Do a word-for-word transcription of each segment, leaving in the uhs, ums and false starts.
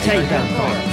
Chaigan Corps.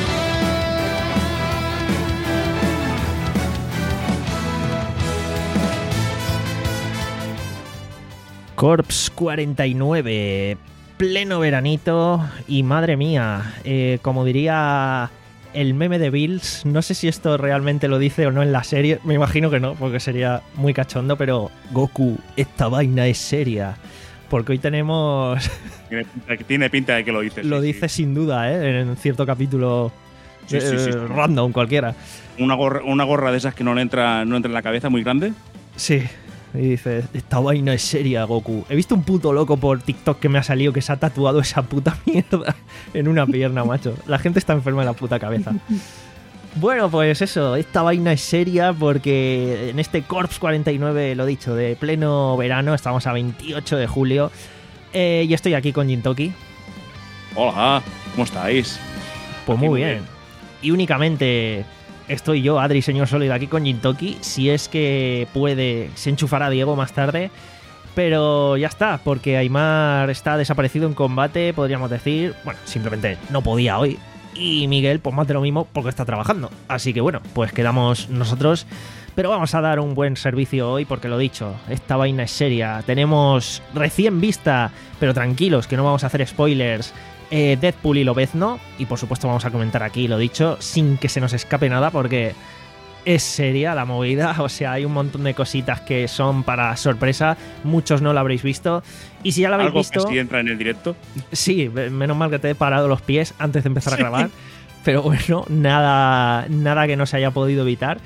Corps cuarenta y nueve, pleno veranito y madre mía, eh, como diría el meme de Bills, no sé si esto realmente lo dice o no en la serie, me imagino que no, porque sería muy cachondo, pero Goku, esta vaina es seria, porque hoy tenemos... Tiene pinta, tiene pinta de que lo dice. Lo sí, dice sí. sin duda, ¿eh? En cierto capítulo Sí, sí, sí, sí. eh, random cualquiera. Una gorra, una gorra de esas que no le entra, no entra en la cabeza, muy grande. Sí. Y dice, esta vaina es seria, Goku. He visto un puto loco por TikTok que me ha salido que se ha tatuado esa puta mierda en una pierna, macho. La gente está enferma en la puta cabeza. Bueno, pues eso, esta vaina es seria porque en este Corps cuarenta y nueve, lo dicho, de pleno verano, estamos a veintiocho de julio, eh, y estoy aquí con Jintoki. Hola, ¿cómo estáis? Pues Aquí muy bien. Y únicamente... estoy yo, Adri, señor Sólido, aquí con Jintoki. Si es que puede, se enchufará Diego más tarde. Pero ya está, porque Aymar está desaparecido en combate, podríamos decir. Bueno, simplemente no podía hoy. Y Miguel, pues más de lo mismo, porque está trabajando. Así que bueno, pues quedamos nosotros. Pero vamos a dar un buen servicio hoy, porque lo dicho, esta vaina es seria. Tenemos recién vista, pero tranquilos, que no vamos a hacer spoilers, Eh, Deadpool y Lobezno, y por supuesto vamos a comentar aquí lo dicho sin que se nos escape nada porque es seria la movida, o sea, hay un montón de cositas que son para sorpresa, muchos no lo habréis visto, y si ya lo habéis ¿Algo visto... que sí entra en el directo? Sí, menos mal que te he parado los pies antes de empezar a grabar, pero bueno, nada, nada que no se haya podido evitar.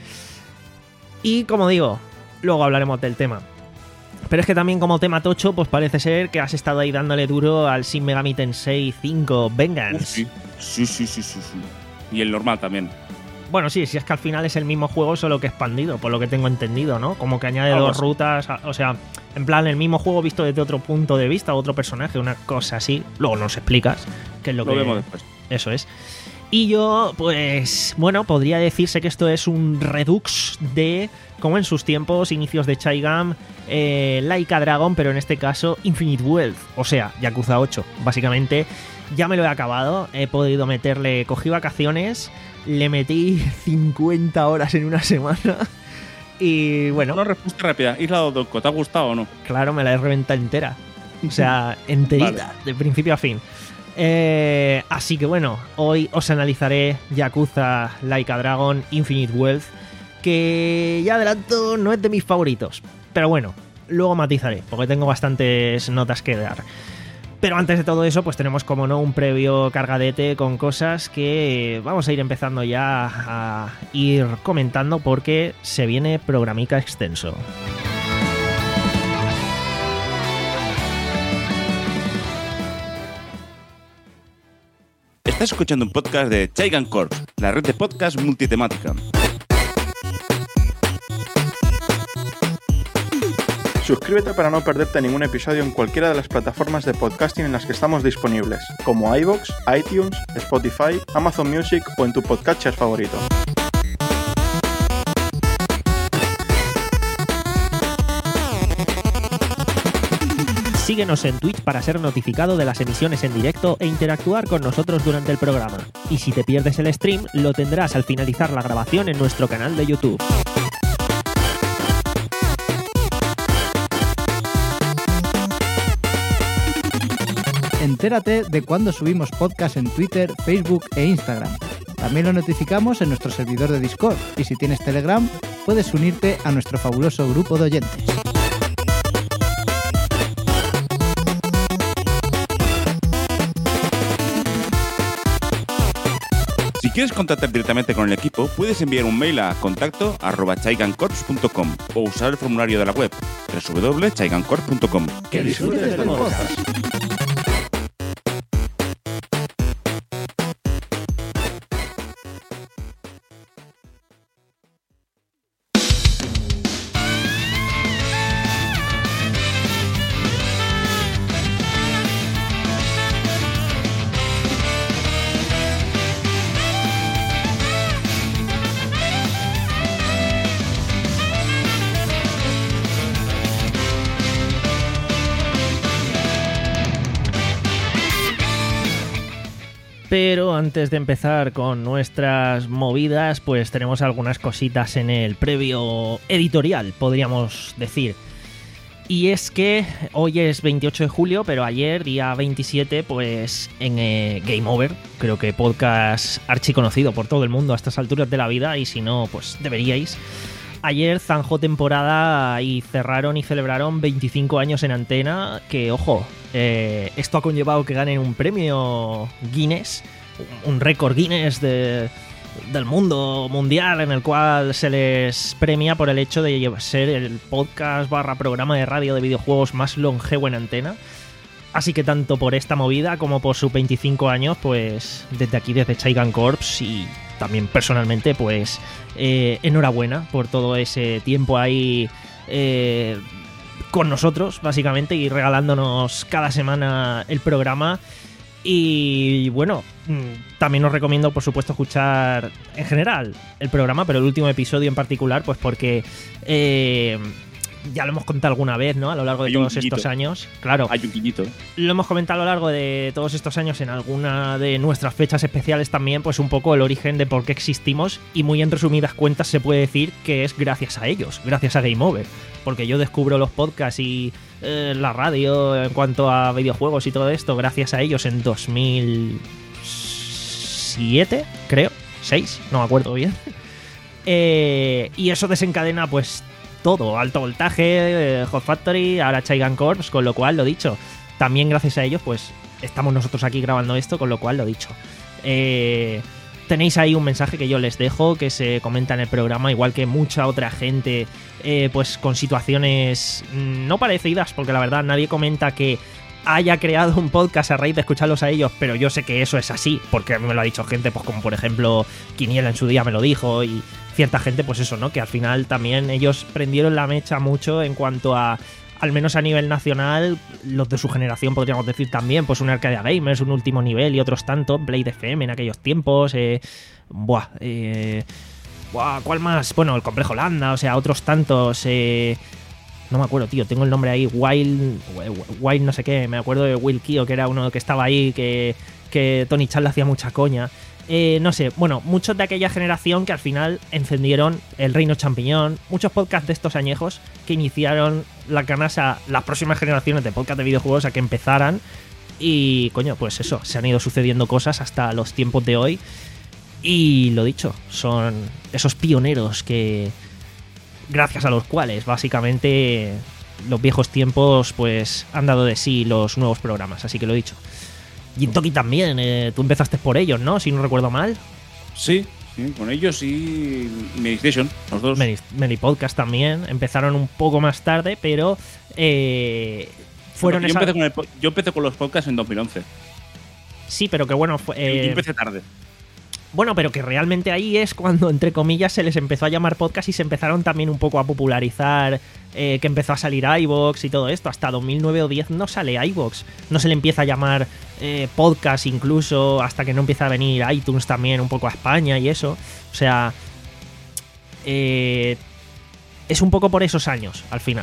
Y como digo, luego hablaremos del tema. Pero es que también como tema tocho, pues parece ser que has estado ahí dándole duro al Shin Megami Tensei cinco Vengeance. Uf, sí. Sí, sí, sí, sí, sí. Y el normal también. Bueno, sí, si es que al final es el mismo juego, solo que expandido, por lo que tengo entendido, ¿no? Como que añade Algo dos así. rutas, o sea, en plan el mismo juego visto desde otro punto de vista, otro personaje, una cosa así. Luego nos explicas qué es lo, Lo que... vemos después. Eso es. Y yo, pues, bueno, podría decirse que esto es un redux de, como en sus tiempos, inicios de Chaigam, eh, Laika Dragon, pero en este caso Infinite Wealth, o sea, Yakuza ocho. Básicamente, ya me lo he acabado, he podido meterle, cogí vacaciones, le metí cincuenta horas en una semana y bueno... Una respuesta rápida. Isla Dodonko, ¿te ha gustado o no? Claro, me la he reventado entera. O sea, enterita, Vale. de principio a fin. Eh, así que bueno, hoy os analizaré Yakuza Laika Dragon Infinite Wealth, que ya adelanto no es de mis favoritos, pero bueno, luego matizaré, porque tengo bastantes notas que dar. Pero antes de todo eso, pues tenemos como no un previo cargadete con cosas que vamos a ir empezando ya a ir comentando porque se viene programica extenso. Estás escuchando un podcast de Chaigan Corps, la red de podcast multitemática. Suscríbete para no perderte ningún episodio en cualquiera de las plataformas de podcasting en las que estamos disponibles, como iVoox, iTunes, Spotify, Amazon Music o en tu podcatcher favorito. Síguenos en Twitch para ser notificado de las emisiones en directo e interactuar con nosotros durante el programa. Y si te pierdes el stream, lo tendrás al finalizar la grabación en nuestro canal de YouTube. Entérate de cuando subimos podcast en Twitter, Facebook e Instagram. También lo notificamos en nuestro servidor de Discord y si tienes Telegram, puedes unirte a nuestro fabuloso grupo de oyentes. Si quieres contactar directamente con el equipo, puedes enviar un mail a contacto arroba chaigancorps punto com o usar el formulario de la web doble u doble u doble u punto chaigancorps punto com. ¡Que disfrutes del podcast! Pero antes de empezar con nuestras movidas, pues tenemos algunas cositas en el previo editorial, podríamos decir. Y es que hoy es veintiocho de julio, pero ayer, día veintisiete, pues en eh, Game Over, creo que podcast archiconocido por todo el mundo a estas alturas de la vida, y si no, pues deberíais. Ayer zanjó temporada y cerraron y celebraron veinticinco años en antena, que ojo, eh, esto ha conllevado que ganen un premio Guinness, un récord Guinness de... del mundo mundial, en el cual se les premia por el hecho de ser el podcast barra programa de radio de videojuegos más longevo en antena. Así que tanto por esta movida como por sus veinticinco años, pues desde aquí, desde Chaigan Corps, y también personalmente, pues eh, enhorabuena por todo ese tiempo ahí eh, con nosotros, básicamente, y regalándonos cada semana el programa. Y bueno, también os recomiendo, por supuesto, escuchar en general el programa, pero el último episodio en particular, pues porque eh, ya lo hemos contado alguna vez, ¿no? A lo largo de todos estos años. Claro. Hay un guiñito. Lo hemos comentado a lo largo de todos estos años en alguna de nuestras fechas especiales también, pues un poco el origen de por qué existimos, y muy en resumidas cuentas se puede decir que es gracias a ellos, gracias a Game Over. Porque yo descubro los podcasts y eh, la radio en cuanto a videojuegos y todo esto gracias a ellos en dos mil siete, creo, seis, no me acuerdo bien. Eh, y eso desencadena pues todo, Alto Voltaje, eh, Hot Factory, ahora Chaigan Corps, con lo cual, lo dicho, también gracias a ellos pues estamos nosotros aquí grabando esto, con lo cual, lo dicho. Eh... Tenéis ahí un mensaje que yo les dejo, que se comenta en el programa, igual que mucha otra gente, eh, pues con situaciones no parecidas, porque la verdad nadie comenta que haya creado un podcast a raíz de escucharlos a ellos, pero yo sé que eso es así, porque a mí me lo ha dicho gente, pues como por ejemplo Quiniela en su día me lo dijo, y cierta gente, pues eso, ¿no? Que al final también ellos prendieron la mecha mucho en cuanto a, al menos a nivel nacional, los de su generación podríamos decir también, pues un Arcadia Gamers, un Último Nivel y otros tantos, Blade F M en aquellos tiempos, eh, buah, eh, buah, ¿cuál más? Bueno, el Complejo Landa, o sea, otros tantos, eh, no me acuerdo, tío, tengo el nombre ahí, Wild, Wild no sé qué, me acuerdo de Will Kio, que era uno que estaba ahí, que, que Tony Chan le hacía mucha coña. Eh, no sé, bueno, muchos de aquella generación que al final encendieron el Reino Champiñón, muchos podcasts de estos añejos que iniciaron las ganas a las próximas generaciones de podcast de videojuegos a que empezaran, y coño, pues eso, se han ido sucediendo cosas hasta los tiempos de hoy, y lo dicho, son esos pioneros que, gracias a los cuales básicamente los viejos tiempos pues han dado de sí los nuevos programas, así que lo dicho. Gintoki también, eh, tú empezaste por ellos, ¿no? Si no recuerdo mal. Sí, sí, con ellos y Medistation, los dos. Many Podcast también, empezaron un poco más tarde, pero eh, fueron bueno, yo, esa... empecé con el, yo empecé con los podcasts en dos mil once. Sí, pero que bueno... Fue, eh, yo empecé tarde. Bueno, pero que realmente ahí es cuando, entre comillas, se les empezó a llamar podcast y se empezaron también un poco a popularizar, eh, que empezó a salir iVoox y todo esto. Hasta dos mil nueve o diez no sale iVoox, no se le empieza a llamar eh, podcast incluso, hasta que no empieza a venir iTunes también un poco a España y eso. O sea, eh, es un poco por esos años, al final.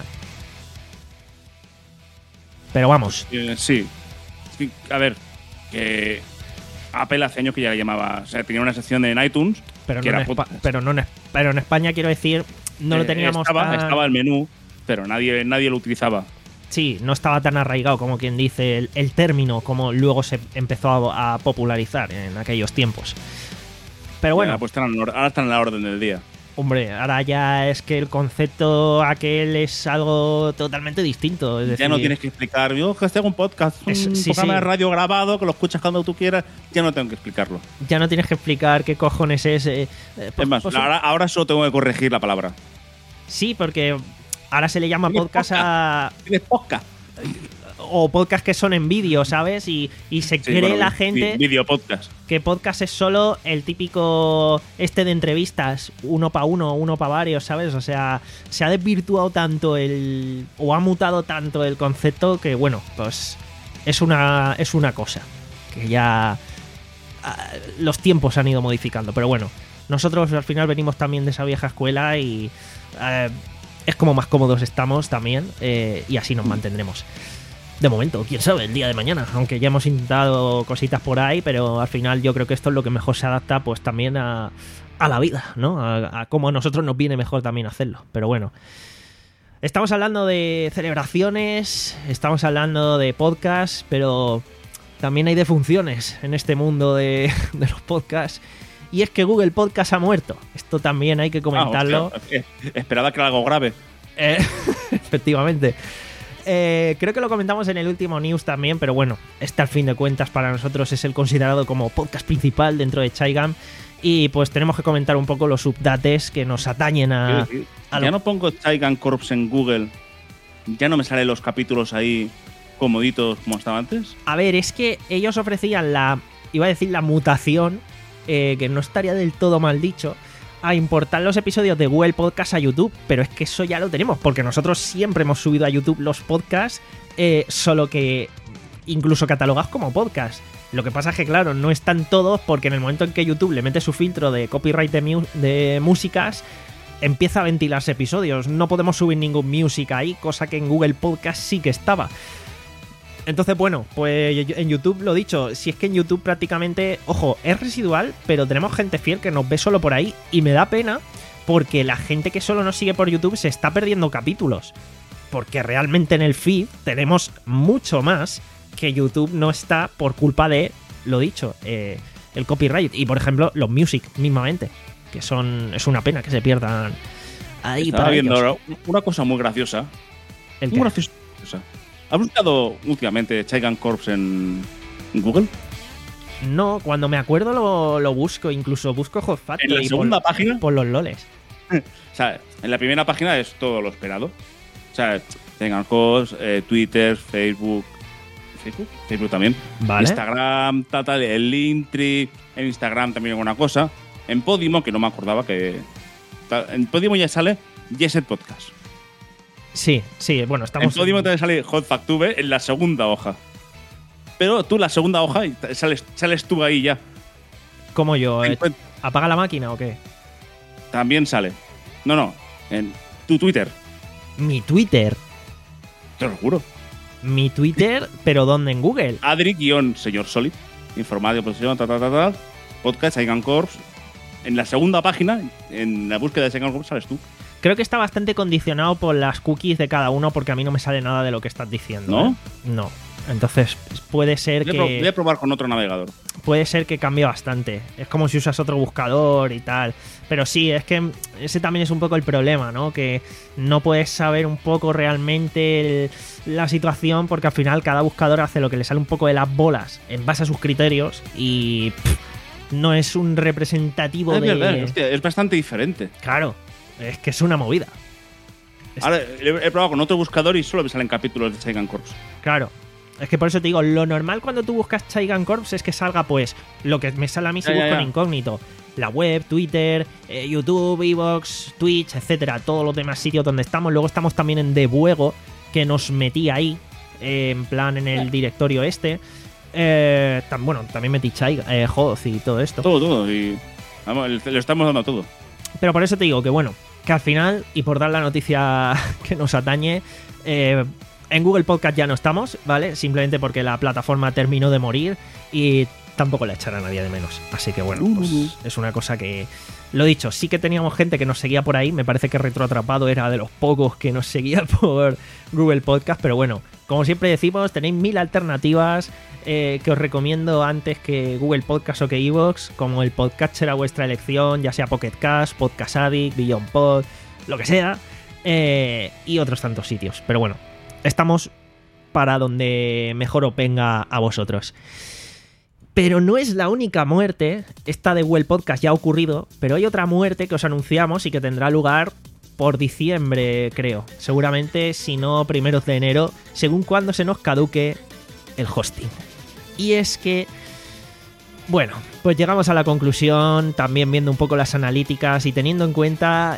Pero vamos. Eh, sí. sí, a ver, que... Apple hace años que ya la llamaba, o sea, tenía una sección en iTunes, pero que no, era en, Espa pero, no en, pero en España, quiero decir, no eh, lo teníamos estaba, tan... estaba el menú, pero nadie, nadie lo utilizaba. Sí, no estaba tan arraigado como quien dice el, el término, como luego se empezó a, a popularizar en aquellos tiempos. Pero bueno, ya, pues están, ahora están en la orden del día. Hombre, ahora ya es que el concepto aquel es algo totalmente distinto. Es decir, ya no tienes que explicar, yo que hago un podcast, un es, sí, programa sí. de radio grabado, que lo escuchas cuando tú quieras, ya no tengo que explicarlo. Ya no tienes que explicar qué cojones es. Eh, es pues, más, pues, ahora, ahora solo tengo que corregir la palabra. Sí, porque ahora se le llama podcast a... ¿Tienes podcast? O podcast que son en vídeo, ¿sabes? Y, y se Sí, cree bueno, la gente video podcast. que podcast es solo el típico este de entrevistas, uno para uno, uno para varios, ¿sabes? O sea, se ha desvirtuado tanto el... o ha mutado tanto el concepto que, bueno, pues es una, es una cosa que ya los tiempos han ido modificando. Pero bueno, nosotros al final venimos también de esa vieja escuela y eh, es como más cómodos estamos también, eh, y así nos mantendremos. De momento, quién sabe, el día de mañana. Aunque ya hemos intentado cositas por ahí, pero al final yo creo que esto es lo que mejor se adapta pues también a, a la vida, ¿no? A, a cómo a nosotros nos viene mejor también hacerlo. Pero bueno, estamos hablando de celebraciones, estamos hablando de podcasts, pero también hay defunciones en este mundo de, de los podcasts. Y es que Google Podcast ha muerto. Esto también hay que comentarlo. Ah, hostia, esperaba que era algo grave. Eh, efectivamente. Eh, creo que lo comentamos en el último news también, pero bueno, este al fin de cuentas para nosotros es el considerado como podcast principal dentro de Chaigam. Y pues tenemos que comentar un poco los updates que nos atañen a... Yo, a ya lo... no pongo Chaigam Corps en Google. Ya no me salen los capítulos ahí comoditos como estaba antes. A ver, es que ellos ofrecían la... Iba a decir la mutación, eh, que no estaría del todo mal dicho, a importar los episodios de Google Podcast a YouTube, pero es que eso ya lo tenemos, porque nosotros siempre hemos subido a YouTube los podcasts, eh, solo que incluso catalogados como podcast. Lo que pasa es que, claro, no están todos, porque en el momento en que YouTube le mete su filtro de copyright de, mu- de músicas, empieza a ventilarse episodios. No podemos subir ningún music ahí, cosa que en Google Podcast sí que estaba. Entonces, bueno, pues en YouTube, lo dicho, si es que en YouTube prácticamente, ojo, es residual, pero tenemos gente fiel que nos ve solo por ahí y me da pena porque la gente que solo nos sigue por YouTube se está perdiendo capítulos. Porque realmente en el feed tenemos mucho más que YouTube no está por culpa de, lo dicho, eh, el copyright. Y, por ejemplo, los music mismamente, que son es una pena que se pierdan ahí. Estaba para viendo ellos. ahora una cosa muy graciosa. ¿El Muy qué? graciosa. ¿Has buscado últimamente Chaigam Corps en Google? No, cuando me acuerdo lo, lo busco, incluso busco Hot Factory En la segunda por, página, por los loles. o sea, en la primera página es todo lo esperado. O sea, Chaigam Corps, eh, Twitter, Facebook, Facebook, Facebook también, Vale. Instagram, tal, tal, el Linktree, en Instagram también alguna cosa. En Podimo, que no me acordaba que tal, en Podimo ya sale Yes It Podcast. Sí, sí, bueno, En estamos... Podimo te sale Hot Factube en la segunda hoja. Pero tú la segunda hoja y te- sales, sales tú ahí ya. ¿Cómo yo? eh, Encuent- ¿Apaga la máquina o qué? También sale. No, no. En tu Twitter. Mi Twitter. Te lo juro. Mi Twitter, pero ¿dónde? En Google. Adri-señor Solid. Información, posición, ta, ta, ta, ta. Podcast, Chaigam Corps. En la segunda página, en la búsqueda de Chaigam Corps, sales tú. Creo que está bastante condicionado por las cookies de cada uno porque a mí no me sale nada de lo que estás diciendo. ¿No? ¿eh? No. Entonces puede ser Voy a, pro- voy que a probar con otro navegador. puede ser que cambie bastante. Es como si usas otro buscador y tal. Pero sí, es que ese también es un poco el problema, ¿no? Que no puedes saber un poco realmente el- la situación porque al final cada buscador hace lo que le sale un poco de las bolas en base a sus criterios y pff, no es un representativo Es de... verdad, hostia, es bastante diferente. Claro, es que es una movida. Es- Ahora, he, he probado con otro buscador y solo me salen capítulos de Chaigam Corps. Claro. Es que por eso te digo, lo normal cuando tú buscas Chaigam Corps es que salga, pues, lo que me sale a mí si Ya, ya, busco ya. en incógnito. La web, Twitter, eh, YouTube, Evox, Twitch, etcétera. Todos los demás sitios donde estamos. Luego estamos también en Debuego, que nos metí ahí, eh, en plan en el directorio este. Eh, tam- bueno, también metí Chaigam, eh, Hoz y todo esto. Todo, todo. Y vamos, le, le estamos dando a todo. Pero por eso te digo que bueno, que al final, y por dar la noticia que nos atañe, eh, en Google Podcast ya no estamos, ¿vale? Simplemente porque la plataforma terminó de morir y tampoco la echará nadie de menos. Así que bueno, pues es una cosa que... Lo dicho, sí que teníamos gente que nos seguía por ahí. Me parece que Retroatrapado era de los pocos que nos seguía por Google Podcast. Pero bueno, como siempre decimos, tenéis mil alternativas eh, que os recomiendo antes que Google Podcast o que Evox, como el podcatcher a vuestra elección, ya sea Pocket Cast, Podcast Addict, Beyond Pod, lo que sea, eh, y otros tantos sitios. Pero bueno, estamos para donde mejor os venga a vosotros. Pero no es la única muerte. Esta de Google Podcast ya ha ocurrido, pero hay otra muerte que os anunciamos y que tendrá lugar por diciembre, creo. Seguramente, si no primeros de enero, según cuando se nos caduque el hosting. Y es que... Bueno, pues llegamos a la conclusión, también viendo un poco las analíticas y teniendo en cuenta...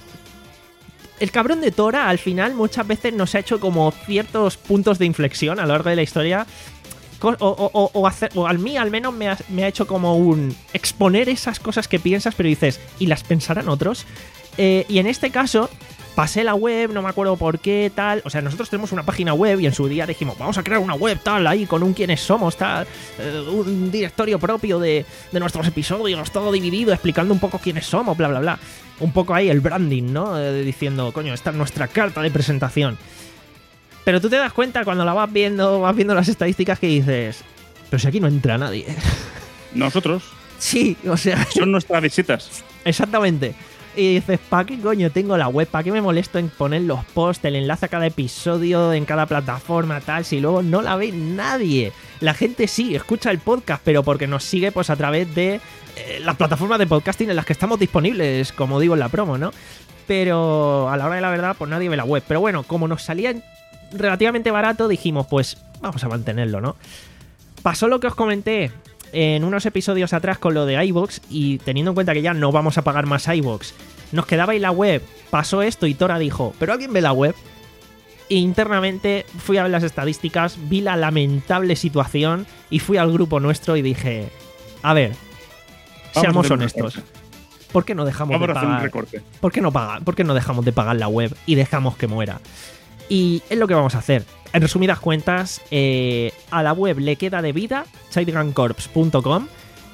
El cabrón de Tora, al final, muchas veces nos ha hecho como ciertos puntos de inflexión a lo largo de la historia. O, o, o, o, hacer, o al mí al menos me ha, me ha hecho como un exponer esas cosas que piensas, pero dices, ¿y las pensarán otros? Eh, y en este caso, pasé la web, no me acuerdo por qué, tal. O sea, nosotros tenemos una página web y en su día dijimos, vamos a crear una web, tal, ahí con un quiénes somos, tal, eh, un directorio propio de, de nuestros episodios, todo dividido, explicando un poco quiénes somos, bla, bla, bla. Un poco ahí el branding, ¿no? Eh, diciendo, coño, esta es nuestra carta de presentación. Pero tú te das cuenta cuando la vas viendo, vas viendo las estadísticas que dices, pero si aquí no entra nadie. Nosotros. Sí, o sea... Son nuestras visitas. Exactamente. Y dices, ¿para qué coño tengo la web? ¿Para qué me molesto en poner los posts, el enlace a cada episodio, en cada plataforma, tal, si luego no la ve nadie? La gente sí, escucha el podcast, pero porque nos sigue pues a través de eh, las plataformas de podcasting en las que estamos disponibles, como digo en la promo, ¿no? Pero a la hora de la verdad, pues nadie ve la web. Pero bueno, como nos salía relativamente barato, dijimos, pues vamos a mantenerlo, ¿no? Pasó lo que os comenté en unos episodios atrás con lo de iVoox, y teniendo en cuenta que ya no vamos a pagar más iVoox, nos quedaba ahí la web, pasó esto y Tora dijo, ¿pero alguien ve la web? E internamente fui a ver las estadísticas, vi la lamentable situación y fui al grupo nuestro y dije, a ver, seamos honestos, ¿por qué no dejamos Vamos de a hacer un pagar? recorte. ¿Por qué no pagar? ¿Por qué no dejamos de pagar la web y dejamos que muera? Y es lo que vamos a hacer. En resumidas cuentas, eh, a la web le queda de vida chaigancorps punto com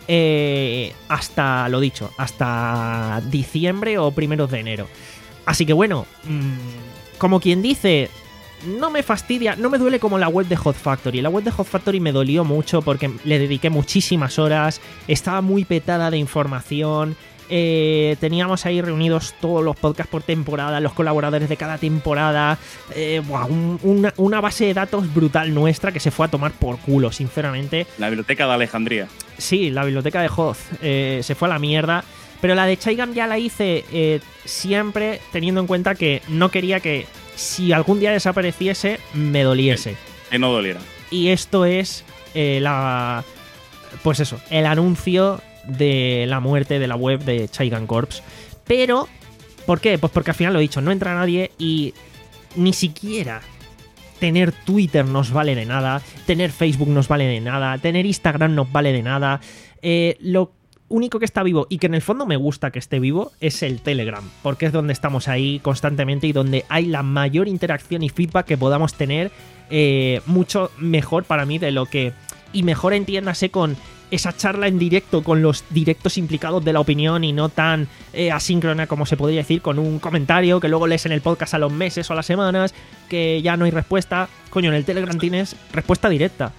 eh, hasta, lo dicho, hasta diciembre o primeros de enero. Así que bueno, mmm, como quien dice, no me fastidia, no me duele como la web de Hot Factory. La web de Hot Factory me dolió mucho porque le dediqué muchísimas horas, estaba muy petada de información. Eh, teníamos ahí reunidos todos los podcasts por temporada, los colaboradores de cada temporada, eh, buah, un, una, una base de datos brutal nuestra que se fue a tomar por culo, sinceramente. La biblioteca de Alejandría. Sí, la biblioteca de Hoth eh, se fue a la mierda, pero la de Chaigam ya la hice eh, siempre teniendo en cuenta que no quería que si algún día desapareciese me doliese. Que no doliera. Y esto es eh, la... pues eso, el anuncio de la muerte de la web de Chaigan Corps. Pero, ¿por qué? Pues porque al final lo he dicho, no entra nadie y ni siquiera tener Twitter nos vale de nada, tener Facebook nos vale de nada, tener Instagram nos vale de nada. Eh, lo único que está vivo y que en el fondo me gusta que esté vivo es el Telegram, porque es donde estamos ahí constantemente y donde hay la mayor interacción y feedback que podamos tener, eh, mucho mejor para mí de lo que... y mejor entiéndase con esa charla en directo con los directos implicados de la opinión y no tan eh, asíncrona como se podría decir, con un comentario que luego lees en el podcast a los meses o a las semanas, que ya no hay respuesta. Coño, en el Telegram tienes respuesta directa.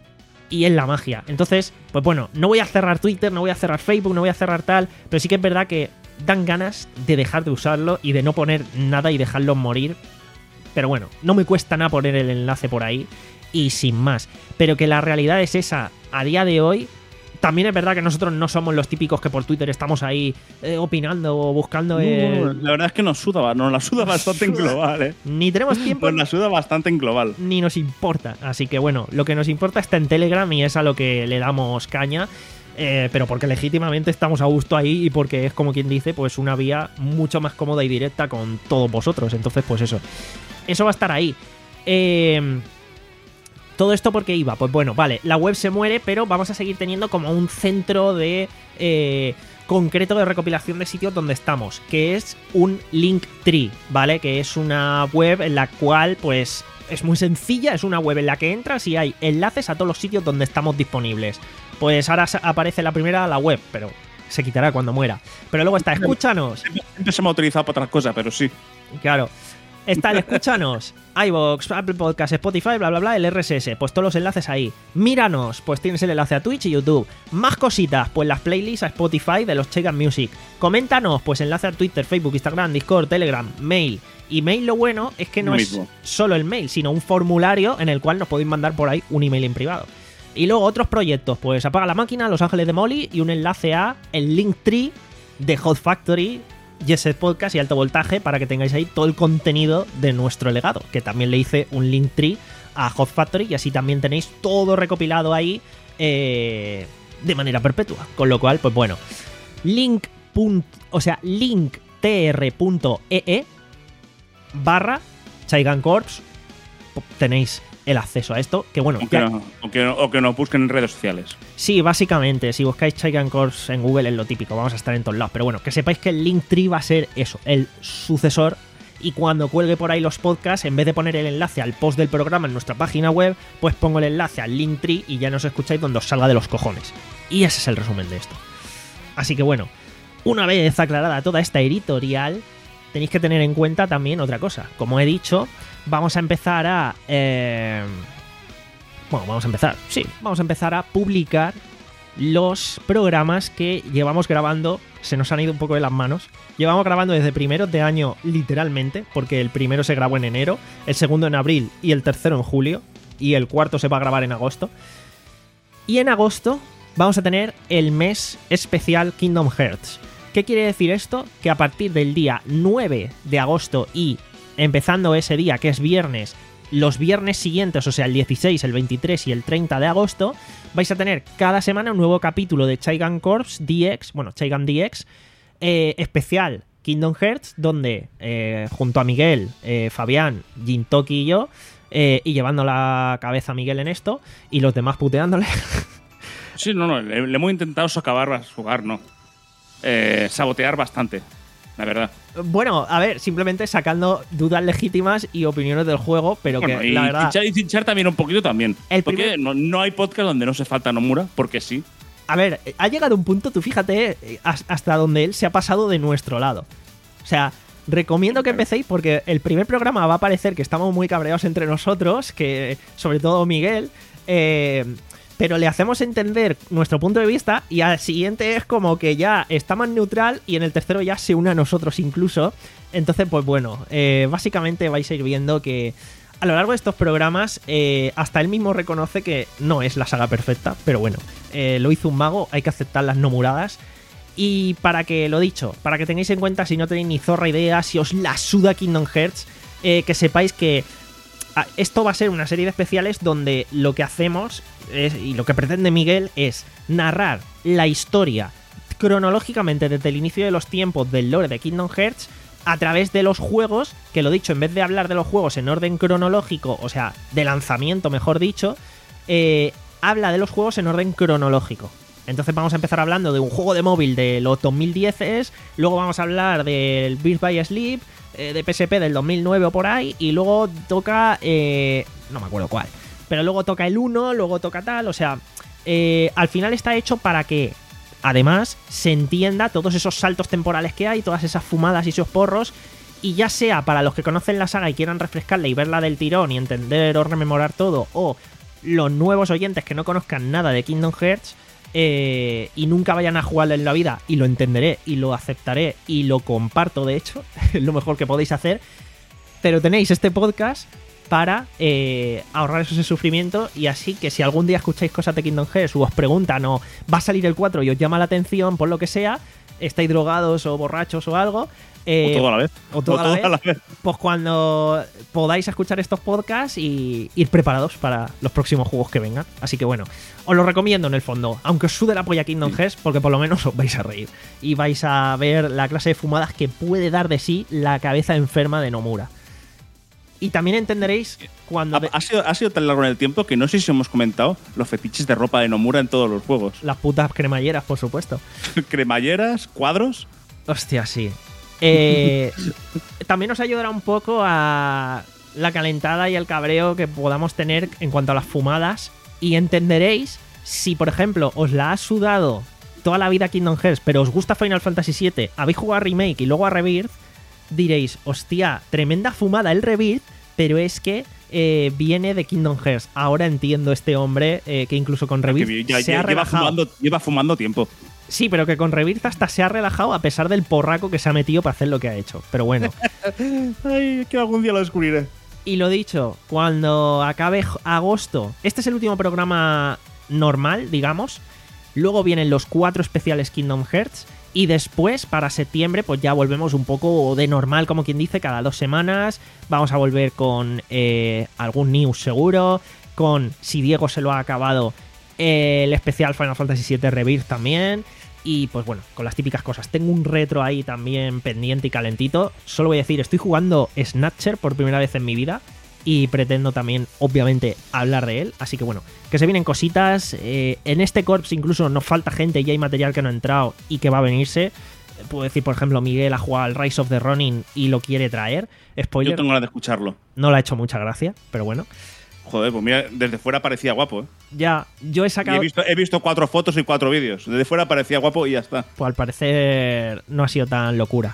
Y es la magia. Entonces, pues bueno, no voy a cerrar Twitter, no voy a cerrar Facebook, no voy a cerrar tal, pero sí que es verdad que dan ganas de dejar de usarlo y de no poner nada y dejarlo morir. Pero bueno, no me cuesta nada poner el enlace por ahí y sin más. Pero que la realidad es esa a día de hoy. También es verdad que nosotros no somos los típicos que por Twitter estamos ahí eh, opinando o buscando... El... No, la verdad es que nos suda, nos la suda bastante en global, ¿eh? Ni tenemos tiempo... Nos la suda bastante en global. Ni nos importa. Así que bueno, lo que nos importa está en Telegram y es a lo que le damos caña. Eh, pero porque legítimamente estamos a gusto ahí y porque es, como quien dice, pues una vía mucho más cómoda y directa con todos vosotros. Entonces, pues eso. Eso va a estar ahí. Eh... ¿Todo esto por qué iba? Pues bueno, vale, la web se muere, pero vamos a seguir teniendo como un centro de eh, concreto de recopilación de sitios donde estamos, que es un Linktree, ¿vale? Que es una web en la cual, pues, es muy sencilla, es una web en la que entras y hay enlaces a todos los sitios donde estamos disponibles. Pues ahora aparece la primera, la web, pero se quitará cuando muera. Pero luego está, escúchanos. Siempre se me ha utilizado para otras cosas, pero sí. Claro. Está el escúchanos, iVoox, Apple Podcasts, Spotify, bla bla bla, el R S S, pues todos los enlaces ahí. Míranos, pues tienes el enlace a Twitch y YouTube. Más cositas, pues las playlists a Spotify de los Chaigan Music. Coméntanos, pues enlace a Twitter, Facebook, Instagram, Discord, Telegram, mail. Y mail lo bueno es que no es solo el mail, sino un formulario en el cual nos podéis mandar por ahí un email en privado. Y luego otros proyectos, pues Apaga la Máquina, Los Ángeles de Molly y un enlace a el Linktree de Hot Factory, Jet Podcast y Alto Voltaje, para que tengáis ahí todo el contenido de nuestro legado, que también le hice un Linktree a Hot Factory y así también tenéis todo recopilado ahí eh, de manera perpetua. Con lo cual, pues bueno, link. O sea, linktr punto ee barra Chaigan Corps, tenéis el acceso a esto, que bueno... O que, ya... no, o, que, o que nos busquen en redes sociales. Sí, básicamente, si buscáis Chaigan Corps en Google es lo típico, vamos a estar en todos lados, pero bueno, que sepáis que el Linktree va a ser eso, el sucesor y cuando cuelgue por ahí los podcasts, en vez de poner el enlace al post del programa en nuestra página web, pues pongo el enlace al Linktree y ya nos escucháis donde os salga de los cojones. Y ese es el resumen de esto. Así que bueno, una vez aclarada toda esta editorial, tenéis que tener en cuenta también otra cosa. Como he dicho, vamos a empezar a... Eh... Bueno, vamos a empezar. Sí, vamos a empezar a publicar los programas que llevamos grabando. Se nos han ido un poco de las manos. Llevamos grabando desde primeros de año, literalmente, porque el primero se grabó en enero, el segundo en abril y el tercero en julio, y el cuarto se va a grabar en agosto. Y en agosto vamos a tener el mes especial Kingdom Hearts. ¿Qué quiere decir esto? Que a partir del día nueve de agosto y empezando ese día, que es viernes, los viernes siguientes, o sea, el dieciséis, el veintitrés y el treinta de agosto, vais a tener cada semana un nuevo capítulo de Chaigan Corps D X, bueno, Chaigan D X, eh, especial Kingdom Hearts, donde eh, junto a Miguel, eh, Fabián, Gintoki y yo, eh, y llevando la cabeza a Miguel en esto, y los demás puteándole. Sí, no, no, le, le hemos intentado socavar, jugar, no. Eh, sabotear bastante, la verdad. Bueno, a ver, simplemente sacando dudas legítimas y opiniones del juego, pero bueno, que y la verdad... Cinchar, y cinchar también un poquito también. El porque primer... no, no hay podcast donde no se falta Nomura, porque sí. A ver, ha llegado un punto, tú fíjate, hasta donde él se ha pasado de nuestro lado. O sea, recomiendo que empecéis porque el primer programa va a parecer que estamos muy cabreados entre nosotros, que sobre todo Miguel... Eh, pero le hacemos entender nuestro punto de vista y al siguiente es como que ya está más neutral y en el tercero ya se une a nosotros incluso. Entonces, pues bueno, eh, básicamente vais a ir viendo que a lo largo de estos programas eh, hasta él mismo reconoce que no es la saga perfecta, pero bueno, eh, lo hizo un mago, hay que aceptar las nomuradas. Y para que, lo dicho, para que tengáis en cuenta si no tenéis ni zorra idea, si os la suda Kingdom Hearts, eh, que sepáis que esto va a ser una serie de especiales donde lo que hacemos es, y lo que pretende Miguel es narrar la historia cronológicamente desde el inicio de los tiempos del lore de Kingdom Hearts a través de los juegos, que lo dicho, en vez de hablar de los juegos en orden cronológico, o sea, de lanzamiento mejor dicho, eh, habla de los juegos en orden cronológico. Entonces vamos a empezar hablando de un juego de móvil de los dos mil diez, luego vamos a hablar del Birth by Sleep, eh, de P S P del dos mil nueve o por ahí, y luego toca... Eh, no me acuerdo cuál. Pero luego toca el uno, luego toca tal, o sea... Eh, al final está hecho para que, además, se entienda todos esos saltos temporales que hay, todas esas fumadas y esos porros, y ya sea para los que conocen la saga y quieran refrescarla y verla del tirón y entender o rememorar todo, o los nuevos oyentes que no conozcan nada de Kingdom Hearts... Eh, y nunca vayan a jugarle en la vida, y lo entenderé y lo aceptaré y lo comparto, de hecho es lo mejor que podéis hacer, pero tenéis este podcast para eh, ahorraros ese sufrimiento, y así que si algún día escucháis cosas de Kingdom Hearts o os preguntan o va a salir el cuatro y os llama la atención por lo que sea, estáis drogados o borrachos o algo, eh, o todo a la vez o todo o a la todo vez, a la vez. Pues cuando podáis escuchar estos podcasts y ir preparados para los próximos juegos que vengan. Así que bueno, os lo recomiendo en el fondo, aunque os sude la polla Kingdom Hearts, porque por lo menos os vais a reír y vais a ver la clase de fumadas que puede dar de sí la cabeza enferma de Nomura. Y también entenderéis cuando... Ha, de... ha, sido, ha sido tan largo en el tiempo que no sé si hemos comentado los fetiches de ropa de Nomura en todos los juegos. Las putas cremalleras, por supuesto. Cremalleras, cuadros... Hostia, sí. Eh, también nos ayudará un poco a la calentada y el cabreo que podamos tener en cuanto a las fumadas, y entenderéis si, por ejemplo, os la ha sudado toda la vida Kingdom Hearts, pero os gusta Final Fantasy siete, habéis jugado a Remake y luego a Rebirth, diréis, hostia, tremenda fumada el Rebirth, pero es que eh, viene de Kingdom Hearts. Ahora entiendo este hombre eh, que incluso con Rebirth ya, se ya, ha lleva relajado. Fumando, lleva fumando tiempo. Sí, pero que con Rebirth hasta se ha relajado a pesar del porraco que se ha metido para hacer lo que ha hecho. Pero bueno. Ay, que algún día lo descubriré. Y lo dicho, cuando acabe agosto, este es el último programa normal, digamos. Luego vienen los cuatro especiales Kingdom Hearts. Y después, para septiembre, pues ya volvemos un poco de normal, como quien dice, cada dos semanas. Vamos a volver con eh, algún news seguro. Con, si Diego se lo ha acabado, eh, el especial Final Fantasy siete Rebirth también. Y pues bueno, con las típicas cosas. Tengo un retro ahí también pendiente y calentito. Solo voy a decir, estoy jugando Snatcher por primera vez en mi vida. Y pretendo también, obviamente, hablar de él. Así que bueno, que se vienen cositas. Eh, en este Corps incluso nos falta gente y hay material que no ha entrado y que va a venirse. puedo decir, por ejemplo, Miguel ha jugado al Rise of the Ronin y lo quiere traer. Spoiler. Yo tengo ganas de escucharlo. No le ha hecho mucha gracia, pero bueno. Joder, pues mira, desde fuera parecía guapo, ¿eh? Ya, yo he Y sacado. he visto, he visto cuatro fotos y cuatro vídeos. Desde fuera parecía guapo y ya está. Pues al parecer no ha sido tan locura.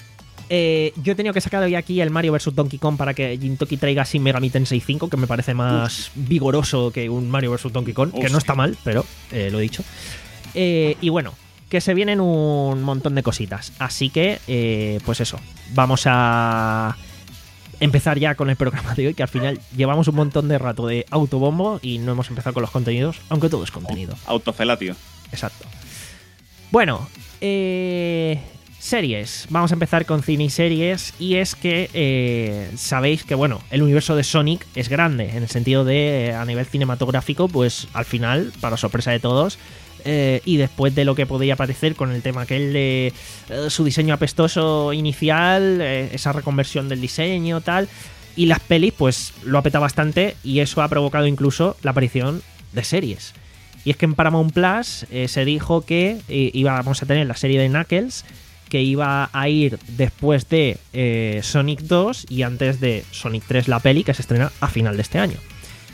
Eh, yo he tenido que sacar hoy aquí el Mario versus. Donkey Kong para que Gintoki traiga Shin Megami Tensei cinco, que me parece más Uf. vigoroso que un Mario versus. Donkey Kong, Uf. que no está mal, pero eh, lo he dicho. Eh, y bueno, que se vienen un montón de cositas. Así que, eh, pues eso, vamos a empezar ya con el programa de hoy, que al final llevamos un montón de rato de autobombo y no hemos empezado con los contenidos, aunque todo es contenido. Autofelatio. Exacto. Bueno, eh, series. Vamos a empezar con cine y series. Y es que eh, sabéis que, bueno, el universo de Sonic es grande, en el sentido de, a nivel cinematográfico, pues al final, para sorpresa de todos, Eh, y después de lo que podía parecer con el tema aquel de eh, su diseño apestoso inicial, eh, esa reconversión del diseño, tal, y las pelis, pues lo ha petado bastante, y eso ha provocado incluso la aparición de series. Y es que en Paramount Plus eh, se dijo que eh, íbamos a tener la serie de Knuckles, que iba a ir después de eh, Sonic dos y antes de Sonic tres, la peli, que se estrena a final de este año.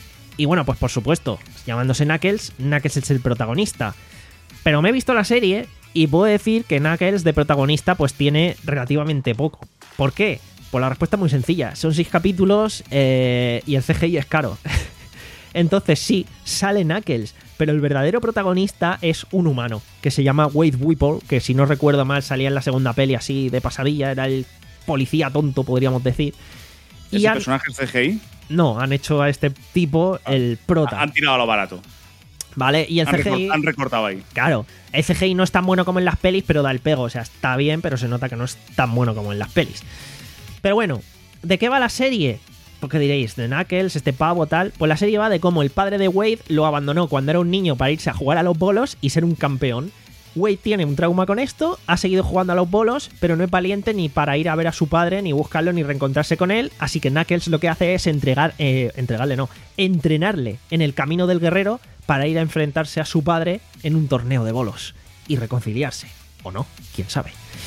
Y bueno, pues por supuesto, llamándose Knuckles, Knuckles es el protagonista. Pero me he visto la serie y puedo decir que Knuckles de protagonista pues tiene relativamente poco. ¿Por qué? Pues la respuesta es muy sencilla. Son seis capítulos eh, y el C G I es caro. Entonces sí, sale Knuckles, pero el verdadero protagonista es un humano, que se llama Wade Whipple, que si no recuerdo mal salía en la segunda peli así de pasadilla, era el policía tonto, podríamos decir. ¿Ese y han... personaje es C G I? No, han hecho a este tipo el prota. Han tirado a lo barato. Vale, y el han C G I... Han recortado ahí. Claro, el C G I no es tan bueno como en las pelis, pero da el pego. O sea, está bien, pero se nota que no es tan bueno como en las pelis. Pero bueno, ¿de qué va la serie? Porque diréis, de Knuckles, este pavo, tal. Pues la serie va de cómo el padre de Wade lo abandonó cuando era un niño para irse a jugar a los bolos y ser un campeón. Wade tiene un trauma con esto, ha seguido jugando a los bolos, pero no es valiente ni para ir a ver a su padre, ni buscarlo, ni reencontrarse con él, así que Knuckles lo que hace es entregar, eh, entregarle no, entrenarle en el camino del guerrero para ir a enfrentarse a su padre en un torneo de bolos y reconciliarse, o no, quién sabe.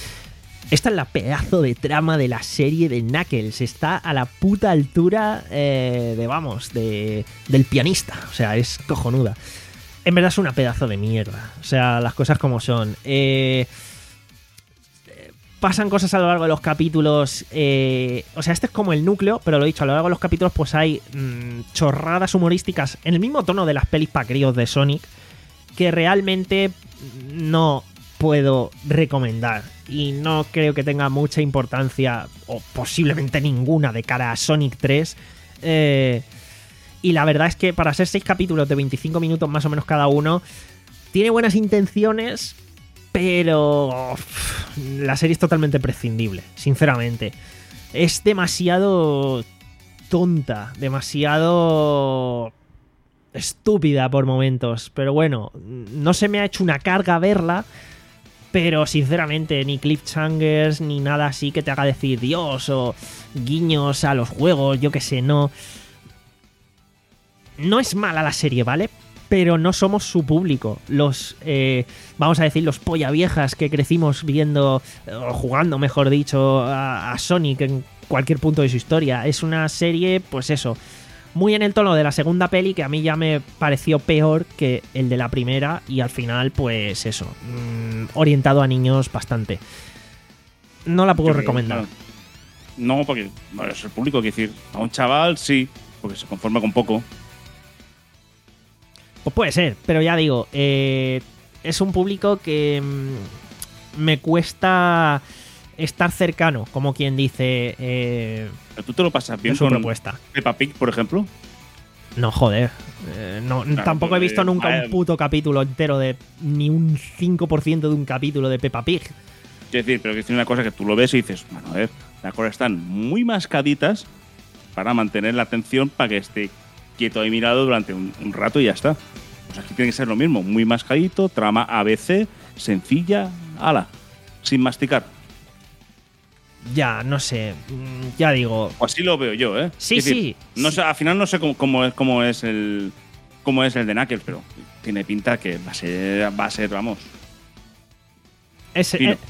Esta es la pedazo de trama de la serie de Knuckles, está a la puta altura eh, de, vamos, de, del pianista, o sea, es cojonuda. En verdad es una pedazo de mierda. O sea, las cosas como son. Eh, pasan cosas a lo largo de los capítulos. Eh, o sea, este es como el núcleo, pero lo he dicho, a lo largo de los capítulos pues hay mmm, chorradas humorísticas en el mismo tono de las pelis pa' críos de Sonic, que realmente no puedo recomendar. Y no creo que tenga mucha importancia, o posiblemente ninguna, de cara a Sonic tres. Eh... Y la verdad es que para ser seis capítulos de veinticinco minutos más o menos cada uno, tiene buenas intenciones, pero uff, la serie es totalmente prescindible, sinceramente. Es demasiado tonta, demasiado estúpida por momentos, pero bueno, no se me ha hecho una carga verla, pero sinceramente ni cliffhangers ni nada así que te haga decir Dios o guiños a los juegos, yo que sé, no... No es mala la serie, ¿vale? Pero no somos su público. Los, eh, vamos a decir, los polla viejas que crecimos viendo, o jugando, mejor dicho, a, a Sonic en cualquier punto de su historia. Es una serie, pues eso, muy en el tono de la segunda peli, que a mí ya me pareció peor que el de la primera, y al final, pues eso, mmm, orientado a niños bastante. No la puedo Yo, recomendar. No, no, porque bueno, es el público, quiere decir, a un chaval sí, porque se conforma con poco. Pues puede ser, pero ya digo, eh, es un público que mmm, me cuesta estar cercano, como quien dice. Eh, ¿Tú te lo pasas bien su con propuesta. Peppa Pig, por ejemplo? No, joder. Eh, no, Claro, tampoco he visto eh, nunca eh, un puto capítulo entero de. Ni un cinco por ciento de un capítulo de Peppa Pig. Quiero decir, pero que es una cosa que tú lo ves y dices, bueno, a ver, las cosas están muy mascaditas para mantener la atención, para que esté quieto ahí mirado durante un, un rato y ya está. Pues aquí tiene que ser lo mismo, muy mascadito, trama A B C, sencilla, ala, sin masticar. Ya, no sé, ya digo. O así lo veo yo, ¿eh? Sí, es decir, sí. No sí. sé, al final no sé cómo, cómo, es, cómo, es el, cómo es el de Knuckles, pero tiene pinta que va a ser, va a ser vamos. Es, fino. eh,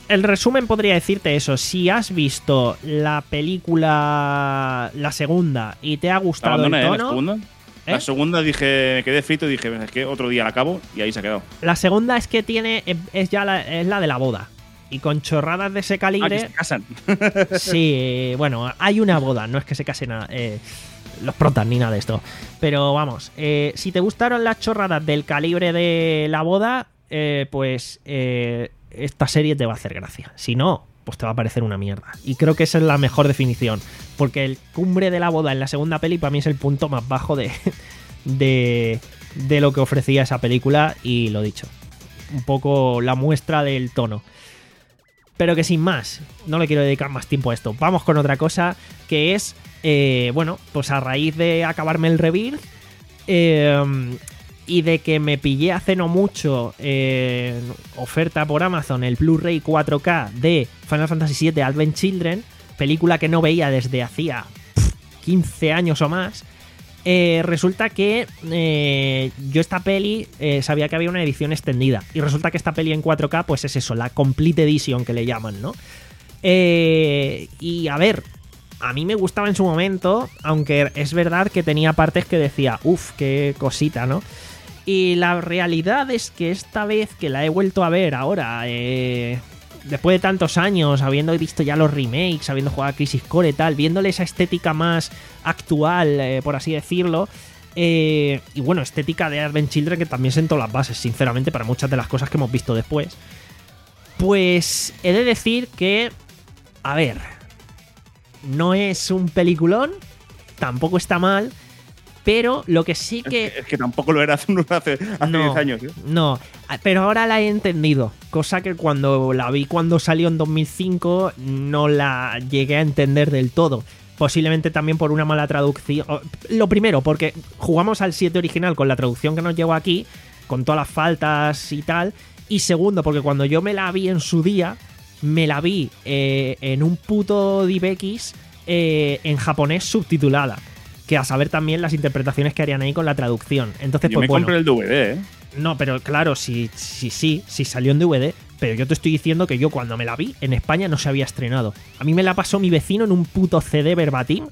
el resumen podría decirte eso. Si has visto la película, la segunda, y te ha gustado Abandoné, el ¿eh? tono... La segunda. ¿Eh? La segunda dije, me quedé frito y dije, es que otro día la acabo y ahí se ha quedado. La segunda es que tiene, es ya la, es la de la boda. Y con chorradas de ese Ah, que calibre... se casan. Sí, bueno, hay una boda, no es que se casen nada, eh, los protas ni nada de esto. Pero vamos, eh, si te gustaron las chorradas del calibre de la boda, eh, pues eh, esta serie te va a hacer gracia. Si no, pues te va a parecer una mierda. Y creo que esa es la mejor definición. Porque el cumbre de la boda en la segunda peli para mí es el punto más bajo de, de, de lo que ofrecía esa película. Y lo dicho, un poco la muestra del tono. Pero que sin más, no le quiero dedicar más tiempo a esto. Vamos con otra cosa que es, eh, bueno, pues a raíz de acabarme el Rebirth eh, y de que me pillé hace no mucho eh, oferta por Amazon el Blu-ray cuatro K de Final Fantasy siete Advent Children, película que no veía desde hacía pff, quince años o más. Eh, resulta que eh, yo esta peli eh, sabía que había una edición extendida y resulta que esta peli en cuatro K pues es eso, la Complete Edition que le llaman, ¿no? Eh, y a ver, a mí me gustaba en su momento, aunque es verdad que tenía partes que decía, uff, qué cosita, ¿no? Y la realidad es que esta vez que la he vuelto a ver ahora, eh, después de tantos años, habiendo visto ya los remakes, habiendo jugado a Crisis Core y tal, viéndole esa estética más actual, eh, por así decirlo, eh, y bueno, estética de Advent Children que también sentó las bases, sinceramente, para muchas de las cosas que hemos visto después, pues he de decir que, a ver, no es un peliculón, tampoco está mal, pero lo que sí que... Es que, es que tampoco lo era hace unos hace diez no, años. ¿eh? No, pero ahora la he entendido. Cosa que cuando la vi cuando salió en dos mil cinco no la llegué a entender del todo. Posiblemente también por una mala traducción. Lo primero, porque jugamos al siete original con la traducción que nos llegó aquí, con todas las faltas y tal. Y segundo, porque cuando yo me la vi en su día, me la vi eh, en un puto D B X eh, en japonés subtitulada. Que a saber también las interpretaciones que harían ahí con la traducción. Entonces, Yo pues me bueno. compré el D V D, ¿eh? No, pero claro, sí, sí, sí, sí salió en D V D. Pero yo te estoy diciendo que yo cuando me la vi, en España no se había estrenado. A mí me la pasó mi vecino en un puto C D verbatim.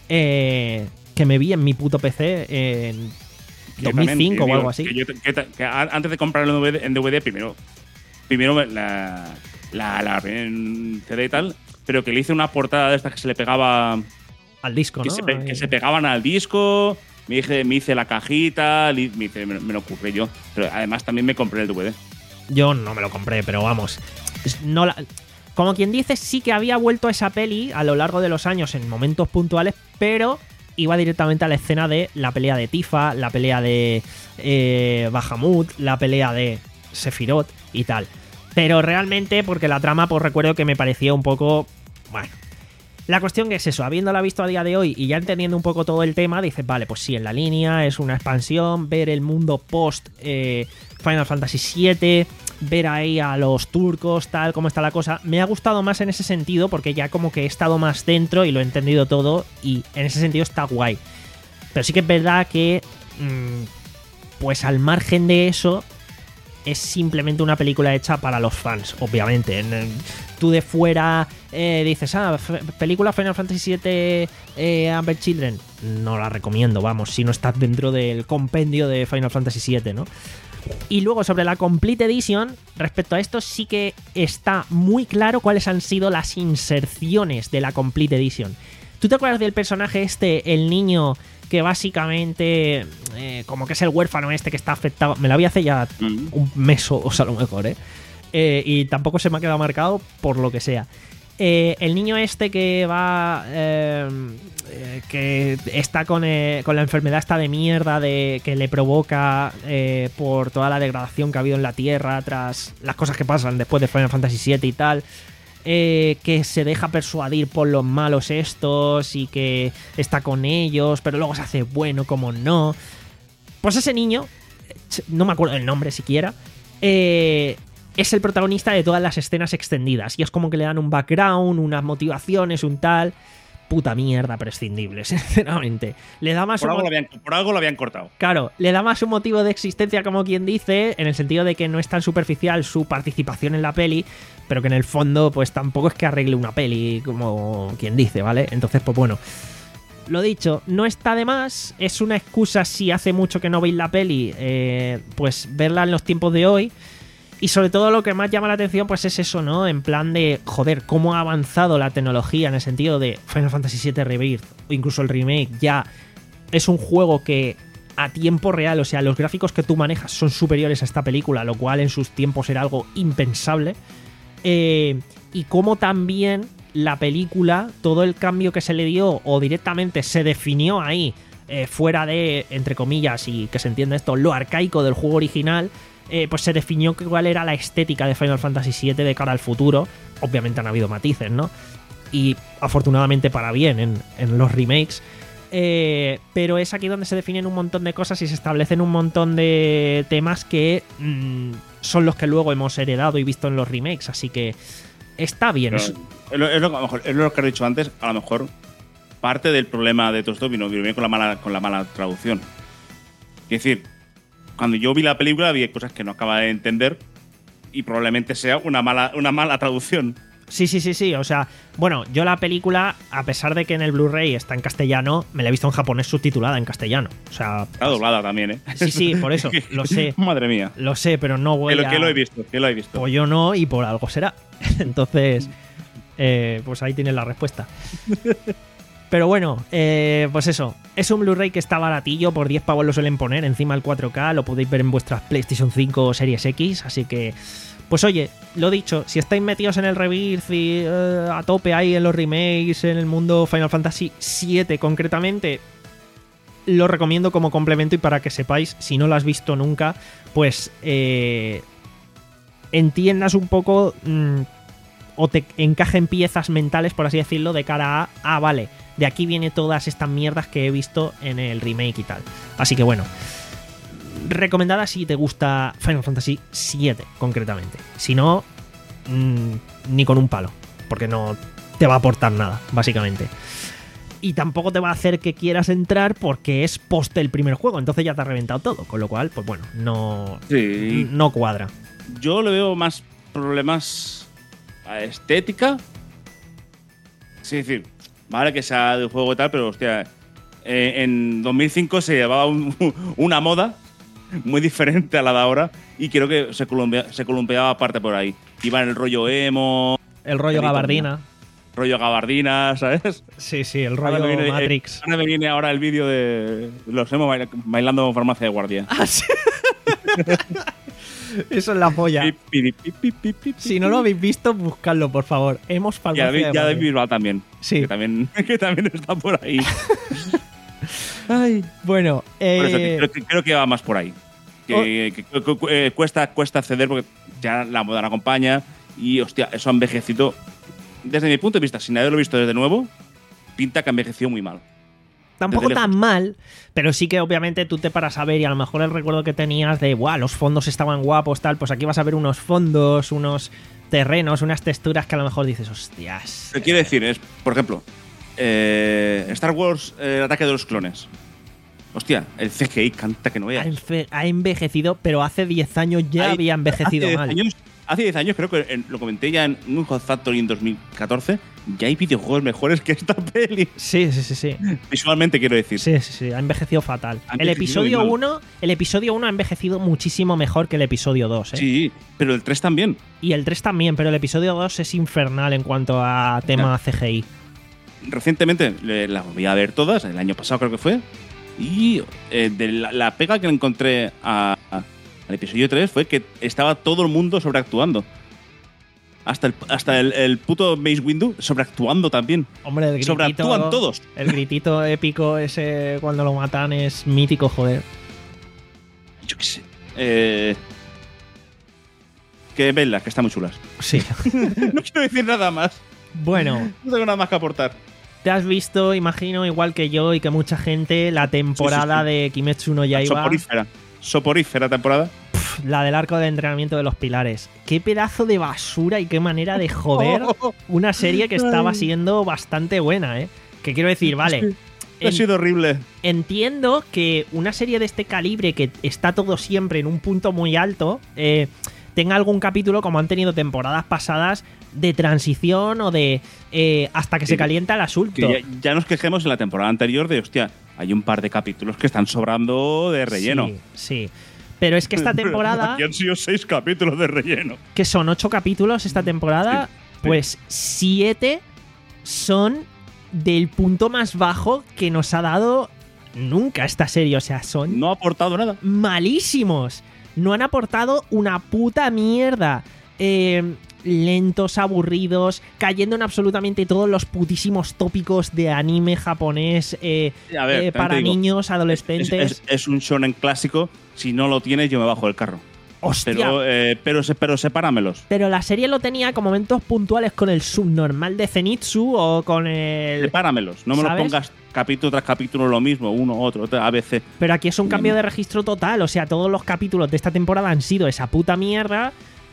Eh, que me vi en mi puto P C en dos mil cinco o algo así. Que yo, que, que antes de comprarlo en D V D, en D V D primero, primero la, la, la en C D y tal, pero que le hice una portada de estas que se le pegaba al disco, que ¿no? Se, que se pegaban al disco. Me hice, me hice la cajita, me, hice, me, me lo ocurrí yo. Pero además también me compré el D V D. Yo no me lo compré, pero vamos. No la, como quien dice, sí que había vuelto a esa peli a lo largo de los años en momentos puntuales, pero iba directamente a la escena de la pelea de Tifa, la pelea de eh, Bahamut, la pelea de Sephiroth y tal. Pero realmente, porque la trama, pues recuerdo que me parecía un poco... Bueno. La cuestión que es eso, habiéndola visto a día de hoy y ya entendiendo un poco todo el tema, dices, vale, pues sí, en la línea, es una expansión, ver el mundo post eh, Final Fantasy siete, ver ahí a los turcos, tal, cómo está la cosa. Me ha gustado más en ese sentido porque ya como que he estado más dentro y lo he entendido todo y en ese sentido está guay. Pero sí que es verdad que, mmm, pues al margen de eso, es simplemente una película hecha para los fans, obviamente. Tú de fuera eh, dices, ah, película Final Fantasy siete eh, Advent Children. No la recomiendo, vamos, si no estás dentro del compendio de Final Fantasy siete, ¿no? Y luego sobre la Complete Edition, respecto a esto sí que está muy claro cuáles han sido las inserciones de la Complete Edition. ¿Tú te acuerdas del personaje este, el niño que básicamente eh, como que es el huérfano este que está afectado? Me la vi hace ya mm. un mes o, o sea, a lo mejor, ¿eh? Eh, y tampoco se me ha quedado marcado por lo que sea. Eh, el niño este que va eh, eh, que está con, eh, con la enfermedad esta de mierda de, que le provoca eh, por toda la degradación que ha habido en la Tierra tras las cosas que pasan después de Final Fantasy siete y tal, eh, que se deja persuadir por los malos estos y que está con ellos pero luego se hace bueno como no. Pues ese niño, no me acuerdo el nombre siquiera, eh es el protagonista de todas las escenas extendidas y es como que le dan un background, unas motivaciones, un tal. puta mierda prescindible, sinceramente. Le da más Por un algo, mo- lo habían, por algo lo habían cortado. Claro, le da más un motivo de existencia, como quien dice, en el sentido de que no es tan superficial su participación en la peli, pero que en el fondo, pues tampoco es que arregle una peli, como quien dice, ¿vale? Entonces, pues bueno. Lo dicho, no está de más, es una excusa si hace mucho que no veis la peli, eh, pues verla en los tiempos de hoy. Y sobre todo lo que más llama la atención pues es eso, ¿no? En plan de, joder, cómo ha avanzado la tecnología en el sentido de Final Fantasy siete Rebirth o incluso el remake ya es un juego que a tiempo real, o sea, los gráficos que tú manejas son superiores a esta película, lo cual en sus tiempos era algo impensable. Eh, y cómo también la película, todo el cambio que se le dio o directamente se definió ahí, eh, fuera de, entre comillas, y que se entienda esto, lo arcaico del juego original, eh, pues se definió cuál era la estética de Final Fantasy siete de cara al futuro. Obviamente han habido matices, ¿no? Y afortunadamente para bien en, en los remakes. Eh, pero es aquí donde se definen un montón de cosas y se establecen un montón de temas que mmm, son los que luego hemos heredado y visto en los remakes. Así que está bien. Pero, es, lo, es, lo, a lo mejor, es lo que he dicho antes, a lo mejor parte del problema de todo esto vino, vino con, la mala, con la mala traducción. Es decir, cuando yo vi la película vi cosas que no acababa de entender y probablemente sea una mala, una mala traducción. Sí, sí, sí, sí. O sea, bueno, yo la película, a pesar de que en el Blu-ray está en castellano, me la he visto en japonés subtitulada en castellano. O sea, está doblada también, ¿eh? Sí, sí, por eso, lo sé. Madre mía. Lo sé, pero no voy que lo, a... que lo he visto, que lo he visto. Pues yo no, y por algo será. Entonces, eh, pues ahí tienes la respuesta. Pero bueno, eh, pues eso. Es un Blu-ray que está baratillo, por diez pavos lo suelen poner, encima el cuatro K, lo podéis ver en vuestras PlayStation cinco o Series X, así que... Pues oye, lo dicho, si estáis metidos en el Rebirth y uh, a tope ahí en los remakes, en el mundo Final Fantasy siete concretamente, lo recomiendo como complemento y para que sepáis, si no lo has visto nunca, pues eh, entiendas un poco mmm, o te encajen piezas mentales, por así decirlo, de cara a, ah, vale, de aquí viene todas estas mierdas que he visto en el remake y tal. Así que bueno, recomendada si te gusta Final Fantasy siete concretamente. Si no, mmm, ni con un palo, porque no te va a aportar nada, básicamente. Y tampoco te va a hacer que quieras entrar porque es post el primer juego, entonces ya te ha reventado todo, con lo cual, pues bueno, no, sí. no cuadra. Yo le veo más problemas a estética. Es decir, vale que sea de juego y tal, pero hostia, eh, en dos mil cinco se llevaba un, una moda muy diferente a la de ahora y creo que se, columpia, se columpiaba aparte por ahí. Iba en el rollo emo, el rollo gabardina, rollo gabardina, ¿sabes? Sí, sí, el rollo ahora viene, Matrix. Eh, ahora me viene ahora el vídeo de los emo bailando en farmacia de guardia. Ah, sí. Eso es la polla. Pi, pi, pi, pi, pi, pi, si no lo habéis visto, buscadlo, por favor. Hemos farmacia y de ya David Bilbao también. Sí. Que también, que también está por ahí. Ay, bueno, eh... por eso, que creo, que, creo que va más por ahí. Que, oh. que, que, que, que eh, cuesta, cuesta acceder porque ya la moda no acompaña y, hostia, eso ha envejecido. Desde mi punto de vista, sin haberlo visto desde nuevo, pinta que ha envejecido muy mal. Tampoco tan mal, pero sí que obviamente tú te paras a ver y a lo mejor el recuerdo que tenías de, ¡buah! Los fondos estaban guapos, tal, pues aquí vas a ver unos fondos, unos terrenos, unas texturas que a lo mejor dices, hostias. Lo que quiere decir es, por ejemplo, eh, Star Wars, eh, el ataque de los clones. Hostia, el C G I canta que no veas. Ha envejecido, pero hace diez años ya Hay, había envejecido hace mal. Años, hace diez años, creo que en, lo comenté ya en un Hot Factory en dos mil catorce, ya hay videojuegos mejores que esta peli. Sí, sí, sí, sí. Visualmente quiero decir. Sí, sí, sí, ha envejecido fatal. Ha envejecido el episodio uno, el episodio uno ha envejecido muchísimo mejor que el episodio dos, ¿eh? Sí, pero el tres también. Y el tres también, pero el episodio dos es infernal en cuanto a tema C G I. Recientemente las volví a ver todas, el año pasado creo que fue. Y eh, de la, la pega que le encontré a, a, al episodio tres fue que estaba todo el mundo sobreactuando. Hasta el, hasta el, el puto Mace Windu sobreactuando también. Hombre, el gritito, sobreactúan todos. El gritito épico ese cuando lo matan es mítico, joder. Yo qué sé. Eh, que venlas, que están muy chulas. Sí. No quiero decir nada más. Bueno. No tengo nada más que aportar. Te has visto, imagino, igual que yo y que mucha gente, la temporada sí, sí, sí. de Kimetsu no Yaiba. Soporífera. Soporífera temporada. Pff, la del arco de entrenamiento de los pilares. Qué pedazo de basura y qué manera de joder una serie que estaba siendo bastante buena, ¿eh? Que quiero decir, vale. Ha en- sido horrible. Entiendo que una serie de este calibre, que está todo siempre en un punto muy alto, eh, tenga algún capítulo, como han tenido temporadas pasadas, de transición o de eh, hasta que Sí, se calienta el asunto. Que ya, ya nos quejemos en la temporada anterior de, hostia, hay un par de capítulos que están sobrando de relleno. Sí, sí. Pero es que esta temporada, Aquí han sido seis capítulos de relleno. que son ocho capítulos esta temporada, Sí, sí. pues siete son del punto más bajo que nos ha dado nunca esta serie. O sea, son No ha aportado nada. malísimos. No han aportado una puta mierda. Eh, lentos, aburridos, cayendo en absolutamente todos los putísimos tópicos de anime japonés eh, A ver, eh, también para te digo, niños, adolescentes. Es, es- es un shonen clásico. Si no lo tienes, yo me bajo del carro. ¡Hostia! Pero, eh, pero, se- pero sepáramelos. Pero la serie lo tenía con momentos puntuales con el subnormal de Zenitsu o con el... Sepáramelos. No me ¿Sabes? lo pongas capítulo tras capítulo lo mismo, uno, otro, otro, a veces. Pero aquí es un Bien. cambio de registro total. O sea, todos los capítulos de esta temporada han sido esa puta mierda.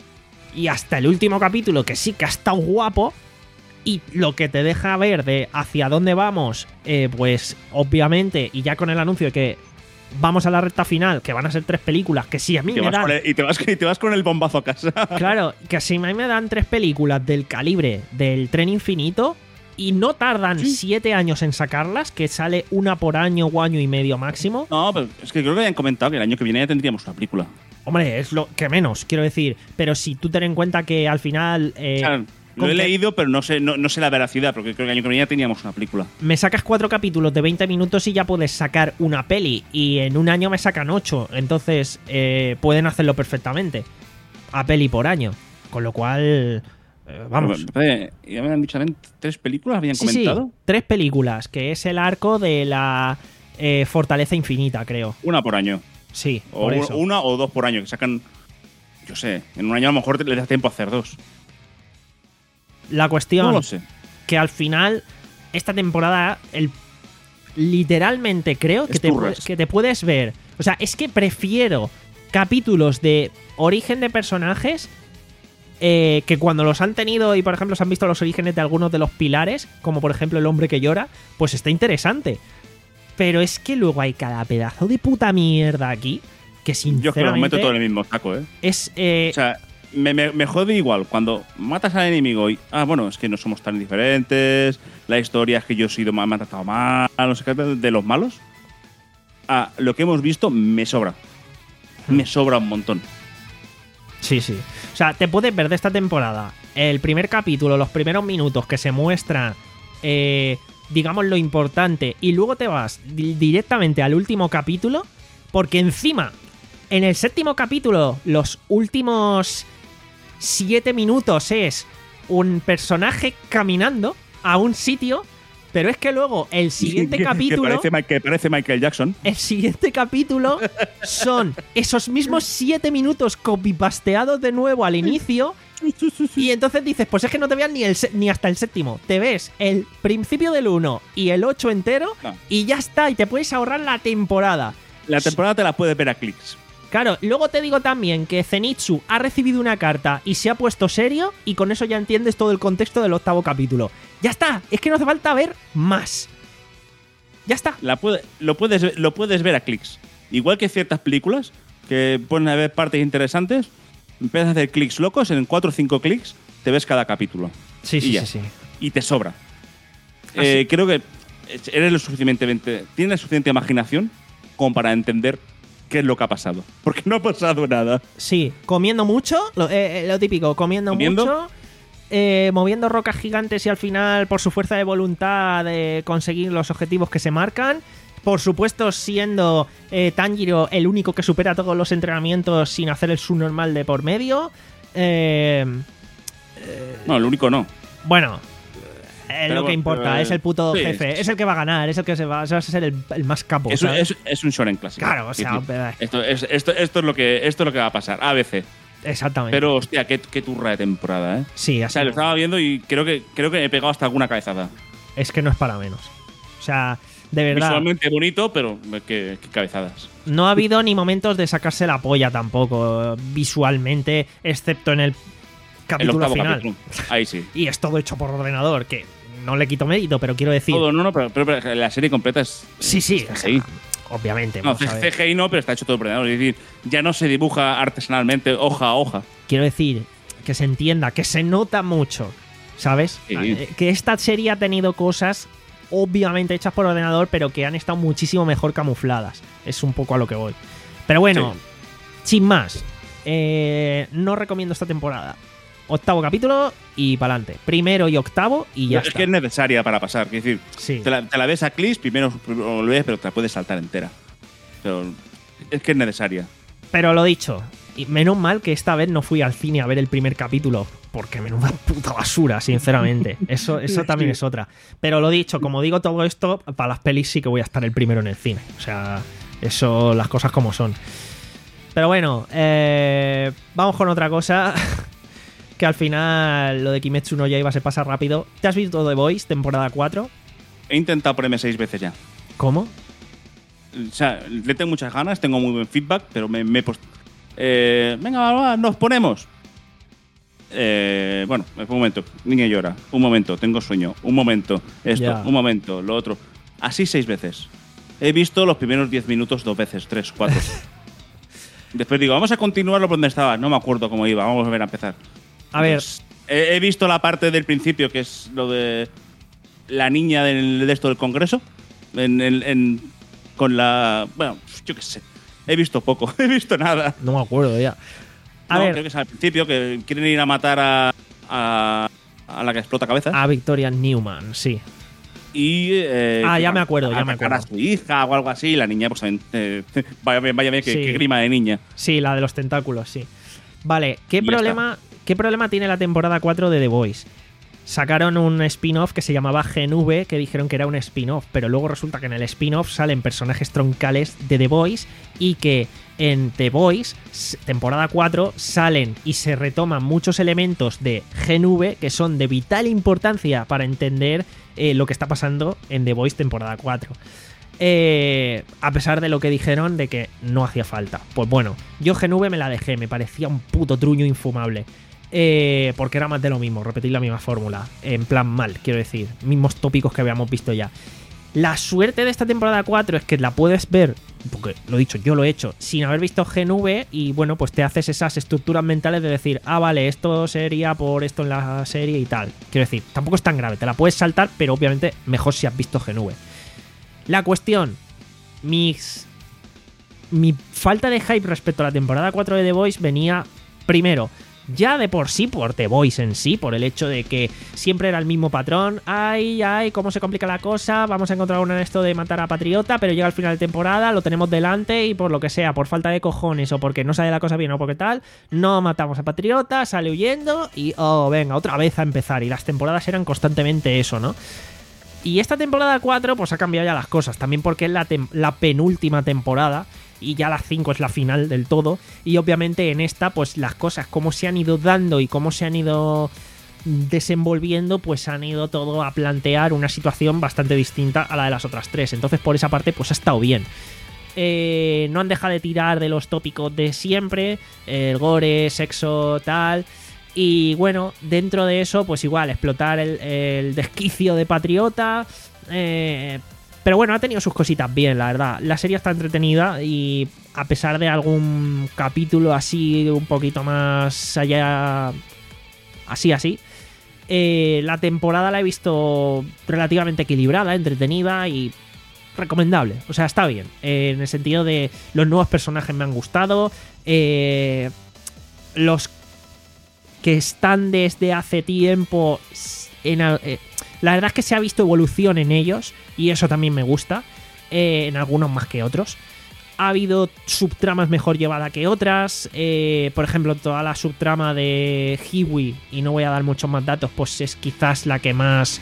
Y hasta el último capítulo, que sí que ha estado guapo. Y lo que te deja ver de hacia dónde vamos, eh, pues obviamente, y ya con el anuncio de que vamos a la recta final, que van a ser tres películas, que sí, a mí Y te, me vas dan. con el, y, te vas, y te vas con el bombazo a casa. Claro, que si a mí me dan tres películas del calibre del Tren Infinito y no tardan Sí. siete años en sacarlas, que sale una por año o año y medio máximo. No, pero es que creo que habían comentado que el año que viene ya tendríamos una película. Hombre, es lo que menos, quiero decir. Pero si tú ten en cuenta que al final eh, O sea, lo con he que- leído, pero no sé, no, no sé la veracidad, porque creo que el año que viene ya teníamos una película. me sacas cuatro capítulos de veinte minutos y ya puedes sacar una peli. Y en un año me sacan ocho. Entonces eh, pueden hacerlo perfectamente. A peli por año. Con lo cual... eh, vamos. Pero, eh, ya me han dicho también tres películas, habían Sí, sí, comentado. tres películas, que es el arco de la eh, Fortaleza Infinita, creo. Una por año. Sí, O por u- eso. una o dos por año, que sacan. Yo sé, en un año a lo mejor te- les da tiempo a hacer dos. La cuestión No lo sé. que al final, esta temporada, el, literalmente creo que Es te, turras. que te puedes ver. O sea, es que prefiero capítulos de origen de personajes eh, que cuando los han tenido y, por ejemplo, se han visto los orígenes de algunos de los pilares, como por ejemplo El hombre que llora, pues está interesante. Pero es que luego hay cada pedazo de puta mierda aquí que Yo es que los sinceramente meto todo en el mismo saco, ¿eh? es... eh, O sea, me, me, me jode igual cuando matas al enemigo y. Ah, bueno, es que no somos tan diferentes. La historia es que yo he sido mal, me han tratado mal, no sé qué, de los malos. Ah, lo que hemos visto me sobra. Me sobra un montón. Sí, sí. O sea, te puedes ver de esta temporada el primer capítulo, los primeros minutos que se muestra, eh, digamos, lo importante, y luego te vas di- directamente al último capítulo, porque encima, en el séptimo capítulo, los últimos siete minutos es un personaje caminando a un sitio, pero es que luego el siguiente Que- capítulo... Que parece, Ma- que parece Michael Jackson. El siguiente capítulo son esos mismos siete minutos copypasteados de nuevo al inicio. Y entonces dices, pues es que no te veas ni, el se- ni hasta el séptimo. Te ves el principio del uno y el ocho entero No. y ya está. Y te puedes ahorrar la temporada. La temporada te la puedes ver a clics. Claro, luego te digo también que Zenitsu ha recibido una carta y se ha puesto serio, y con eso ya entiendes todo el contexto del octavo capítulo. Ya está, es que no hace falta ver más. Ya está. La puede- lo, puedes, lo puedes ver a clics. Igual que ciertas películas que pueden haber partes interesantes, empiezas a hacer clics locos, en cuatro o cinco clics te ves cada capítulo. Sí, Y sí, ya. sí, sí. Y te sobra. Ah, Eh, sí. Creo que eres lo suficientemente. Tienes la suficiente imaginación como para entender qué es lo que ha pasado. Porque no ha pasado nada. Sí, comiendo mucho, lo, eh, eh, lo típico, comiendo, ¿Comiendo? mucho, eh, moviendo rocas gigantes y al final, por su fuerza de voluntad, de conseguir los objetivos que se marcan. Por supuesto, siendo eh, Tanjiro el único que supera todos los entrenamientos sin hacer el subnormal de por medio. Eh, No, lo único no. bueno, eh, Pero, lo que importa, eh, es el puto sí, jefe, sí. es el que va a ganar, es el que se va, se va a ser el, el más capo. Es un, ¿sabes? es, es un shonen clásico. Claro, o sea, Es decir, eh, esto, es, esto, esto, es lo que, esto es lo que va a pasar. A veces. Exactamente. Pero, hostia, qué, qué turra de temporada, ¿eh? sí, O así sea, lo es. estaba viendo y creo que, creo que he pegado hasta alguna cabezada. Es que no es para menos. O sea, de verdad. Visualmente bonito, pero qué, qué cabezadas. No ha habido ni momentos de sacarse la polla tampoco, visualmente, excepto en el El capítulo octavo final. capítulo. Ahí sí. Y es todo hecho por ordenador, que no le quito mérito, pero quiero decir... Todo, no, no, pero, pero, pero la serie completa es... Sí, sí, es C G I. o sea, obviamente. No, vamos a ver. C G I no, pero está hecho todo por ordenador. Es decir, ya no se dibuja artesanalmente hoja a hoja. Quiero decir, que se entienda, que se nota mucho, ¿sabes? Sí. Eh, Que esta serie ha tenido cosas obviamente hechas por ordenador, pero que han estado muchísimo mejor camufladas. Es un poco a lo que voy. Pero bueno, Sí. sin más, eh, no recomiendo esta temporada. Octavo capítulo y para adelante. Primero y octavo y ya es está. que es necesaria para pasar. Es decir, Sí. te, la, te la ves a clips, primero lo ves, pero te la puedes saltar entera. Pero es que es necesaria. Pero lo dicho, y menos mal que esta vez no fui al cine a ver el primer capítulo, porque menuda puta basura, sinceramente. Eso, eso también es otra. Pero lo dicho, como digo todo esto, para las pelis sí que voy a estar el primero en el cine. O sea, eso, las cosas como son. Pero bueno, eh, vamos con otra cosa. Que al final lo de Kimetsu no Yaiba se pasa rápido. ¿Te has visto The Voice, temporada cuatro? He intentado ponerme seis veces ya. ¿Cómo? O sea, le tengo muchas ganas, tengo muy buen feedback, pero me, me he puesto... Eh, venga, va, va, nos ponemos. Eh, bueno, un momento, niña llora. Un momento, tengo sueño. Un momento, esto, Ya. un momento, lo otro. Así seis veces. He visto los primeros diez minutos dos veces, tres, cuatro. Después digo, vamos a continuarlo por donde estaba. No me acuerdo cómo iba, vamos a ver a empezar. A ver, Entonces, he, he visto la parte del principio, que es lo de la niña del, de esto del Congreso. En, en- en- con la... Bueno, yo qué sé. He visto poco, he visto nada. no me acuerdo ya. A No, ver, creo que es al principio, que quieren ir a matar a, a, a la que explota cabezas. a Victoria Newman, sí. Y, eh, Ah, que ya van me acuerdo, a ya me atacar a acuerdo. su hija o algo así. Y la niña, pues también. eh, vaya, vaya, vaya, qué, Sí. qué grima de niña. Sí, la de los tentáculos, sí. Vale, ¿qué Y ya problema, ¿qué problema tiene la temporada cuatro de The Voice? Sacaron un spin-off que se llamaba Gen V, que dijeron que era un spin-off, pero luego resulta que en el spin-off salen personajes troncales de The Voice y que en The Voice, s- temporada cuatro, salen y se retoman muchos elementos de Gen V que son de vital importancia para entender eh, lo que está pasando en The Voice temporada cuatro. Eh, a pesar de lo que dijeron de que no hacía falta. Pues bueno, yo Gen V me la dejé, me parecía un puto truño infumable. Eh, porque era más de lo mismo, repetir la misma fórmula. En plan mal, quiero decir. Mismos tópicos que habíamos visto ya. La suerte de esta temporada cuatro es que la puedes ver, porque lo he dicho, yo lo he hecho, sin haber visto Gen V, y bueno, pues te haces esas estructuras mentales de decir, ah, vale, esto sería por esto en la serie y tal. Quiero decir, tampoco es tan grave, te la puedes saltar, pero obviamente mejor si has visto Gen V. La cuestión, mis, mi falta de hype respecto a la temporada cuatro de The Voice venía, primero, ya de por sí por The Voice en sí, por el hecho de que siempre era el mismo patrón. Ay, ay, cómo se complica la cosa. Vamos a encontrar un esto de matar a Patriota, pero llega al final de temporada, lo tenemos delante y por lo que sea, por falta de cojones o porque no sale la cosa bien o porque tal, no matamos a Patriota, sale huyendo y, oh, venga, otra vez a empezar. Y las temporadas eran constantemente eso, ¿no? Y esta temporada cuatro pues ha cambiado ya las cosas, también porque es la, tem- la penúltima temporada y ya la cinco es la final del todo, y obviamente en esta pues las cosas como se han ido dando y cómo se han ido desenvolviendo pues han ido todo a plantear una situación bastante distinta a la de las otras tres, entonces por esa parte pues ha estado bien. Eh, no han dejado de tirar de los tópicos de siempre, el gore, sexo, tal. Y bueno, dentro de eso, pues igual, explotar el, el desquicio de Patriota. Eh, pero bueno, ha tenido sus cositas bien, la verdad. La serie está entretenida y a pesar de algún capítulo así, un poquito más allá, así, así, eh, la temporada la he visto relativamente equilibrada, entretenida y recomendable. O sea, está bien. Eh, en el sentido de los nuevos personajes me han gustado. Eh, los que están desde hace tiempo en, eh, la verdad es que se ha visto evolución en ellos y eso también me gusta, eh, en algunos más que otros. Ha habido subtramas mejor llevadas que otras, eh, por ejemplo toda la subtrama de Hiwi, y no voy a dar muchos más datos, pues es quizás la que más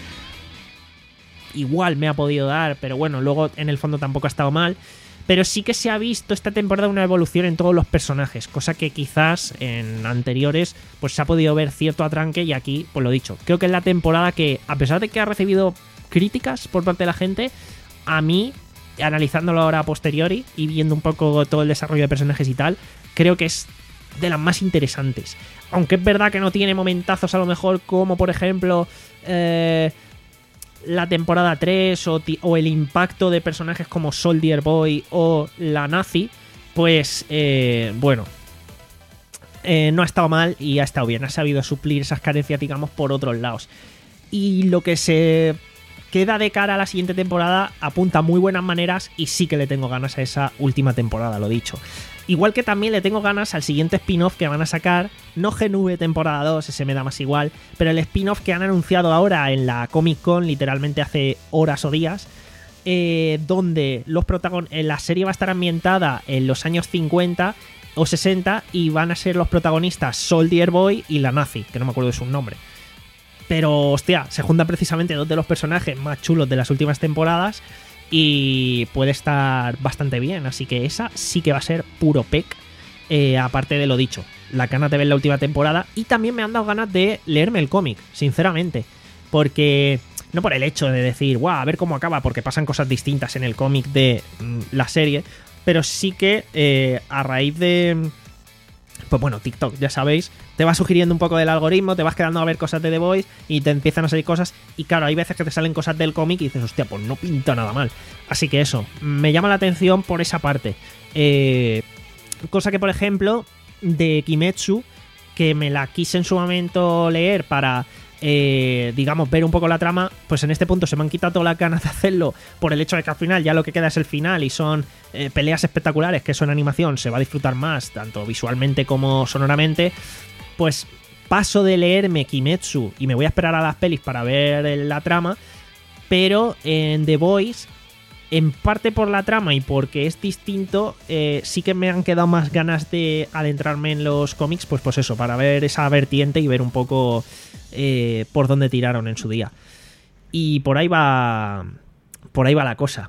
igual me ha podido dar, pero bueno, luego en el fondo tampoco ha estado mal. Pero sí que se ha visto esta temporada una evolución en todos los personajes, cosa que quizás en anteriores pues se ha podido ver cierto atranque, y aquí, pues lo dicho, creo que es la temporada que, a pesar de que ha recibido críticas por parte de la gente, a mí, analizándolo ahora a posteriori y viendo un poco todo el desarrollo de personajes y tal, creo que es de las más interesantes. Aunque es verdad que no tiene momentazos a lo mejor como, por ejemplo, eh, la temporada tres o, ti- o el impacto de personajes como Soldier Boy o la Nazi, pues eh, bueno, eh, no ha estado mal y ha estado bien, ha sabido suplir esas carencias, digamos, por otros lados. Y lo que se queda de cara a la siguiente temporada apunta muy buenas maneras y sí que le tengo ganas a esa última temporada, lo dicho. Igual que también le tengo ganas al siguiente spin-off que van a sacar, no Gen V temporada dos, ese me da más igual, pero el spin-off que han anunciado ahora en la Comic Con, literalmente hace horas o días, eh, donde los protagon- la serie va a estar ambientada en los años cincuenta o sesenta y van a ser los protagonistas Soldier Boy y la Nazi, que no me acuerdo de su nombre. Pero, hostia, se juntan precisamente dos de los personajes más chulos de las últimas temporadas y puede estar bastante bien. Así que esa sí que va a ser puro pec, eh, aparte de lo dicho. La ganas de ver la última temporada y también me han dado ganas de leerme el cómic, sinceramente. Porque, no por el hecho de decir, guau, a ver cómo acaba, porque pasan cosas distintas en el cómic de mm, la serie, pero sí que eh, a raíz de... Pues bueno, TikTok, ya sabéis, te va sugiriendo un poco del algoritmo, te vas quedando a ver cosas de The Voice y te empiezan a salir cosas. Y claro, hay veces que te salen cosas del cómic y dices, hostia, pues no pinta nada mal. Así que eso, me llama la atención por esa parte. Eh, cosa que, por ejemplo, de Kimetsu, que me la quise en su momento leer para... Eh, digamos, ver un poco la trama, pues en este punto se me han quitado todas las ganas de hacerlo por el hecho de que al final ya lo que queda es el final y son eh, peleas espectaculares, que eso en animación se va a disfrutar más, tanto visualmente como sonoramente. Pues paso de leerme Kimetsu y me voy a esperar a las pelis para ver la trama, pero en The Voice, en parte por la trama y porque es distinto, eh, sí que me han quedado más ganas de adentrarme en los cómics, pues pues eso, para ver esa vertiente y ver un poco eh, por dónde tiraron en su día. Y por ahí va, por ahí va la cosa.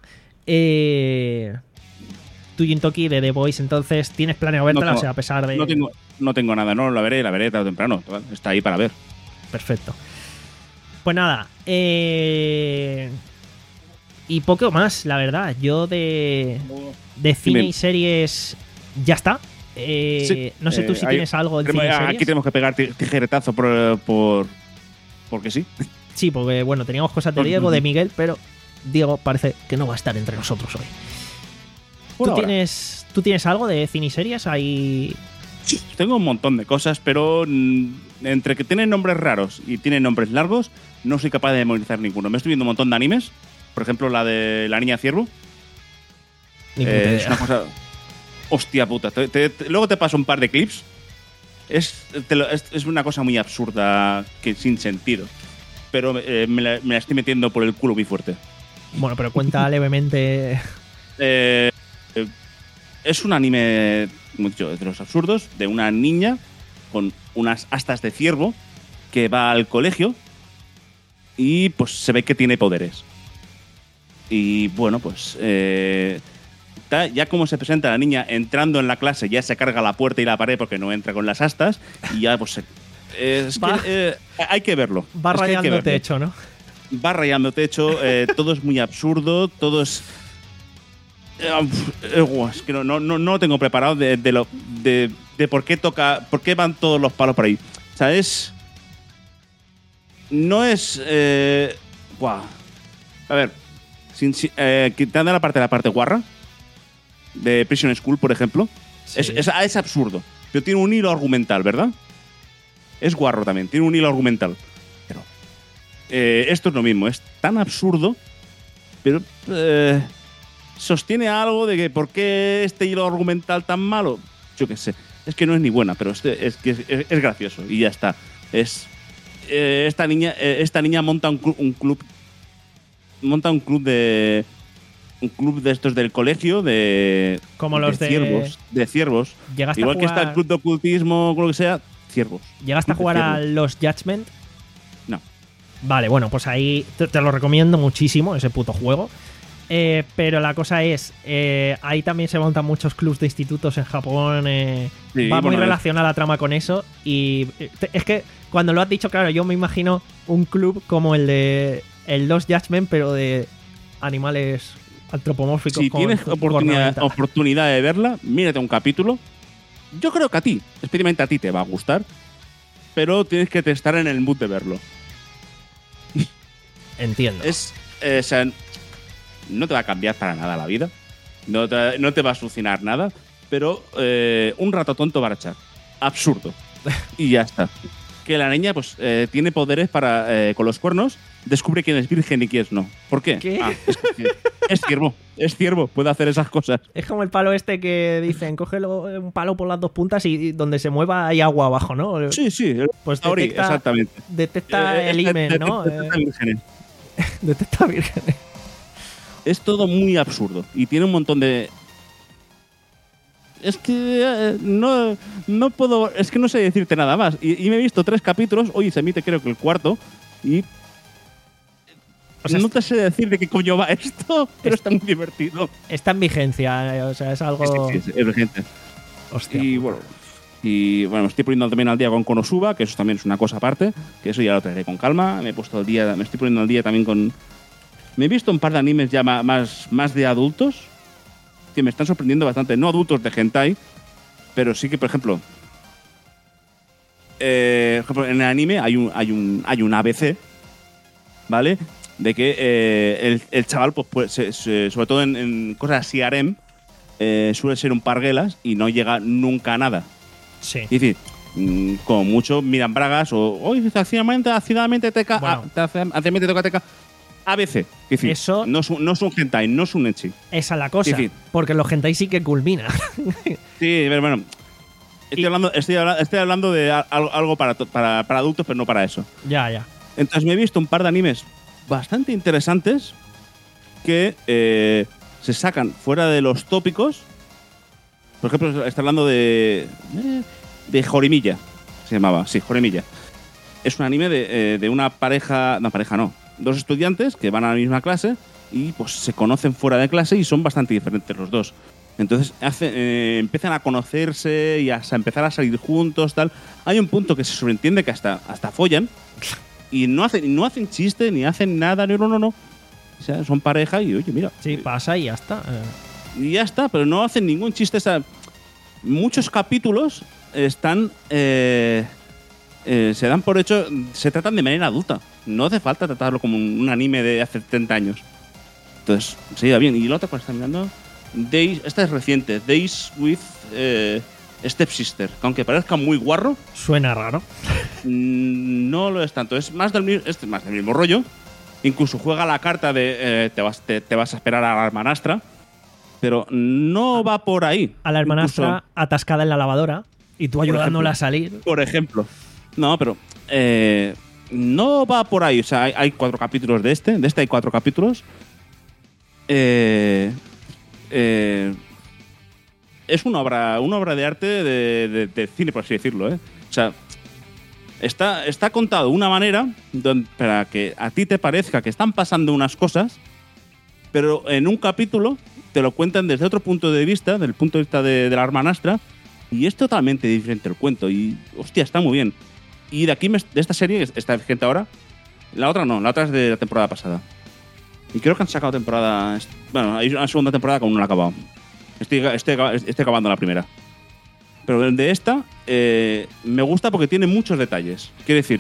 Eh, tú, Jintoki, de The Voice, entonces, ¿tienes planeado verla? No O sea, a pesar de... No tengo, no tengo nada, no la veré, la veré tarde o temprano. Está ahí para ver. Perfecto. Pues nada, eh... y poco más, la verdad. Yo de, de cine Dime. y series ya está. Eh, Sí, no sé tú eh, si hay- tienes algo en Tenemos- cine y series. Aquí tenemos que pegar ti- tijeretazo por, por porque sí. Sí, porque bueno, teníamos cosas de Por- Diego, de Miguel, pero Diego parece que no va a estar entre nosotros hoy. Por ¿Tú ahora. tienes, ¿Tú tienes algo de cine y series? Ahí... Tengo un montón de cosas, pero mm, entre que tienen nombres raros y tienen nombres largos, no soy capaz de memorizar ninguno. Me estoy viendo un montón de animes. Por ejemplo, la de La Niña Ciervo. Ni puta Eh, idea. es una cosa... Hostia puta. Te- te- te- luego te paso un par de clips. Es, te lo- es, es una cosa muy absurda, que sin sentido. Pero eh, me, la, me la estoy metiendo por el culo muy fuerte. Bueno, pero cuenta levemente... Eh, eh, es un anime, como he dicho, de los absurdos, de una niña con unas astas de ciervo que va al colegio y pues se ve que tiene poderes. Y bueno, pues eh, ta- ya como se presenta la niña entrando en la clase, ya se carga la puerta y la pared porque no entra con las astas y ya pues se- es Va- que, eh, hay que verlo. Va Es que hay que rayando verlo. techo, ¿no? Va rayando techo, eh, todo es muy absurdo, todo es... Eh, uf, eh, guau, es que no, no, no, no lo tengo preparado de, de, lo, de, de por qué toca, por qué van todos los palos por ahí. O sea, es... No es... Eh, guau. A ver, sin, sin- eh, quitando la parte de la parte guarra, de Prison School, por ejemplo, Sí. es, es, es absurdo, pero tiene un hilo argumental, ¿verdad? Es guarro también, tiene un hilo argumental. Pero eh, esto es lo mismo, es tan absurdo, pero eh, sostiene algo de que ¿por qué este hilo argumental tan malo? Yo qué sé, es que no es ni buena, pero este, es que es, es- es gracioso y ya está. Es eh, esta niña, eh, esta niña monta un, clu- un club, monta un club de un club de estos del colegio de Como los de- ciervos, de ciervos. Llegaste Igual a que está el jugar- club de ocultismo o lo que sea, ciervos. ¿Llegaste a Club de jugar a ciervos. los Judgment? No. Vale, bueno, pues ahí te, te lo recomiendo muchísimo, ese puto juego. Eh, pero la cosa es, eh, ahí también se montan muchos clubs de institutos en Japón. eh, Sí, va muy bueno, relacionada la trama con eso. Y eh, te- es que cuando lo has dicho, claro, yo me imagino un club como el de el Lost Judgment, pero de animales antropomórficos. Si con tienes oportunidad, ornamental. oportunidad de verla, mírate un capítulo. Yo creo que a ti, especialmente a ti, te va a gustar. Pero tienes que estar en el mood de verlo. Entiendo. Es, eh, o sea, no te va a cambiar para nada la vida, no te, no te va a solucionar nada, pero eh, un rato tonto va a echar. Absurdo. Y ya está. Que la niña pues eh, tiene poderes para, eh, con los cuernos, descubre quién es virgen y quién no. ¿Por qué? ¿Qué? Ah, es, que es ciervo, es ciervo, puede hacer esas cosas. Es como el palo este que dicen, cógelo un palo por las dos puntas y, y donde se mueva hay agua abajo, ¿no? Sí, sí, el Pues Tauri, detecta, exactamente. detecta Eh, el este- himen, de- ¿no? de- de- de- vírgenes. Eh, detecta vírgenes. Es todo muy absurdo y tiene un montón de. Es que eh, no, no puedo. Es que no sé decirte nada más. Y, y me he visto tres capítulos. Hoy se emite, creo que el cuarto. Y. O sea, no te sé decir de qué coño va esto, pero está muy divertido. Está en vigencia, eh, o sea, es algo... Sí, sí, sí, es urgente. Hostia. Y bueno. Y bueno, me estoy poniendo también al día con Konosuba, que eso también es una cosa aparte, que eso ya lo traeré con calma. Me he puesto al día, me estoy poniendo al día también con. Me he visto un par de animes ya ma- más, más de adultos, que me están sorprendiendo bastante. No adultos de hentai, pero sí que, por ejemplo, eh, por ejemplo, en el anime hay un, hay un, hay un A B C, ¿vale? De que eh, el, el chaval, pues, pues se- se- sobre todo en, en cosas así harem, eh, suele ser un parguelas y no llega nunca a nada. Sí. Es decir, mm, como mucho miran bragas o hoy accidentalmente, accidentalmente teca, Bueno. ah, te hace- accidentalmente toca teca. A B C. Es decir, Eso- no es, un, no es un hentai, no es un ecchi. Esa es la cosa, Sí, sí. porque los hentai sí que culmina. Sí, pero bueno. Estoy, Y- hablando, estoy, habla- estoy hablando de a- algo, algo para, to- para, para adultos, pero no para eso. ya, ya. Entonces me he visto un par de animes bastante interesantes que eh, se sacan fuera de los tópicos. Por ejemplo, está hablando de. eh, de Jorimilla. Se llamaba, sí, Jorimilla. Es un anime de, eh, de una pareja. No, pareja no. Dos estudiantes que van a la misma clase y pues se conocen fuera de clase y son bastante diferentes los dos. Entonces hace, eh, empiezan a conocerse y a, a empezar a salir juntos, tal. Hay un punto que se sobreentiende que hasta, hasta follan y no hacen, no hacen chiste ni hacen nada, no, no, no. O sea, son pareja y oye, mira. Sí, eh, pasa y ya está. Eh, y ya está, pero no hacen ningún chiste. O sea, muchos capítulos están. eh, eh, se dan por hecho. Se tratan de manera adulta. No hace falta tratarlo como un, un anime de hace setenta años. Entonces, se lleva bien. Y la otra, cuando está mirando. Days, esta es reciente. Days with eh, Stepsister. Que aunque parezca muy guarro, suena raro. mm, no lo es tanto. Es más del, mi- es más del mismo rollo. Incluso juega la carta de eh, te, vas, te, te vas a esperar a la hermanastra. Pero no va por ahí. A la hermanastra Incluso- atascada en la lavadora y tú ayudándola a salir. por ejemplo. No, pero eh, no va por ahí. O sea, hay, hay cuatro capítulos de este. De este hay cuatro capítulos. Eh, eh, es una obra, una obra de arte de, de- de cine, por así decirlo. ¿eh? O sea, está, está contado de una manera don- para que a ti te parezca que están pasando unas cosas, pero en un capítulo te lo cuentan desde otro punto de vista, del punto de vista de, de la hermanastra, y es totalmente diferente el cuento. Y, hostia, está muy bien. Y de aquí, me- de esta serie, está vigente ahora. La otra no, la otra es de la temporada pasada. Y creo que han sacado temporada. Bueno, hay una segunda temporada que aún no la he acabado. Estoy, estoy, estoy acabando la primera. Pero el de esta eh, me gusta porque tiene muchos detalles. Quiero decir,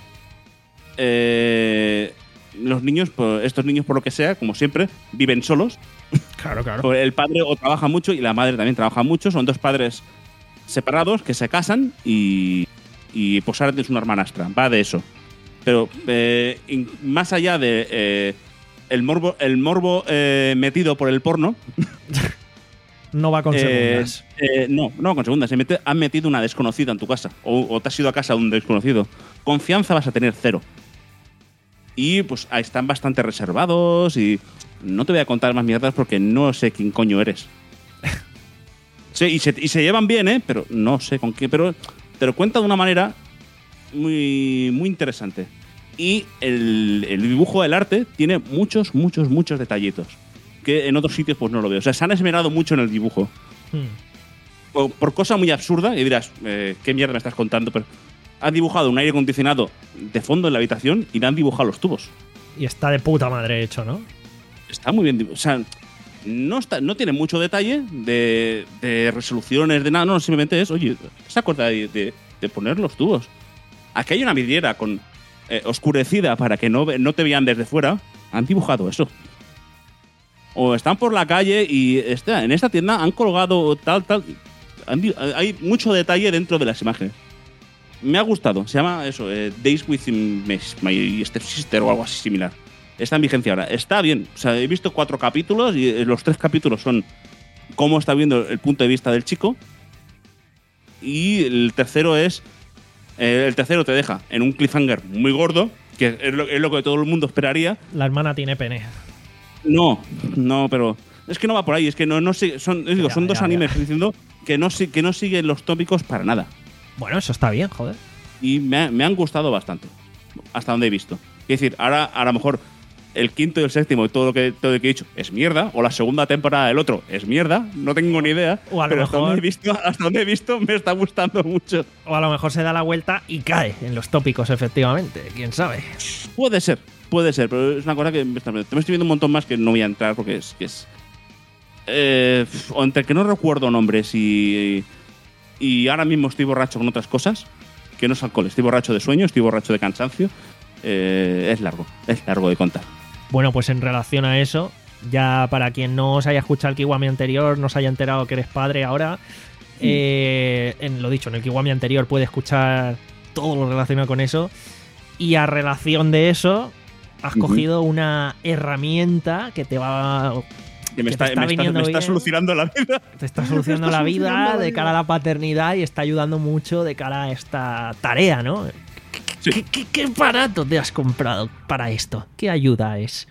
eh, los niños, pues, estos niños, por lo que sea, como siempre, viven solos. Claro, claro. El padre o trabaja mucho y la madre también trabaja mucho. Son dos padres separados que se casan y, y pues ahora tienes una hermanastra. Va de eso. Pero eh, in- más allá de eh, el morbo, el morbo eh, metido por el porno, No va con eh, segundas. eh, no, no con segundas. Se mete, han metido una desconocida en tu casa o, o te has ido a casa de un desconocido. Confianza vas a tener cero. Y pues ahí están bastante reservados y no te voy a contar más mierdas porque no sé quién coño eres. Sí, y se, y se llevan bien, ¿eh? Pero no sé con qué. Pero te lo cuenta de una manera muy, muy interesante. Y el, el dibujo del arte tiene muchos, muchos, muchos detallitos que en otros sitios pues no lo veo. O sea, se han esmerado mucho en el dibujo. Hmm. Por, por cosa muy absurda, y dirás, eh, ¿qué mierda me estás contando? Pero han dibujado un aire acondicionado de fondo en la habitación y le han dibujado los tubos. Y está de puta madre hecho, ¿no? Está muy bien dibujado. O sea, no, está, no tiene mucho detalle de, de resoluciones, de nada. No, simplemente es, oye, se acuerda de, de, de poner los tubos. Aquí hay una vidriera con, eh, oscurecida para que no, ve- no te vean desde fuera, han dibujado eso. O están por la calle y está, en esta tienda han colgado tal, tal. Han di- hay mucho detalle dentro de las imágenes. Me ha gustado. Se llama eso, eh, Days with My, My Stepsister o algo así similar. Está en vigencia ahora. Está bien. O sea, he visto cuatro capítulos y eh, los tres capítulos son cómo está viendo el punto de vista del chico. Y el tercero es. eh, el tercero te deja en un cliffhanger muy gordo, que es lo, es lo que todo el mundo esperaría. La hermana tiene pene. No, no, pero es que no va por ahí. Es que no, no sigue- son, es digo, Ya, son dos ya, animes ya. que estoy diciendo que no, si- que no siguen los tópicos para nada. Bueno, eso está bien, joder. Y me, ha- me han gustado bastante. Hasta donde he visto. Es decir, ahora a lo mejor el quinto y el séptimo y todo lo que, todo lo que he dicho es mierda. O la segunda temporada del otro es mierda. No tengo ni idea. O a lo pero hasta, mejor- donde he visto, hasta donde he visto me está gustando mucho. O a lo mejor se da la vuelta y cae en los tópicos, efectivamente. ¿Quién sabe? Puede ser, puede ser. Pero es una cosa que me está, me estoy viendo un montón más que no voy a entrar porque es... Que es eh, o entre que no recuerdo nombres y... Y ahora mismo estoy borracho con otras cosas. Que no es alcohol. Estoy borracho de sueño, estoy borracho de cansancio. Eh, es largo, es largo de contar. Bueno, pues en relación a eso, ya para quien no os haya escuchado el Kiwami anterior, no se haya enterado que eres padre ahora, eh, en lo dicho, en el Kiwami anterior puede escuchar todo lo relacionado con eso. Y a relación de eso, has Ujú. cogido una herramienta que te va Que me que te está, está me está- viniendo me está bien. solucionando la vida. te está solucionando está la solucionando vida la de vida. cara a la paternidad y está ayudando mucho de cara a esta tarea, ¿no? Sí. ¿Qué, qué, qué aparato te has comprado para esto? ¿Qué ayuda es?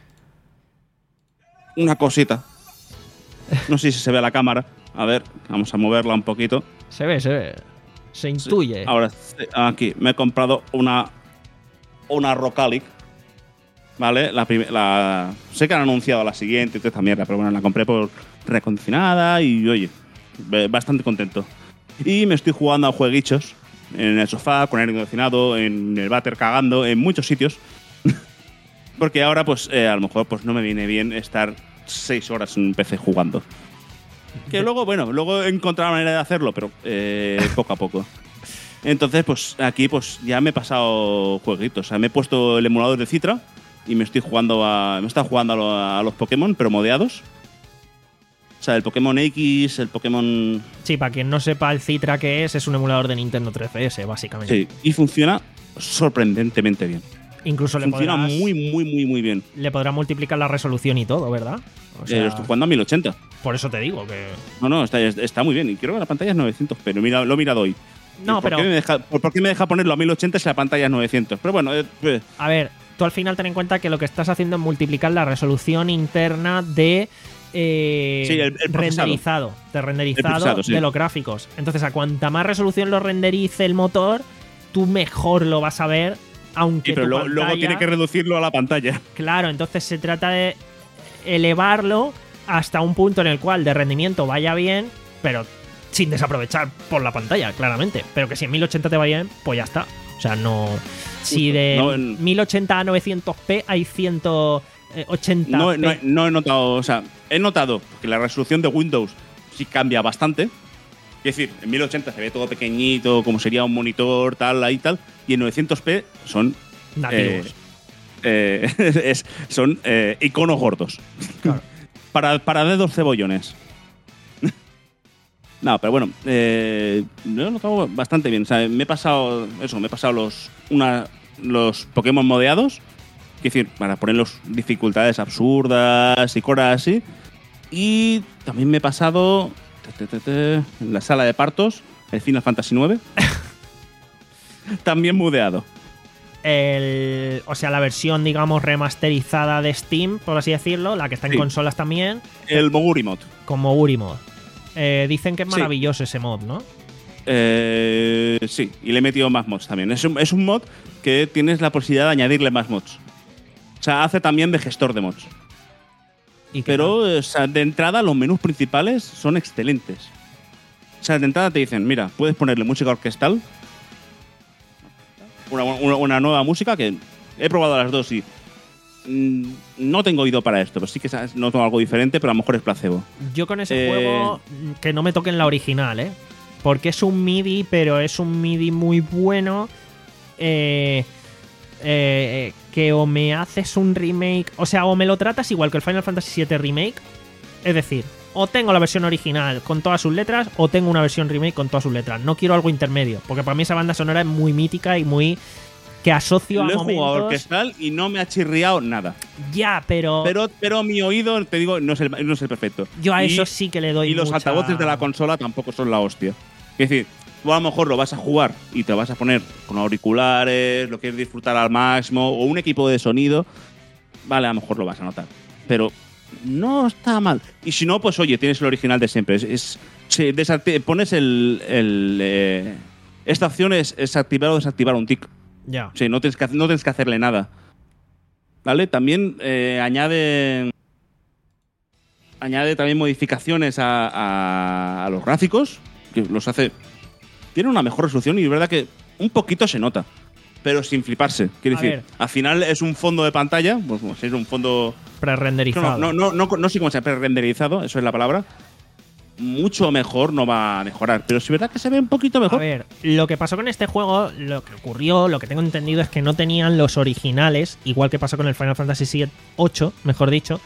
Una cosita. No sé si se ve a la cámara. A ver, vamos a moverla un poquito. Se ve, se ve. Se intuye. Ahora, sí, aquí, me he comprado una, una Rocalic. ¿Vale? La, prim- la Sé que han anunciado la siguiente y toda esta mierda, pero bueno, la compré por recondicionada y, oye, be- bastante contento. Y me estoy jugando a jueguichos en el sofá, con aire acondicionado, en el váter cagando, en muchos sitios. Porque ahora, pues, eh, a lo mejor pues no me viene bien estar seis horas en un P C jugando. Que luego, bueno, luego he encontrado la manera de hacerlo, pero eh, poco a poco. Entonces, pues aquí pues ya me he pasado jueguitos. O sea, me he puesto el emulador de Citra y me estoy jugando a. Me he estado jugando a, lo- a los Pokémon, pero modeados. O sea, el Pokémon X, el Pokémon. Sí, para quien no sepa el Citra que es, es un emulador de Nintendo tres D S, básicamente. Sí, y funciona sorprendentemente bien. Incluso le Funciona podrás, muy, muy, muy, muy bien. le podrá multiplicar la resolución y todo, ¿verdad? O Eh, sea, lo estoy jugando a mil ochenta. por eso te digo que. No, no, está, está muy bien. Y creo que la pantalla es novecientos, pero mira, lo he mirado hoy. No, ¿Por pero. Qué me deja, por, por qué me deja ponerlo a mil ochenta si la pantalla es novecientos? Pero bueno, eh, eh, A ver, tú al final ten en cuenta que lo que estás haciendo es multiplicar la resolución interna de. eh, Sí, el- el procesado. renderizado, de renderizado El procesado, sí. de los gráficos. Entonces, a cuanta más resolución lo renderice el motor, tú mejor lo vas a ver, aunque sí, pero tu luego, luego pantalla- tiene que reducirlo a la pantalla. Claro, entonces se trata de elevarlo hasta un punto en el cual de rendimiento vaya bien, pero sin desaprovechar por la pantalla, claramente. Pero que si en mil ochenta te va bien, pues ya está. O sea, no. Si de No, en- mil ochenta a novecientos p hay ciento ochenta p. No, no, no he notado, o sea, he notado que la resolución de Windows sí cambia bastante. Es decir, en mil ochenta se ve todo pequeñito, como sería un monitor, tal, ahí, tal. Y en novecientos p son. nativos. eh, es- son eh, iconos gordos. Claro. para, para dedos cebollones. No, pero bueno, eh, lo he notado bastante bien. O sea, me he pasado eso, me he pasado los, una, los Pokémon modeados. Es decir, para ponerlos dificultades absurdas y cosas así. Y también me he pasado te, te, te, te, en la sala de partos, el Final Fantasy nueve. También modeado. El, o sea, la versión, digamos, remasterizada de Steam, por así decirlo, la que está en Sí. consolas también, El Moguri Mod. como Uri Mod. Eh, dicen que es Sí. maravilloso ese mod, ¿no? Eh, sí, y le he metido más mods también. Es un, es un mod que tienes la posibilidad de añadirle más mods. O sea, hace también de gestor de mods. ¿Y qué Pero o sea, de entrada los menús principales son excelentes. O sea, de entrada te dicen, mira, puedes ponerle música orquestal, una, una- una nueva música que he probado las dos y mm, no tengo oído para esto, pero sí que sabes, noto algo diferente, pero a lo mejor es placebo. Yo con ese Eh, juego, que no me toquen la original, ¿eh? Porque es un MIDI, pero es un MIDI muy bueno. Eh, eh, que o me haces un remake, o sea, o me lo tratas igual que el Final Fantasy siete Remake, es decir, o tengo la versión original con todas sus letras, o tengo una versión remake con todas sus letras. No quiero algo intermedio, porque para mí esa banda sonora es muy mítica y muy... que asocio Lo a he jugado momentos… orquestal y no me ha chirriado nada. Ya, pero… Pero, pero mi oído, te digo, no es el, no es el perfecto. yo a Y- eso sí que le doy Y los mucha… altavoces de la consola tampoco son la hostia. Es decir, tú a lo mejor lo vas a jugar y te vas a poner con auriculares, lo quieres disfrutar al máximo, o un equipo de sonido, vale, a lo mejor lo vas a notar. Pero no está mal. Y si no, pues oye, tienes el original de siempre. Es, es- se desacti- pones el… el, eh, esta opción es, es activar o desactivar un tic. Ya. Sí, no tienes que, no tienes que hacerle nada. ¿Vale? También eh, añade. Añade también modificaciones a, a- a los gráficos, que los hace. Tiene una mejor resolución y es verdad que un poquito se nota, pero sin fliparse. Quiero A decir, ver. al final es un fondo de pantalla, pues pues, es un fondo. Pre-renderizado. No, no, no, no, no sé cómo se llama, renderizado, eso es la palabra. Mucho mejor no va a mejorar, pero sí es verdad que se ve un poquito A mejor. ver, lo que pasó con este juego, lo que ocurrió, lo que tengo entendido es que no tenían los originales, igual que pasó con el Final Fantasy ocho, mejor dicho.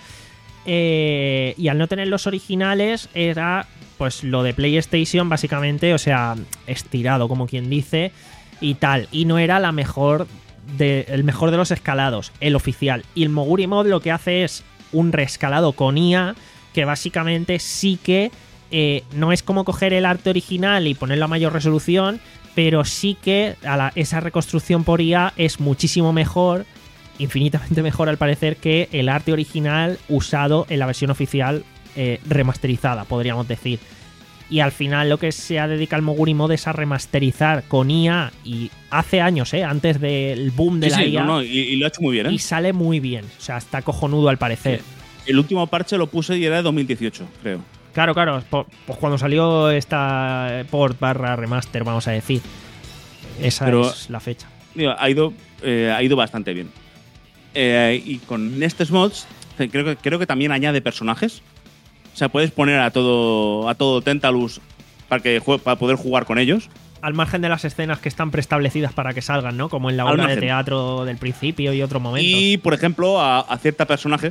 Eh, y al no tener los originales era pues lo de PlayStation básicamente, o sea, estirado como quien dice y tal, y no era la mejor de, el mejor de los escalados, el oficial. Y el Moguri Mod lo que hace es un reescalado con I A que básicamente sí que eh, no es como coger el arte original y ponerlo a mayor resolución, pero sí que a la- esa reconstrucción por I A es muchísimo mejor, infinitamente mejor al parecer, que el arte original usado en la versión oficial eh, remasterizada, podríamos decir. Y al final lo que se ha dedicado al Moguri Mod es a remasterizar con I A, y hace años, ¿eh? Antes del boom de Sí, la sí, I A, no, no, y, y lo ha hecho muy bien, ¿eh? y sale muy bien. O sea, está cojonudo al parecer. El último parche lo puse y era de dos mil dieciocho, creo. Claro, claro, po- pues cuando salió esta port barra remaster, vamos a decir. Esa Pero- es la fecha. Digo, ha ido, eh, ha ido bastante bien. Eh, y con estos mods, eh, creo que, creo que también añade personajes. O sea, puedes poner a todo, a todo Tentalus para, que jue- para poder jugar con ellos. Al margen de las escenas que están preestablecidas para que salgan, ¿no? Como en la Al obra de margen. teatro del principio y otros momentos. Y, por ejemplo, a, a cierta personaje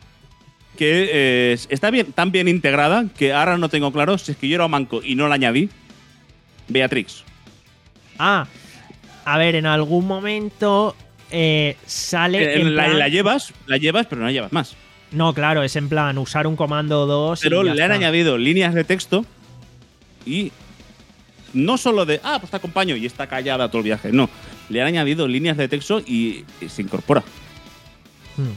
que eh, está bien, tan bien integrada que ahora no tengo claro si es que yo era manco y no la añadí. Beatrix. Ah, a ver, en algún momento eh, sale. Eh, en la, plan- la llevas, la llevas, pero no la llevas más. No, claro, es en plan usar un comando dos. Pero y ya le han está. añadido líneas de texto y no solo de, ah, pues te acompaño y está callada todo el viaje. No, le han añadido líneas de texto y, y se incorpora. Hmm.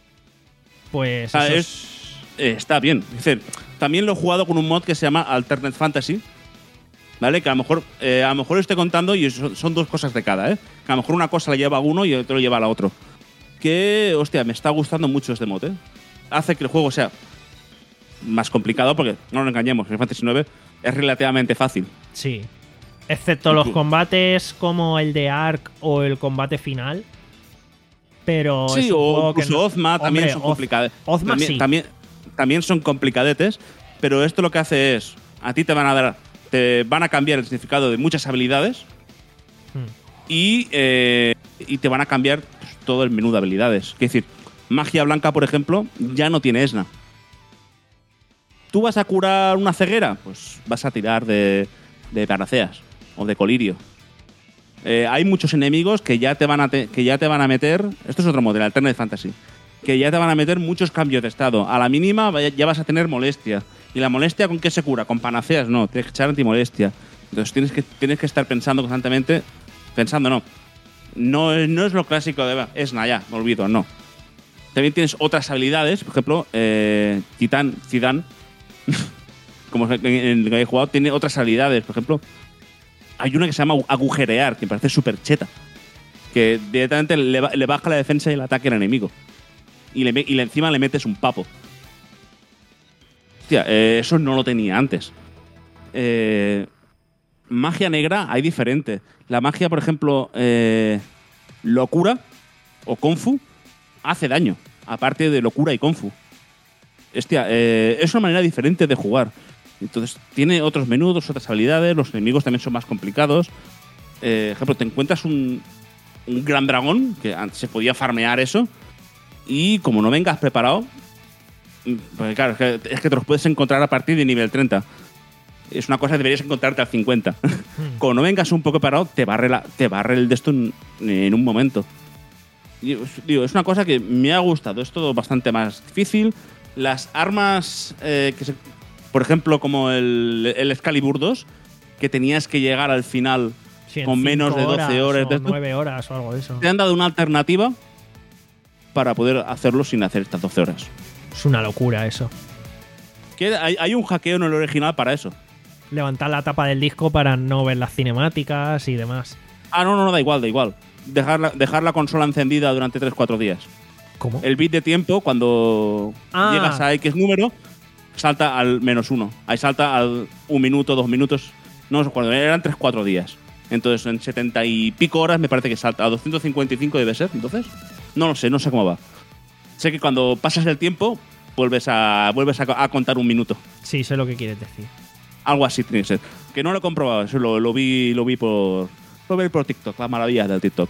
Pues. O sea, eso es- eh, está bien. Es decir, también lo he jugado con un mod que se llama Alternate Fantasy. ¿Vale? Que a lo mejor, eh, a lo mejor estoy contando y son, son dos cosas de cada, ¿eh? Que a lo mejor una cosa la lleva a uno y otro lo lleva a la otro. Que, hostia, me está gustando mucho este mod, ¿eh? Hace que el juego sea más complicado porque, no nos engañemos, el Fantasy nueve es relativamente fácil. Sí. Excepto los Inclu- combates como el de Ark o el combate final. Pero Sí, es un o juego que incluso no- Ozma también Hombre, son Oz- complicadetes. Ozma también, sí. también, también son complicadetes, pero esto lo que hace es, a ti te van a dar, te van a cambiar el significado de muchas habilidades Hmm. y, eh, y te van a cambiar pues, todo el menú de habilidades. Es decir, magia blanca, por ejemplo, ya no tiene Esna. ¿Tú vas a curar una ceguera? Pues vas a tirar de, de panaceas o de colirio. Eh, hay muchos enemigos que ya te van a te- que ya te van a meter. Esto es otro modelo, Alternate Fantasy. Que ya te van a meter muchos cambios de estado. A la mínima vaya- ya vas a tener molestia. ¿Y la molestia con qué se cura? Con panaceas, no. Tienes que echar antimolestia. Entonces tienes que, tienes que estar pensando constantemente. Pensando, no. No es, no es lo clásico de. Es nada, ya, me olvido, no. También tienes otras habilidades. Por ejemplo, eh, Titán, Zidane, como en el que he jugado, tiene otras habilidades. Por ejemplo, hay una que se llama agujerear, que me parece súper cheta. Que directamente le, ba- le baja la defensa y el ataque al enemigo. Y, le, me- y le- encima le metes un papo. Hostia, eh, eso no lo tenía antes. Eh, magia negra hay diferente. La magia, por ejemplo, eh, locura o kung fu hace daño, aparte de locura y kung fu. Hostia, eh, es una manera diferente de jugar. Entonces, tiene otros menús, otras habilidades, los enemigos también son más complicados. Eh, ejemplo, te encuentras un, un gran dragón, que antes se podía farmear eso, y como no vengas preparado, porque claro, es que, es que te los puedes encontrar a partir de nivel treinta. Es una cosa que deberías encontrarte al cincuenta. Como no vengas un poco preparado, te barre, la, te barre el de esto en, en un momento. Y, digo, es una cosa que me ha gustado. Es todo bastante más difícil. Las armas, eh, que se, por ejemplo, como el, el Excalibur dos, que tenías que llegar al final Sí, en con menos de doce horas. O de esto, nueve horas o algo de eso. te han dado una alternativa para poder hacerlo sin hacer estas doce horas. Es una locura eso. Que hay, hay un hackeo en el original para eso. Levantar la tapa del disco para no ver las cinemáticas y demás. Ah, no, no, no, da igual, da igual. Dejar la, dejar la consola encendida durante tres cuatro días. ¿Cómo? El bit de tiempo, cuando Ah. llegas a X número, salta al menos uno. Ahí salta al un minuto, dos minutos. No, cuando eran tres cuatro días. Entonces, en setenta y pico horas me parece que salta. A doscientos cincuenta y cinco debe ser, entonces. No lo sé, no sé cómo va. Sé que cuando pasas el tiempo, vuelves a, vuelves a, a contar un minuto. Sí, sé lo que quieres decir. Algo así tiene que ser. Que no lo he comprobado, eso lo, lo vi, lo vi por, lo vi por TikTok, las maravillas del TikTok.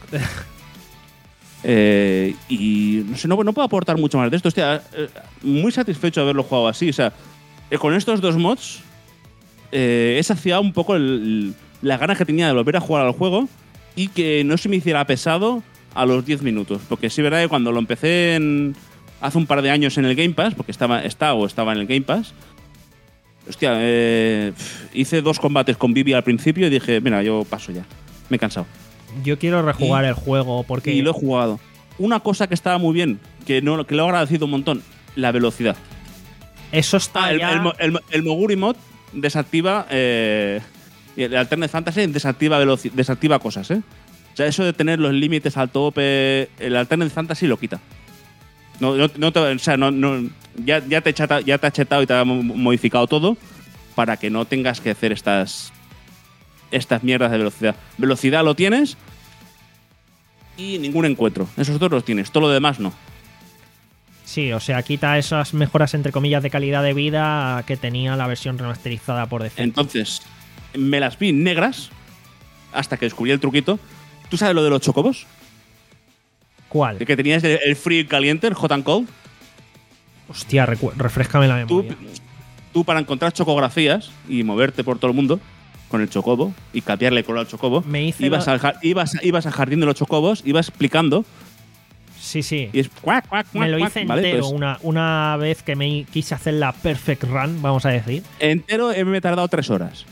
eh, y no sé, no, no puedo aportar mucho más de esto. Hostia, eh, muy satisfecho de haberlo jugado así. O sea, eh, con estos dos mods eh, he saciado un poco el, el, las ganas que tenía de volver a jugar al juego y que no se me hiciera pesado a los diez minutos. Porque sí, verdad que cuando lo empecé en, hace un par de años en el Game Pass, porque estaba, está o estaba en el Game Pass. Hostia, eh, hice dos combates con Vivi al principio y dije, mira, yo paso ya. Me he cansado. Yo quiero rejugar Y- el juego porque. Y lo he jugado. Una cosa que estaba muy bien, que, no, que lo he agradecido un montón, la velocidad. Eso está Ah, el, ya. el, mo- el, mo- el Moguri mod desactiva. Eh, y el Alternate Fantasy desactiva, veloci- desactiva cosas, ¿eh? O sea, eso de tener los límites al tope, el Alternate Fantasy lo quita. No, no, no te- o sea, no, no, ya, ya, te chata- ya te ha chetado y te ha mo- modificado todo para que no tengas que hacer estas, estas mierdas de velocidad. Velocidad lo tienes y ningún encuentro. Esos dos los tienes, todo lo demás no. Sí, o sea, quita esas mejoras entre comillas de calidad de vida que tenía la versión remasterizada por defecto. Entonces, me las vi negras hasta que descubrí el truquito. ¿Tú sabes lo de los chocobos? ¿Cuál? El que tenías el, el free caliente, el hot and cold. Hostia, recu- refréscame la Tú, memoria. tú para encontrar chocografías y moverte por todo el mundo con el chocobo y cambiarle color al chocobo, Me hice ibas, la- al, jar- ibas, ibas al jardín de los chocobos, ibas explicando Sí, sí. y es cuac, cuac, cuac, Me lo cuac, hice ¿vale? entero Pues, una, una vez que me quise hacer la perfect run, vamos a decir. entero eh, me he tardado tres horas.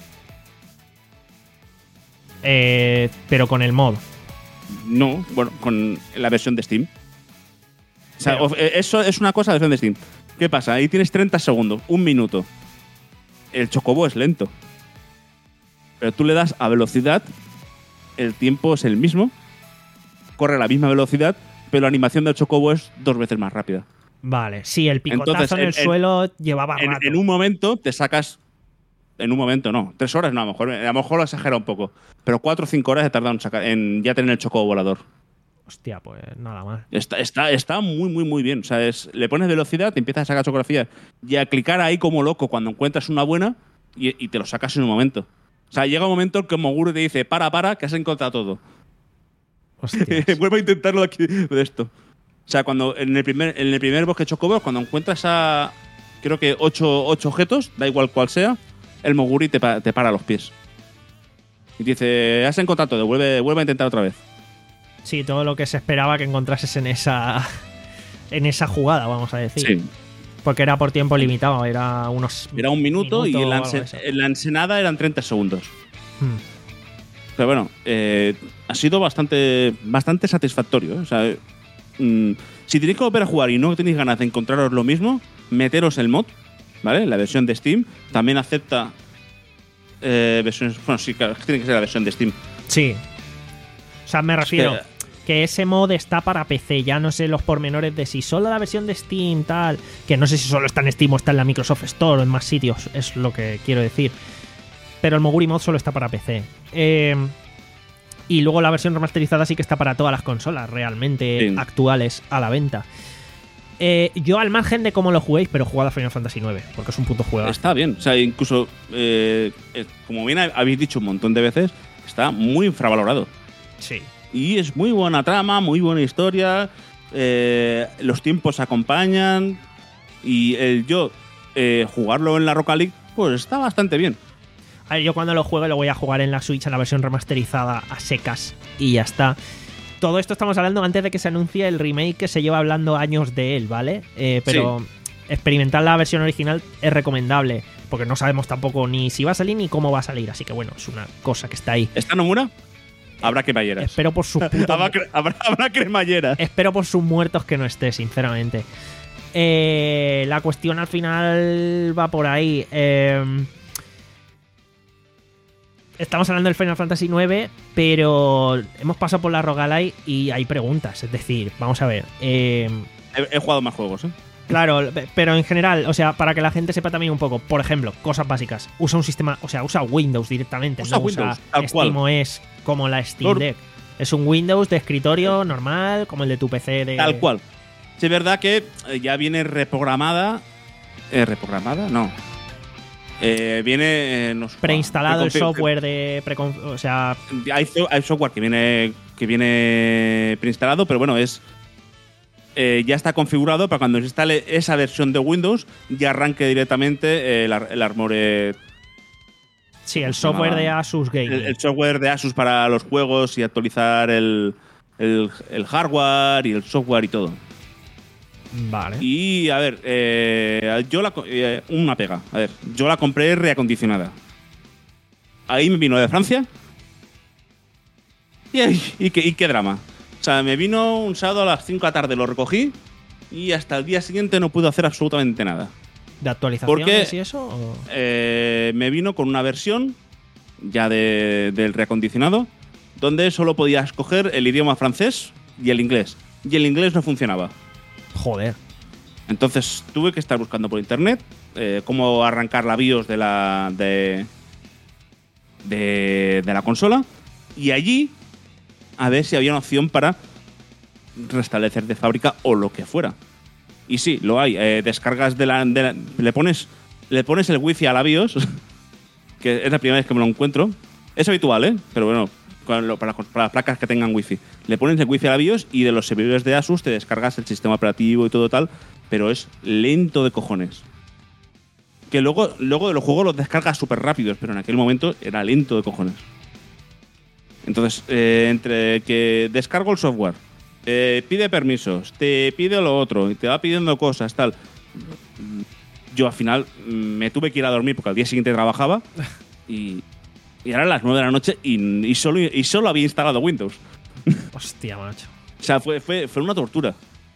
Eh, pero con el mod. No, bueno, con la versión de Steam. O sea, Pero- of- eh, eso es una cosa de versión de Steam. ¿Qué pasa? Ahí tienes treinta segundos, un minuto. El chocobo es lento. Pero tú le das a velocidad, el tiempo es el mismo, corre a la misma velocidad, pero la animación del chocobo es dos veces más rápida. Vale, sí, el picotazo Entonces, en el en- en- suelo llevaba En, rato. en un momento te sacas. En un momento no, tres horas no, a lo mejor, a lo mejor lo exagera un poco. Pero cuatro o cinco horas he tardado en, sacar, en ya tener el chocobo volador. Hostia, pues nada más. Está, está, está muy, muy, muy bien. O sea, es- le pones velocidad, te empiezas a sacar chocografía y a clicar ahí como loco cuando encuentras una buena y, y te lo sacas en un momento. O sea, llega un momento en que Moguri te dice, para, para, que has encontrado todo. Hostias. Vuelvo a intentarlo aquí de esto. O sea, cuando en el primer, en el primer bosque chocobo, cuando encuentras a, creo que ocho, ocho objetos, da igual cuál sea, el Moguri te, pa- te para los pies. Y te dice, has encontrado todo, vuelve, vuelve a intentar otra vez. Sí, todo lo que se esperaba que encontrases en esa en esa jugada, vamos a decir. Sí. Porque era por tiempo limitado, era unos Era un minuto, y en la, o algo de ense- eso. en la ensenada eran treinta segundos. Hmm. Pero bueno, eh, ha sido bastante, bastante satisfactorio. ¿eh? O sea, mm, si tenéis que volver a jugar y no tenéis ganas de encontraros lo mismo, meteros el mod, ¿vale? La versión de Steam también acepta eh, versiones. Bueno, sí, claro, tiene que ser la versión de Steam. Sí. O sea, me refiero que- que ese mod está para P C, ya no sé los pormenores de si solo la versión de Steam, tal, que no sé si solo está en Steam o está en la Microsoft Store o en más sitios, es lo que quiero decir. Pero el Moguri mod solo está para P C. Eh, y luego la versión remasterizada sí que está para todas las consolas realmente Sí. actuales a la venta. Eh, yo al margen de cómo lo juguéis, pero he jugado a Final Fantasy nueve, porque es un puto juego. Está bien. O sea, incluso, eh, eh, como bien habéis dicho un montón de veces, está muy infravalorado. Sí. y es muy buena trama, muy buena historia, eh, los tiempos acompañan y el yo eh, jugarlo en la Rocket League pues está bastante bien. A ver, yo cuando lo juegue lo voy a jugar en la Switch en la versión remasterizada a secas y ya está. Todo esto estamos hablando antes de que se anuncie el remake que se lleva hablando años de él, ¿vale? Eh, pero sí. Experimentar la versión original es recomendable, porque no sabemos tampoco ni si va a salir ni cómo va a salir, así que bueno, es una cosa que está ahí. ¿Está Nomura? Habrá cremalleras. Espero por sus putos... habrá, cre habrá, habrá cremalleras. Espero por sus muertos que no esté, sinceramente. Eh, la cuestión al final va por ahí. Eh, estamos hablando del Final Fantasy nueve, pero hemos pasado por la Roguelike y hay preguntas. Es decir, vamos a ver. Eh, he, he jugado más juegos, ¿eh? Claro, pero en general, o sea, para que la gente sepa también un poco, por ejemplo, cosas básicas. Usa un sistema, o sea, usa Windows directamente. Usa no Windows, usa tal cual. SteamOS como la Steam Deck. Es un Windows de escritorio normal, como el de tu P C de... Tal cual. Sí, es verdad que ya viene reprogramada. Eh, ¿Reprogramada? No. Eh, viene. Eh, no sé, preinstalado el software de. O sea. Hay, hay software que viene, que viene preinstalado, pero bueno, es. Eh, ya está configurado para cuando se instale esa versión de Windows ya arranque directamente eh, el, el Armored. Sí, el software de Asus Gaming. El, el software de Asus para los juegos y actualizar el, el, el hardware y el software y todo. Vale. Y a ver, eh, yo la. Eh, una pega. A ver, yo la compré reacondicionada. Ahí me vino de Francia. Y, y, qué, y qué drama. O sea, me vino un sábado a las cinco de la tarde, lo recogí y hasta el día siguiente no pude hacer absolutamente nada. ¿De actualizaciones Porque, y eso? O? Eh, me vino con una versión ya de, del reacondicionado donde solo podías escoger el idioma francés y el inglés. Y el inglés no funcionaba. Joder. Entonces tuve que estar buscando por internet eh, cómo arrancar la BIOS de la, de, de, de la consola y allí a ver si había una opción para restablecer de fábrica o lo que fuera. Y sí, lo hay. Eh, descargas de la, de la... Le pones le pones el wifi a la BIOS, que es la primera vez que me lo encuentro. Es habitual, ¿eh? Pero bueno, para, para las placas que tengan wifi. Le pones el wifi a la BIOS y de los servidores de Asus te descargas el sistema operativo y todo tal, pero es lento de cojones. Que luego, luego los juegos los descargas súper rápidos, pero en aquel momento era lento de cojones. Entonces, eh, entre que descargo el software, eh, pide permisos, te pide lo otro, y te va pidiendo cosas, tal. Yo al final me tuve que ir a dormir porque al día siguiente trabajaba y, y eran las nueve de la noche y, y, solo, y solo había instalado Windows. Hostia, macho. O sea, fue, fue, fue una tortura.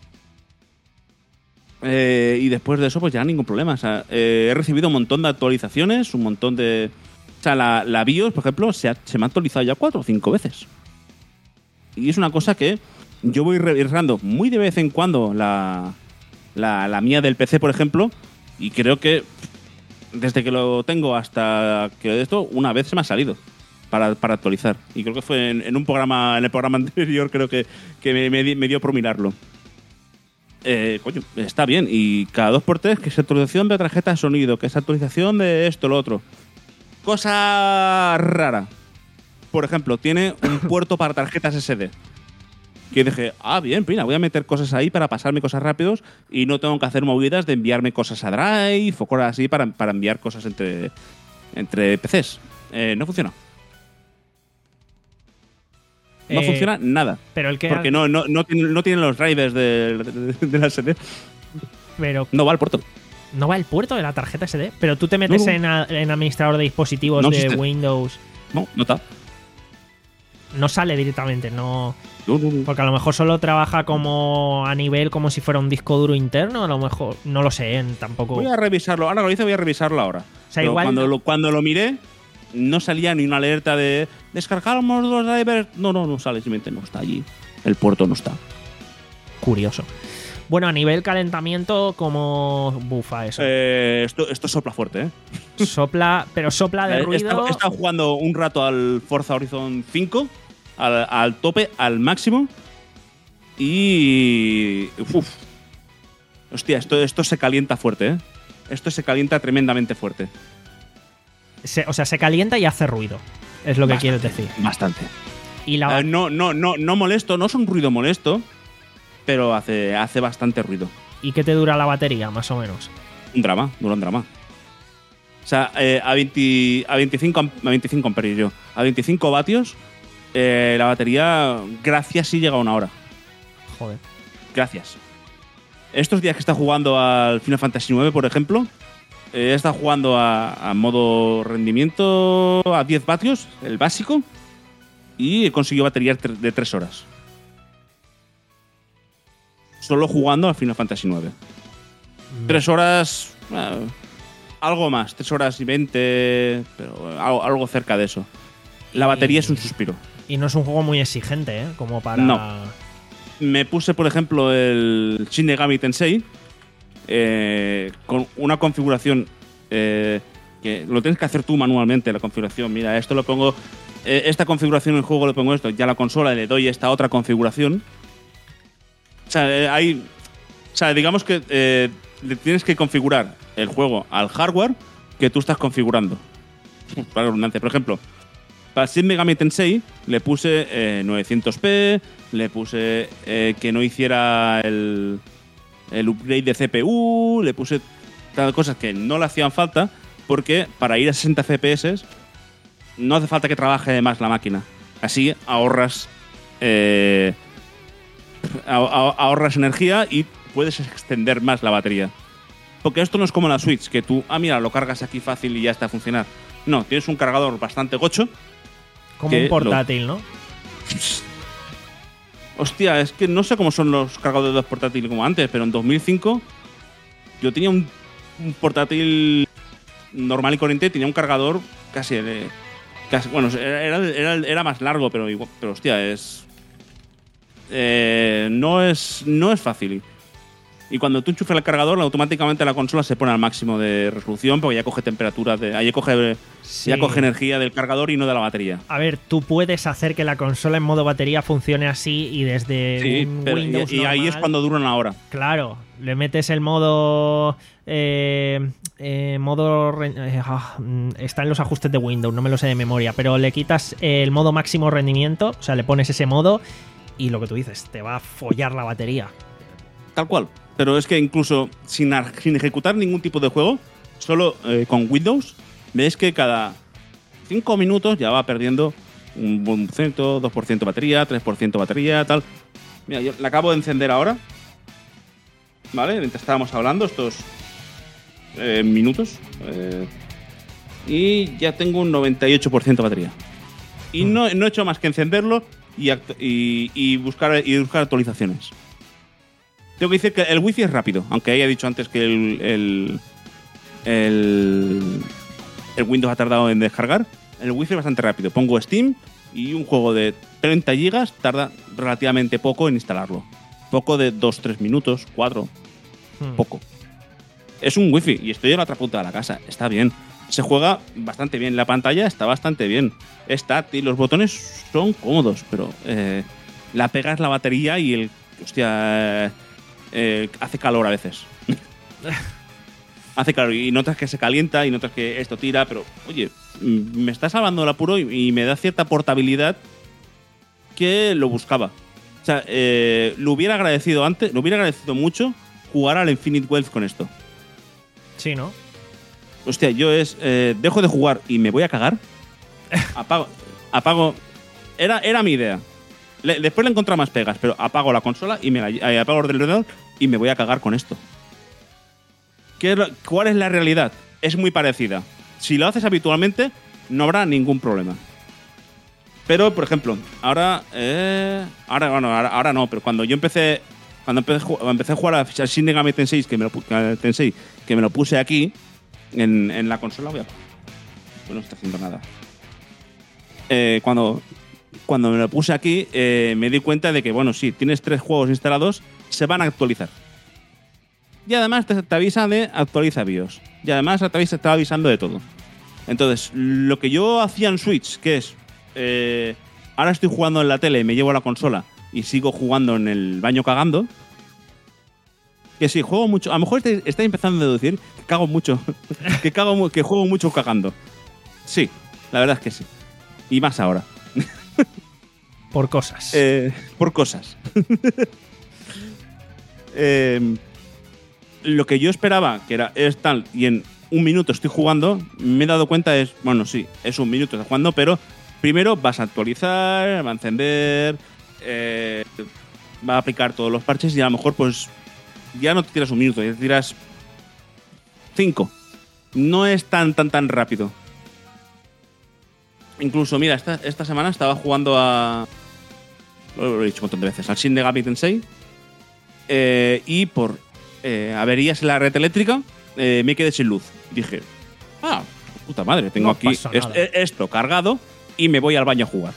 Eh, y después de eso, pues ya ningún problema. O sea, eh, he recibido un montón de actualizaciones, un montón de... O sea, la, la BIOS, por ejemplo, se, ha, se me ha actualizado ya cuatro o cinco veces. Y es una cosa que yo voy revisando muy de vez en cuando la, la, la mía del P C, por ejemplo, y creo que desde que lo tengo hasta que esto, una vez se me ha salido para, para actualizar. Y creo que fue en, en un programa, en el programa anterior, creo que, que me, me, me dio por mirarlo. Eh, coño, está bien. Y cada dos por tres, que es actualización de tarjeta de sonido, que es actualización de esto, lo otro. Cosa rara. Por ejemplo, tiene un puerto para tarjetas ese de. Que dije, ah, bien, mira, voy a meter cosas ahí para pasarme cosas rápidos y no tengo que hacer movidas de enviarme cosas a Drive o cosas así para, para enviar cosas entre, entre P Cs. Eh, no funciona. No Eh, funciona nada. Pero el que Porque no, no, no, tiene, no tienen los drivers de, de, de la S D. Pero No va al puerto. no va el puerto de la tarjeta S D. Pero tú te metes No, no. En, a- en administrador de dispositivos No de existe. Windows. No, no está. No sale directamente, no. No, no, no. Porque a lo mejor solo trabaja como a nivel como si fuera un disco duro interno. A lo mejor, no lo sé, ¿eh? Tampoco. Voy a revisarlo. Ahora lo hice, voy a revisarlo ahora. O sea, Pero igual cuando, no- lo, cuando lo miré, no salía ni una alerta de descargamos los drivers. No, no, no sale, simplemente no está allí. El puerto no está. Curioso. Bueno, a nivel calentamiento, como bufa eso. Eh, esto, esto sopla fuerte, ¿eh? Sopla, pero sopla de He ruido. estado, he estado jugando un rato al Forza Horizon cinco, al, al tope, al máximo. Y. Uf. Hostia, esto, esto se calienta fuerte, ¿eh? Esto se calienta tremendamente fuerte. Se- o sea, se calienta y hace ruido. Es lo que Bastante, quieres decir. Bastante. Y la... Eh, no, no, no, no molesto, no es un ruido molesto, pero hace, hace bastante ruido. ¿Y qué te dura la batería, más o menos? Un drama, dura un drama. O sea, eh, a, veinte, a, veinticinco, a veinticinco amperios yo. A veinticinco vatios, eh, la batería, gracias, sí llega a una hora. Joder. Gracias. Estos días que está jugando al Final Fantasy nueve, por ejemplo, eh, he estado jugando a, a modo rendimiento a diez vatios, el básico, y he conseguido batería de tres horas. Solo jugando al Final Fantasy nueve. Mm. Tres horas... Eh, algo más, tres horas y veinte, pero algo, algo cerca de eso. La batería y, es un suspiro. Y no es un juego muy exigente, ¿eh? Como para... No. Me puse, por ejemplo, el Shin Megami Tensei eh, con una configuración eh, que lo tienes que hacer tú manualmente, la configuración. Mira, esto lo pongo... Eh, esta configuración en el juego le pongo esto, ya a la consola le doy esta otra configuración. O sea, eh, hay... O sea, digamos que eh, le tienes que configurar el juego al hardware que tú estás configurando. Para la redundancia. Por ejemplo, para Shin Megami Tensei le puse eh, novecientos p, le puse eh, que no hiciera el, el upgrade de C P U, le puse tal cosas que no le hacían falta porque para ir a sesenta F P S no hace falta que trabaje más la máquina. Así ahorras eh, ahorras energía y puedes extender más la batería. Porque esto no es como la Switch, que tú, ah, mira, lo cargas aquí fácil y ya está a funcionar. No, tienes un cargador bastante gocho. Como un portátil, lo... ¿no? Hostia, es que no sé cómo son los cargadores de los portátiles como antes, pero en dos mil cinco yo tenía un, un portátil normal y corriente, tenía un cargador casi... Eh, casi bueno, era, era, era más largo, pero, igual, pero hostia, es... Eh, no es no es fácil. Y cuando tú enchufas el cargador, automáticamente la consola se pone al máximo de resolución porque ya coge temperatura, de, ya, coge, sí. ya coge energía del cargador y no de la batería. A ver, tú puedes hacer que la consola en modo batería funcione así y desde sí, un pero, Windows y, y ahí normal, es cuando dura una hora. Claro, le metes el modo... Eh, eh, modo eh, ah, está en los ajustes de Windows, no me lo sé de memoria, pero le quitas el modo máximo rendimiento, o sea, le pones ese modo y lo que tú dices, te va a follar la batería. Tal cual. Pero es que incluso sin, sin ejecutar ningún tipo de juego, solo eh, con Windows, ves que cada cinco minutos ya va perdiendo un uno por ciento, dos por ciento batería, tres por ciento batería, tal. Mira, yo la acabo de encender ahora, ¿vale? Mientras estábamos hablando estos eh, minutos. Eh, y ya tengo un noventa y ocho por ciento batería. Y no, no he hecho más que encenderlo y, y, y, buscar, y buscar actualizaciones. Tengo que decir que el wifi es rápido, aunque haya dicho antes que el, el, el, el Windows ha tardado en descargar. El wifi es bastante rápido. Pongo Steam y un juego de treinta gigas tarda relativamente poco en instalarlo. Poco de dos tres minutos, cuatro. Hmm. Poco. Es un wifi y estoy en la otra punta de la casa. Está bien. Se juega bastante bien. La pantalla está bastante bien. Es táctil. Los botones son cómodos, pero eh, la pega es la batería y el... Hostia... Eh, hace calor a veces. Hace calor y notas que se calienta y notas que esto tira, pero oye, me está salvando el apuro y, y me da cierta portabilidad que lo buscaba. O sea, eh, lo hubiera agradecido antes, lo hubiera agradecido mucho jugar al Infinite Wealth con esto. Sí, ¿no? Hostia, yo es eh, dejo de jugar y me voy a cagar. Apago, apago. Era, era mi idea. Le, después le he encontrado más pegas, pero apago la consola y me la, eh, apago el ordenador y me voy a cagar con esto. ¿Qué es lo, ¿Cuál es la realidad? Es muy parecida. Si lo haces habitualmente, no habrá ningún problema. Pero, por ejemplo, ahora, eh, ahora, bueno, ahora, ahora no, pero cuando yo empecé, cuando empecé, empecé a jugar a Shin Megami Tensei, que me lo, Tensei, que me lo puse aquí en, en la consola, voy a, pues no está haciendo nada. Eh, cuando Cuando me lo puse aquí, eh, me di cuenta de que, bueno, sí, tienes tres juegos instalados, se van a actualizar. Y además te, te avisa de actualiza BIOS. Y además te, avisa, te está avisando de todo. Entonces, lo que yo hacía en Switch, que es... Eh, ahora estoy jugando en la tele, me llevo la consola y sigo jugando en el baño cagando. Que sí, juego mucho... A lo mejor estáis, estáis empezando a deducir que cago mucho. que, cago, que juego mucho cagando. Sí, la verdad es que sí. Y más ahora. Por cosas. Eh, por cosas. eh, lo que yo esperaba, que era es tal, y en un minuto estoy jugando, me he dado cuenta es, bueno, sí, es un minuto estás jugando, pero primero vas a actualizar, va a encender, eh, va a aplicar todos los parches y a lo mejor pues ya no te tiras un minuto, ya te tiras cinco. No es tan, tan, tan rápido. Incluso, mira, esta, esta semana estaba jugando a... Lo he dicho un montón de veces, al Shin Megami Tensei. Eh, y por eh, averías en la red eléctrica, eh, me quedé sin luz. Dije, ah, puta madre, tengo No aquí pasa est- nada. esto cargado y me voy al baño a jugar.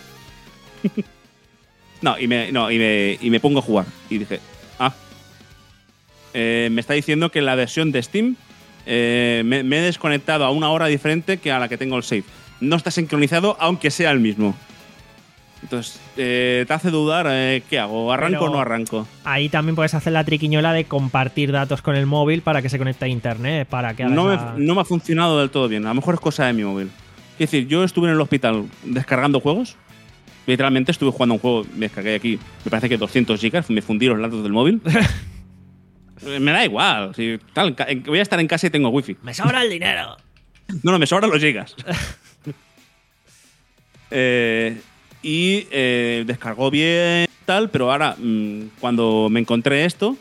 no, y me, no y, me, y me pongo a jugar. Y dije, ah, eh, me está diciendo que en la versión de Steam eh, me, me he desconectado a una hora diferente que a la que tengo el save. No está sincronizado, aunque sea el mismo. Entonces, eh, te hace dudar, eh, ¿qué hago? ¿Arranco Pero o no arranco? Ahí también puedes hacer la triquiñuela de compartir datos con el móvil para que se conecte a internet, para que haga No me, esa- no me ha funcionado del todo bien. A lo mejor es cosa de mi móvil. Es decir, yo estuve en el hospital descargando juegos. Literalmente estuve jugando un juego, me descargué aquí, me parece que doscientos gigas, me fundí los datos del móvil. Me da igual. Si, tal, ca- en- voy a estar en casa y tengo wifi. ¡Me sobra el dinero! No, no, me sobran los gigas. eh, y eh, descargó bien tal, pero ahora mm, cuando me encontré esto,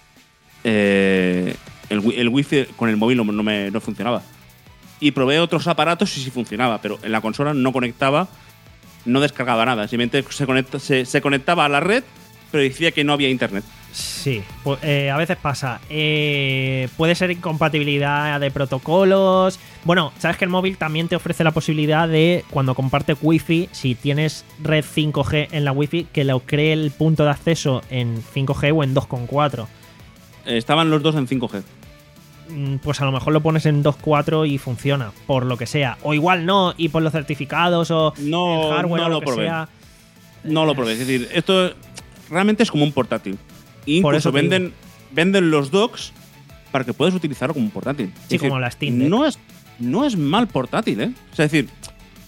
eh, el, wi- el wifi con el móvil no, no me no funcionaba. Y probé otros aparatos y sí funcionaba, pero en la consola no conectaba, no descargaba nada. Simplemente se, conecta, se, se conectaba a la red, pero decía que no había internet. Sí, pues, eh, a veces pasa. Eh, puede ser incompatibilidad de protocolos. Bueno, sabes que el móvil también te ofrece la posibilidad de, cuando comparte wifi, si tienes red cinco G en la wifi, que lo cree el punto de acceso en cinco G o en dos coma cuatro. Eh, estaban los dos en cinco G. Mm, Pues a lo mejor lo pones en dos coma cuatro y funciona, por lo que sea. O igual no, y por los certificados o No, el hardware no o lo, lo que probé. sea. No lo probé. Es decir, esto realmente es como un portátil. Por Incluso eso te venden, venden los docks para que puedas utilizarlo como un portátil. Sí, Es decir, como la Steam Deck. No es, no es mal portátil, ¿eh? O sea, es decir,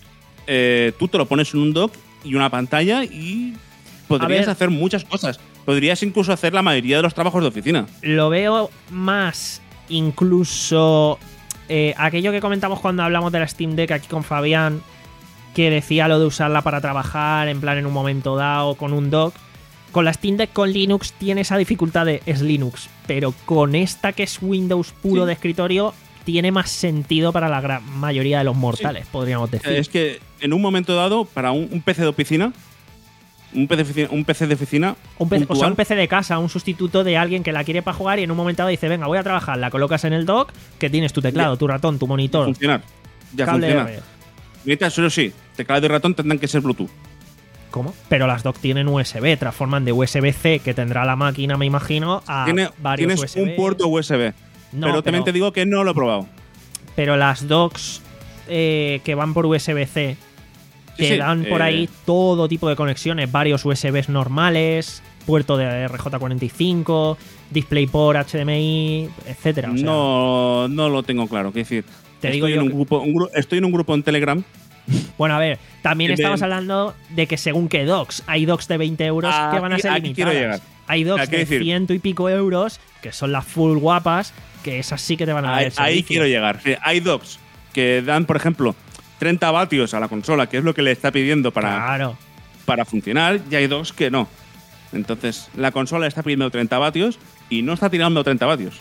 eh, tú te lo pones en un dock y una pantalla y podrías ver. hacer muchas cosas. Podrías incluso hacer la mayoría de los trabajos de oficina. Lo veo más incluso eh, aquello que comentamos cuando hablamos de la Steam Deck aquí con Fabián, que decía lo de usarla para trabajar en plan en un momento dado con un dock. Con la Steam Deck con Linux tiene esa dificultad de es Linux, pero con esta que es Windows puro Sí. de escritorio tiene más sentido para la gran mayoría de los mortales, podríamos decir. Es que en un momento dado, para un, un P C de oficina, un P C de oficina, un P C de oficina Un P C, o sea, puntual, un P C de casa, un sustituto de alguien que la quiere para jugar y en un momento dado dice, venga, voy a trabajar, la colocas en el dock, que tienes tu teclado, Ya. tu ratón, tu monitor, funcionar. Ya cable funciona. R. Necesitas, solo sí, teclado y ratón tendrán que ser Bluetooth. ¿Cómo? Pero las dock tienen U S B, transforman de U S B C que tendrá la máquina, me imagino, a Tiene, varios tienes U S B. un puerto U S B. No, pero también te digo que no lo he probado. pero las docks eh, que van por U S B C Sí, te sí, dan por eh, ahí todo tipo de conexiones, varios U S Bs normales, puerto de R J cuarenta y cinco, DisplayPort, H D M I, etcétera. O sea, no, no lo tengo claro. Quiero decir, Te estoy, digo en yo un que- grupo, un gru- estoy en un grupo en Telegram. Bueno, a ver, también De- estamos hablando de que según qué docks, hay docks de veinte euros Aquí- que van a ser aquí quiero limitadas. llegar. Hay docks O sea, quiero de decir- ciento y pico euros, que son las full guapas, que esas sí que te van a dar Ahí, el ahí servicio. quiero llegar. Sí, hay docks que dan, por ejemplo, treinta vatios a la consola, que es lo que le está pidiendo para, Claro. para funcionar, y hay docks que no. Entonces, la consola está pidiendo treinta vatios y no está tirando treinta vatios.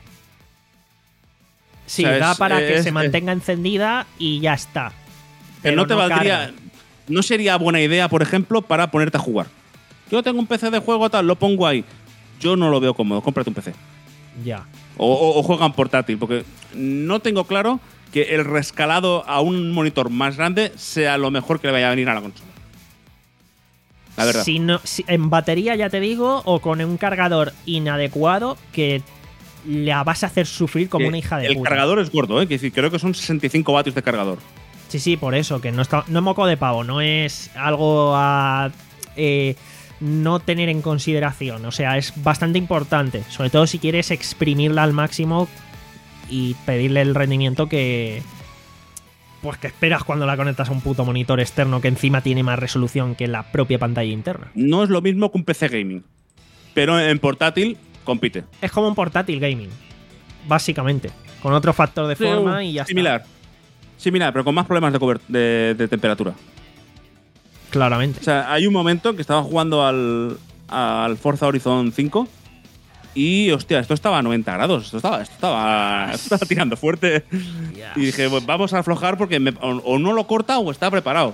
Sí, O sea, da es- para que es- se es- mantenga encendida y ya está. Que Pero no te valdría. carga. No sería buena idea, por ejemplo, para ponerte a jugar. Yo tengo un P C de juego, tal, lo pongo ahí. Yo no lo veo cómodo, cómprate un P C. Ya. O, o, o juega en portátil, porque no tengo claro que el rescalado a un monitor más grande sea lo mejor que le vaya a venir a la consola. La verdad. Si no, si- en batería, ya te digo, o con un cargador inadecuado que la vas a hacer sufrir como Eh, una hija de el puta. cargador es gordo, ¿eh? Que decir, creo que son sesenta y cinco vatios de cargador. Sí, sí, por eso, que no, está, no es moco de pavo, no es algo a eh, no tener en consideración. O sea, es bastante importante, sobre todo si quieres exprimirla al máximo y pedirle el rendimiento que Pues que esperas cuando la conectas a un puto monitor externo que encima tiene más resolución que la propia pantalla interna. No es lo mismo que un P C gaming, pero en portátil compite. Es como un portátil gaming, básicamente, con otro factor de forma y ya similar. está. Similar, pero con más problemas de, cubert- de, de temperatura. Claramente. O sea, hay un momento que estaba jugando al, al Forza Horizon cinco y, hostia, esto estaba a noventa grados. Esto estaba, esto estaba, esto estaba tirando fuerte. Yes. Y dije, pues vamos a aflojar porque me- o, o no lo corta o está preparado.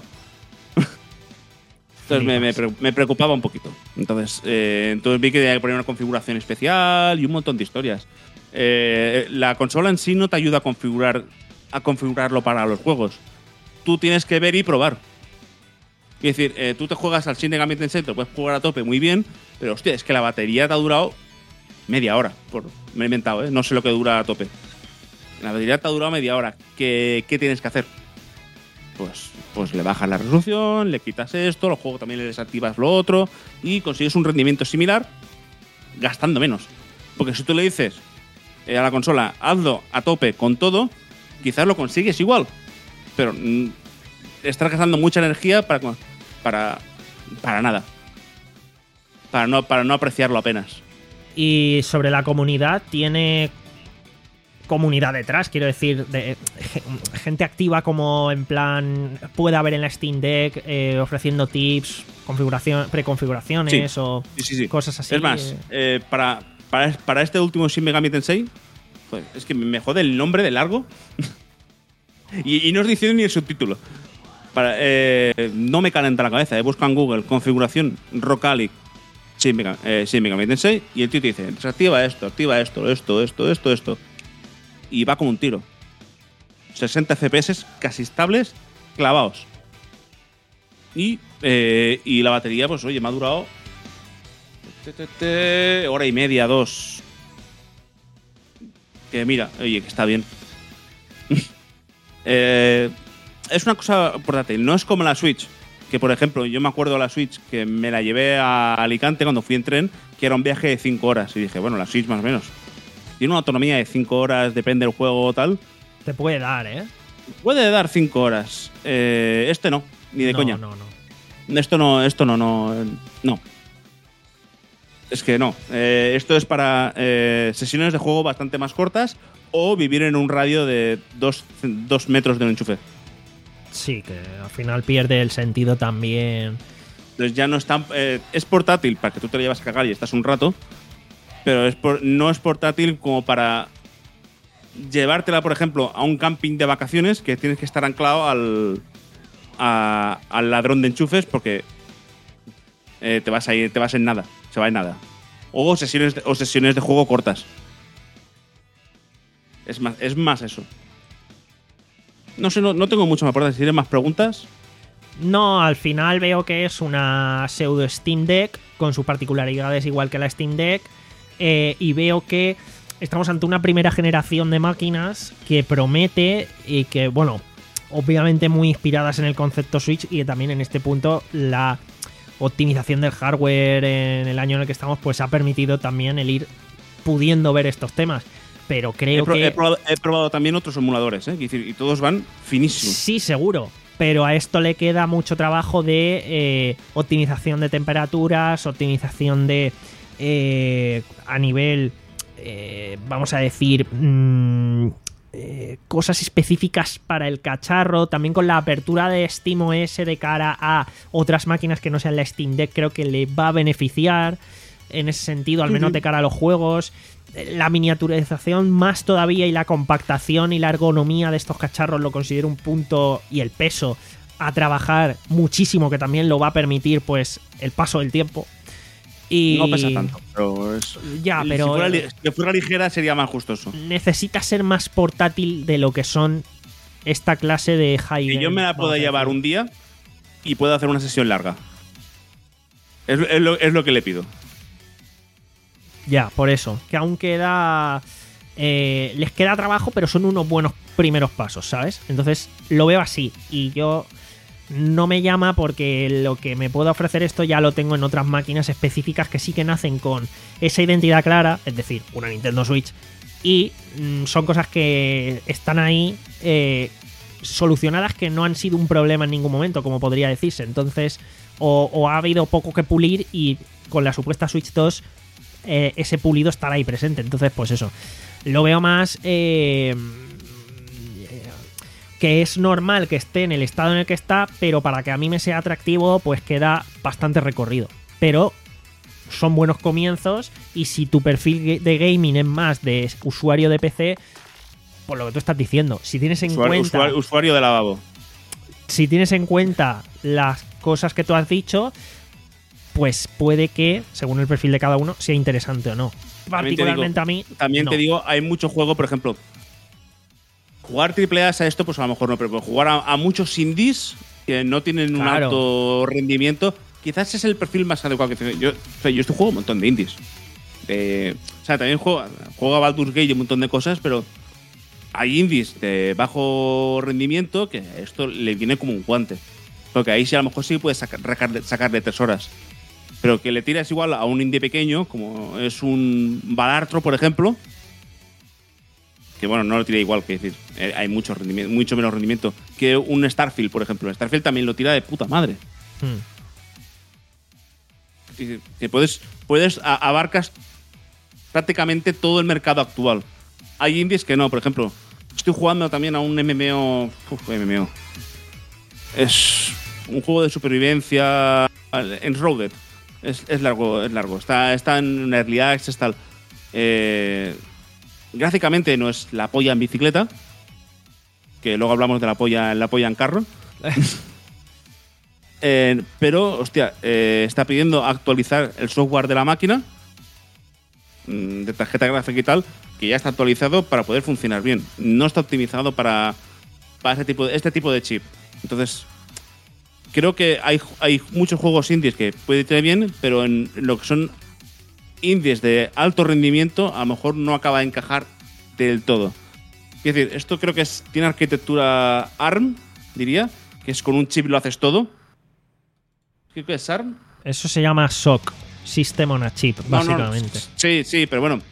Entonces me, me pre- me preocupaba un poquito. Entonces, eh, entonces vi que tenía que poner una configuración especial y un montón de historias. Eh, la consola en sí no te ayuda a configurar a configurarlo para los juegos. Tú tienes que ver y probar. Es decir, eh, tú te juegas al Shin Megami Tensei, te lo puedes jugar a tope muy bien, pero hostia, es que la batería te ha durado media hora. Por, me he inventado, ¿eh? No sé lo que dura a tope. La batería te ha durado media hora. ¿Qué, qué tienes que hacer? Pues, pues le bajas la resolución, le quitas esto, los juegos también le desactivas lo otro y consigues un rendimiento similar gastando menos. Porque si tú le dices eh, a la consola, hazlo a tope con todo, quizás lo consigues igual, pero mm, estás gastando mucha energía para, para, para nada. Para no, para no apreciarlo apenas. Y sobre la comunidad, tiene comunidad detrás, quiero decir, de gente activa como en plan puede haber en la Steam Deck eh, ofreciendo tips, configuración, preconfiguraciones Sí. o Sí, sí, sí. cosas así. Es más, eh, para, para, para este último Shin Megami Tensei, joder, es que me jode el nombre de largo y, y no os diciendo ni el subtítulo. Para, eh, no me calenta la cabeza. He buscado en Google configuración Rock Ally Shin Megami, eh, Shin Megami Tensei y el tío te dice, desactiva esto, activa esto, esto, esto, esto, esto. Y va como un tiro. sesenta F P S casi estables, clavados. Y, eh, y la batería, pues oye, me ha durado te, te, te, hora y media, dos. Que mira, oye, que está bien. eh, es una cosa portátil, no es como la Switch. Que por ejemplo, yo me acuerdo de la Switch que me la llevé a Alicante cuando fui en tren, que era un viaje de cinco horas. Y dije, bueno, la Switch más o menos. Tiene una autonomía de cinco horas, depende del juego o tal. Te puede dar, ¿eh? Puede dar cinco horas. Eh, este no, ni de no, coña. No, no. Esto no, esto no, no. No. Es que no. Eh, esto es para eh, sesiones de juego bastante más cortas o vivir en un radio de dos, dos metros de un enchufe. Sí, que al final pierde el sentido también. Entonces ya no es tan. Eh, es portátil para que tú te lo llevas a cagar y estás un rato. Pero es por, no es portátil como para llevártela, por ejemplo, a un camping de vacaciones que tienes que estar anclado al, a, al ladrón de enchufes porque eh, te vas a ir, te vas en nada, se va en nada. O sesiones, de, o sesiones de juego cortas. Es más, es más eso. No sé, no, no tengo mucho más por decir. ¿Tienes más preguntas? No, al final veo que es una pseudo Steam Deck con sus particularidades igual que la Steam Deck. Eh, y veo que estamos ante una primera generación de máquinas que promete y que, bueno, obviamente muy inspiradas en el concepto Switch y también en este punto la optimización del hardware en el año en el que estamos pues ha permitido también el ir pudiendo ver estos temas. Pero creo he, pro, que... he, probado, he probado también otros emuladores, ¿eh? Y todos van finísimos. Sí, seguro. Pero a esto le queda mucho trabajo de eh, optimización de temperaturas, optimización de... Eh, a nivel, eh, vamos a decir, mmm, eh, cosas específicas para el cacharro, también con la apertura de SteamOS de cara a otras máquinas que no sean la Steam Deck, creo que le va a beneficiar en ese sentido, al menos de cara a los juegos. La miniaturización más todavía y la compactación y la ergonomía de estos cacharros lo considero un punto, y el peso a trabajar muchísimo, que también lo va a permitir pues el paso del tiempo. Y no pesa tanto, pero es, ya, pero si fuera, li si fuera ligera sería más justoso. Necesita ser más portátil de lo que son esta clase de high Que end, yo me la puedo llevar un día y puedo hacer una sesión larga. Es, es, lo, es lo que le pido. Ya, por eso. Que aún queda... Eh, les queda trabajo, pero son unos buenos primeros pasos, ¿sabes? Entonces lo veo así. Y yo... No me llama porque lo que me puede ofrecer esto ya lo tengo en otras máquinas específicas que sí que nacen con esa identidad clara, es decir, una Nintendo Switch, y mmm, son cosas que están ahí, eh, solucionadas que no han sido un problema en ningún momento, como podría decirse. Entonces, o, o ha habido poco que pulir y con la supuesta Switch dos eh, ese pulido estará ahí presente. Entonces, pues eso, lo veo más eh, que es normal que esté en el estado en el que está, pero para que a mí me sea atractivo, pues queda bastante recorrido. Pero son buenos comienzos, y si tu perfil de gaming es más de usuario de P C, por lo que tú estás diciendo, si tienes en Usuario, cuenta usuario, usuario de lavabo. si tienes en cuenta las cosas que tú has dicho, pues puede que, según el perfil de cada uno, sea interesante o no. Particularmente digo, a mí También no. te digo, hay mucho juego, por ejemplo, jugar triple A a esto, pues a lo mejor no, pero jugar a, a muchos indies que no tienen un Claro. alto rendimiento, quizás es el perfil más adecuado que yo. O sea, yo estoy jugando un montón de indies. De, o sea, también juego, juego a Baldur's Gate y un montón de cosas, pero hay indies de bajo rendimiento que esto le viene como un guante. Porque ahí sí a lo mejor sí puedes sacar, sacarle tres horas. Pero que le tiras igual a un indie pequeño, como es un Balartro, por ejemplo, que bueno, no lo tira igual, que decir, eh, hay mucho rendimiento, mucho menos rendimiento que un Starfield, por ejemplo. Starfield también lo tira de puta madre. Hmm. Que, que puedes, puedes a, abarcas prácticamente todo el mercado actual. Hay indies que no, por ejemplo, estoy jugando también a un M M O. Uf, M M O. Es un juego de supervivencia. Enshrouded. Es, es largo, es largo. Está, está en Early Access, tal. Eh, gráficamente no es la polla en bicicleta, que luego hablamos de la polla, la polla en carro. eh, pero, hostia, eh, está pidiendo actualizar el software de la máquina, de tarjeta gráfica y tal, que ya está actualizado para poder funcionar bien. No está optimizado para, para este, tipo de, este tipo de chip. Entonces, creo que hay, hay muchos juegos indies que puede tener bien, pero en lo que son indies de alto rendimiento, a lo mejor no acaba de encajar del todo. Es decir, esto creo que es, tiene arquitectura ARM, diría, que es con un chip lo haces todo. ¿Qué es ARM? Eso se llama S O C, System on a Chip, No, no, básicamente. sí, sí, pero bueno.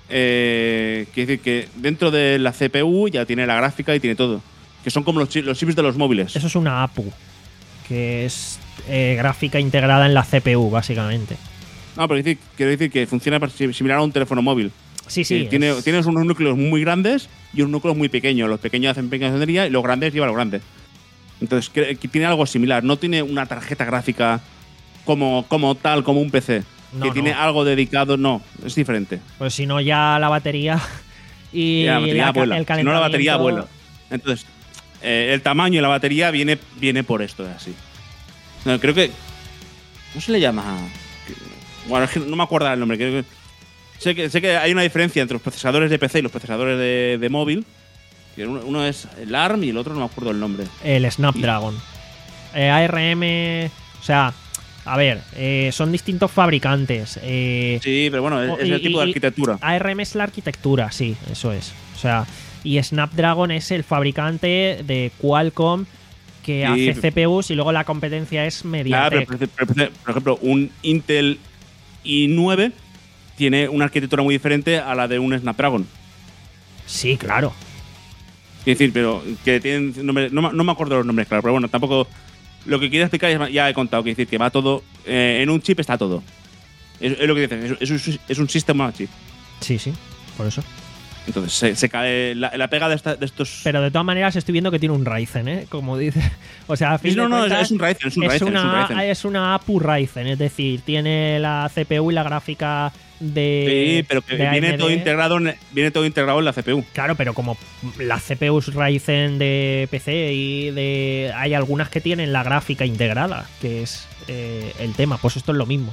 Eh, quiere decir que dentro de la C P U ya tiene la gráfica y tiene todo. Que son como los chips, los chips de los móviles. Eso es una A P U, que es eh, gráfica integrada en la C P U, básicamente. No, pero decir, quiero decir que funciona similar a un teléfono móvil. Sí, sí. Que tiene, es- tienes unos núcleos muy grandes y unos núcleos muy pequeños. Los pequeños hacen pequeña tontería y los grandes llevan lo grande. Entonces, que, que tiene algo similar. No tiene una tarjeta gráfica como, como tal, como un P C. No, que no. tiene algo dedicado. No, es diferente. Pues si no, ya la batería y Y la batería la ca- vuela. el Si no, la batería calentamiento- vuela. Entonces, eh, el tamaño y la batería viene, viene por esto, es así. No, creo que. ¿Cómo se le llama? Bueno, es que no me acuerdo el nombre. Creo que, sé, que, sé que hay una diferencia entre los procesadores de P C y los procesadores de, de móvil. Uno, uno es el ARM y el otro no me acuerdo el nombre. El Snapdragon. Eh, A R M, o sea, a ver, eh, son distintos fabricantes. Eh, Sí, pero bueno, es, Oh, es y- el tipo y- de arquitectura. A R M es la arquitectura, sí, eso es. O sea, y Snapdragon es el fabricante de Qualcomm que Sí. hace C P Us, y luego la competencia es Claro, Mediatek. pero, pero, pero, por ejemplo, un Intel i nueve tiene una arquitectura muy diferente a la de un Snapdragon. Sí, claro. Es decir, pero que tienen nombres, no, me- no me acuerdo los nombres, claro, pero bueno, tampoco. Lo que quería explicar ya, ya he contado, que decir que va todo. Eh, en un chip está todo. Es, es lo que dices, es, es, es un sistema on a chip. Sí, sí, por eso. Entonces se, se cae. La, la pega de, esta- de estos. Pero de todas maneras estoy viendo que tiene un Ryzen, ¿eh? Como dice. O sea, a fin Sí, no, de no, es, cuentas, es un Ryzen, es un es Ryzen. una, es un Ryzen. es una A P U Ryzen, es decir, tiene la C P U y la gráfica de. Sí, pero que de viene A M D. todo, integrado en, viene todo integrado en la C P U. Claro, pero como las C P Us Ryzen de P C y de. Hay algunas que tienen la gráfica integrada, que es eh, el tema. Pues esto es lo mismo.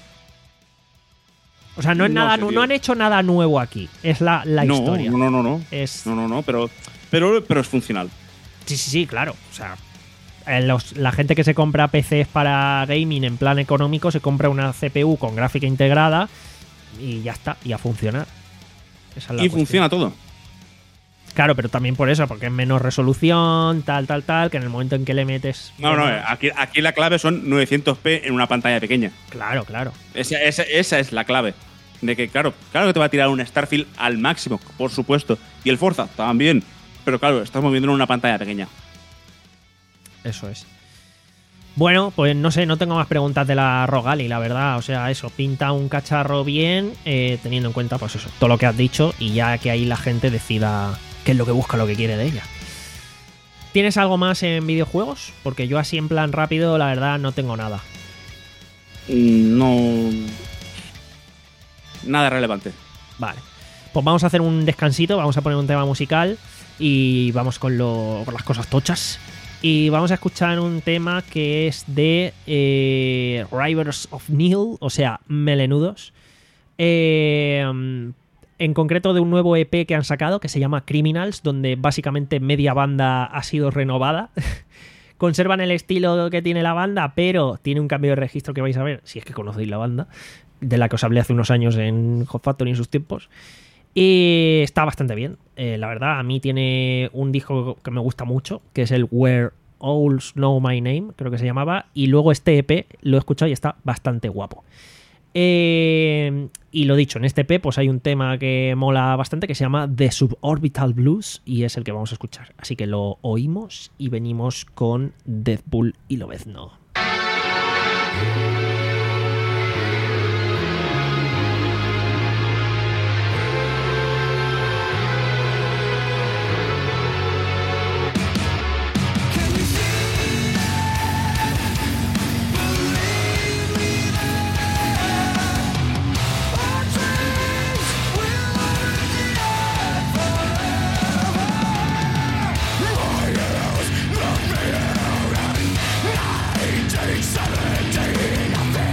O sea, no es No nada, sé, nu- tío. no han hecho nada nuevo aquí. Es la, la no, historia. no, no, no, no. Es, No, no, no, pero, pero, pero es funcional. Sí, sí, sí, claro. O sea, eh, los- la gente que se compra P Cs para gaming en plan económico se compra una C P U con gráfica integrada y ya está, y a funcionar. Esa es la Y cuestión. funciona todo. Claro, pero también por eso, porque es menos resolución, tal, tal, tal, que en el momento en que le metes. No, no, bueno, aquí, aquí la clave son novecientos p en una pantalla pequeña. Claro, claro. Esa, esa, esa es la clave. De que, claro, claro que te va a tirar un Starfield al máximo, por supuesto. Y el Forza también. Pero claro, estás moviéndolo en una pantalla pequeña. Eso es. Bueno, pues no sé, no tengo más preguntas de la Rogali, la verdad. O sea, eso, pinta un cacharro bien, eh, teniendo en cuenta, pues eso, todo lo que has dicho, y ya que ahí la gente decida qué es lo que busca, lo que quiere de ella. ¿Tienes algo más en videojuegos? Porque yo así en plan rápido, la verdad, no tengo nada. No. Nada relevante. Vale. Pues vamos a hacer un descansito, vamos a poner un tema musical y vamos con, lo, con las cosas tochas. Y vamos a escuchar un tema que es de eh, Rivers of Nihil, o sea, Melenudos. Eh, en concreto de un nuevo E P que han sacado que se llama Criminals, donde básicamente media banda ha sido renovada. Conservan el estilo que tiene la banda, pero tiene un cambio de registro que vais a ver, si es que conocéis la banda, de la que os hablé hace unos años en Hot Factory en sus tiempos. Y está bastante bien, eh, la verdad. A mí tiene un disco que me gusta mucho, que es el Where Owls Know My Name, creo que se llamaba. Y luego este E P lo he escuchado y está bastante guapo. Eh, y lo dicho, en este E P pues hay un tema que mola bastante que se llama The Suborbital Blues y es el que vamos a escuchar. Así que lo oímos y venimos con Deadpool y Lobezno. nineteen seventeen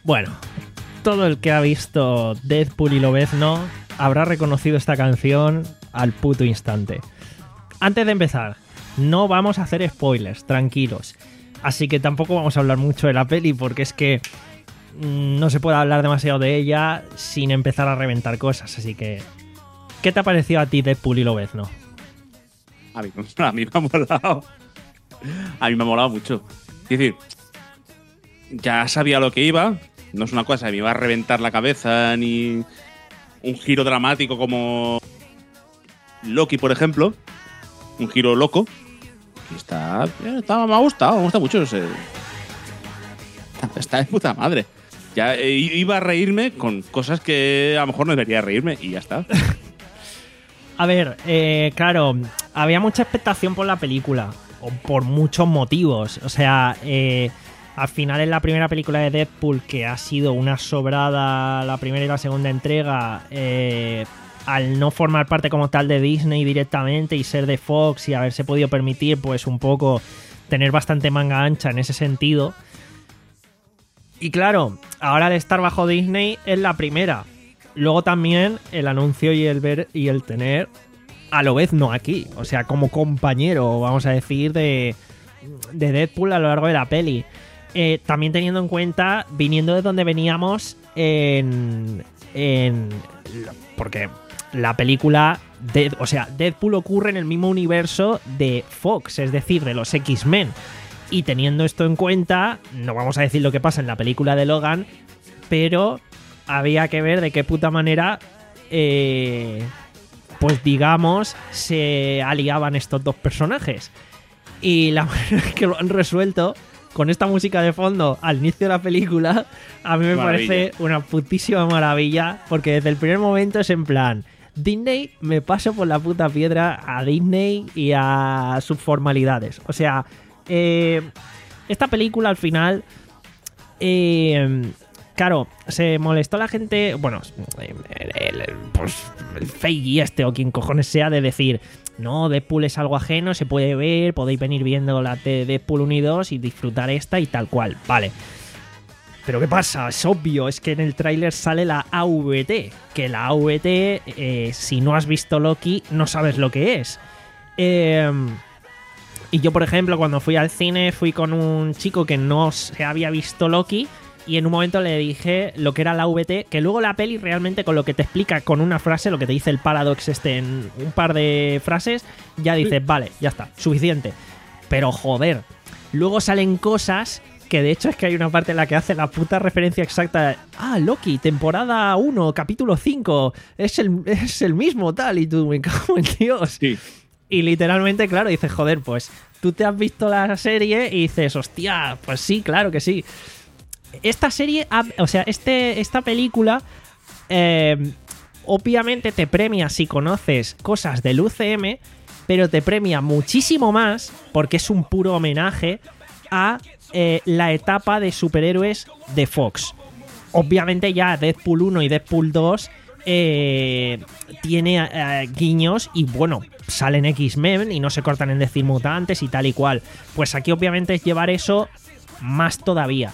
Bueno, todo el que ha visto Deadpool y Lobezno habrá reconocido esta canción al puto instante. Antes de empezar, no vamos a hacer spoilers, tranquilos. Así que tampoco vamos a hablar mucho de la peli porque es que mmm, no se puede hablar demasiado de ella sin empezar a reventar cosas. Así que, ¿qué te ha parecido a ti Deadpool y Lobezno? A mí, a mí me ha molado. A mí me ha molado mucho. Es decir, ya sabía lo que iba. No es una cosa que me iba a reventar la cabeza ni un giro dramático como Loki, por ejemplo. Un giro loco. Y está, está. Me ha gustado, me gusta mucho. Ese, está de puta madre. Ya eh, iba a reírme con cosas que a lo mejor no debería reírme y ya está. A ver, eh, claro, había mucha expectación por la película. O por muchos motivos. O sea, eh, al final en la primera película de Deadpool, que ha sido una sobrada la primera y la segunda entrega, eh, al no formar parte como tal de Disney directamente y ser de Fox y haberse podido permitir pues un poco tener bastante manga ancha en ese sentido. Y claro, ahora al estar bajo Disney es la primera. Luego también el anuncio y el ver y el tener a Lobezno aquí, o sea, como compañero, vamos a decir, de, de Deadpool a lo largo de la peli. Eh, también teniendo en cuenta, viniendo de donde veníamos en... en porque la película, de, o sea, Deadpool ocurre en el mismo universo de Fox, es decir, de los X-Men. Y teniendo esto en cuenta, no vamos a decir lo que pasa en la película de Logan, pero había que ver de qué puta manera, eh, pues digamos, se aliaban estos dos personajes. Y la manera que lo han resuelto, con esta música de fondo al inicio de la película, a mí me maravilla. Parece una putísima maravilla, porque desde el primer momento es en plan, Disney, me paso por la puta piedra a Disney y a sus formalidades. O sea, eh, esta película al final, eh, claro, se molestó la gente, bueno, el, el, el, pues el Feige este o quien cojones sea, de decir, no, Deadpool es algo ajeno, se puede ver, podéis venir viendo la de Deadpool uno y dos y disfrutar esta y tal cual, vale. Pero ¿qué pasa? Es obvio, es que en el tráiler sale la A V T, que la A V T, eh, si no has visto Loki, no sabes lo que es. Eh, y yo, por ejemplo, cuando fui al cine, fui con un chico que no se había visto Loki, y en un momento le dije lo que era la A V T, que luego la peli realmente con lo que te explica con una frase, lo que te dice el Paradox este en un par de frases, ya dices, vale, ya está, suficiente. Pero joder, luego salen cosas que de hecho es que hay una parte en la que hace la puta referencia exacta de, ah, Loki, temporada uno, capítulo cinco, es el, es el mismo tal, y tú, me cago en Dios. Sí. Y literalmente, claro, dices, joder, pues tú te has visto la serie y dices, hostia, pues sí, claro que sí. Esta serie, o sea, este, esta película, eh, obviamente te premia si conoces cosas del U C M, pero te premia muchísimo más porque es un puro homenaje a eh, la etapa de superhéroes de Fox. Obviamente ya Deadpool uno y Deadpool dos eh, tiene eh, guiños y bueno, salen X-Men y no se cortan en decir mutantes y tal y cual. Pues aquí obviamente es llevar eso más todavía.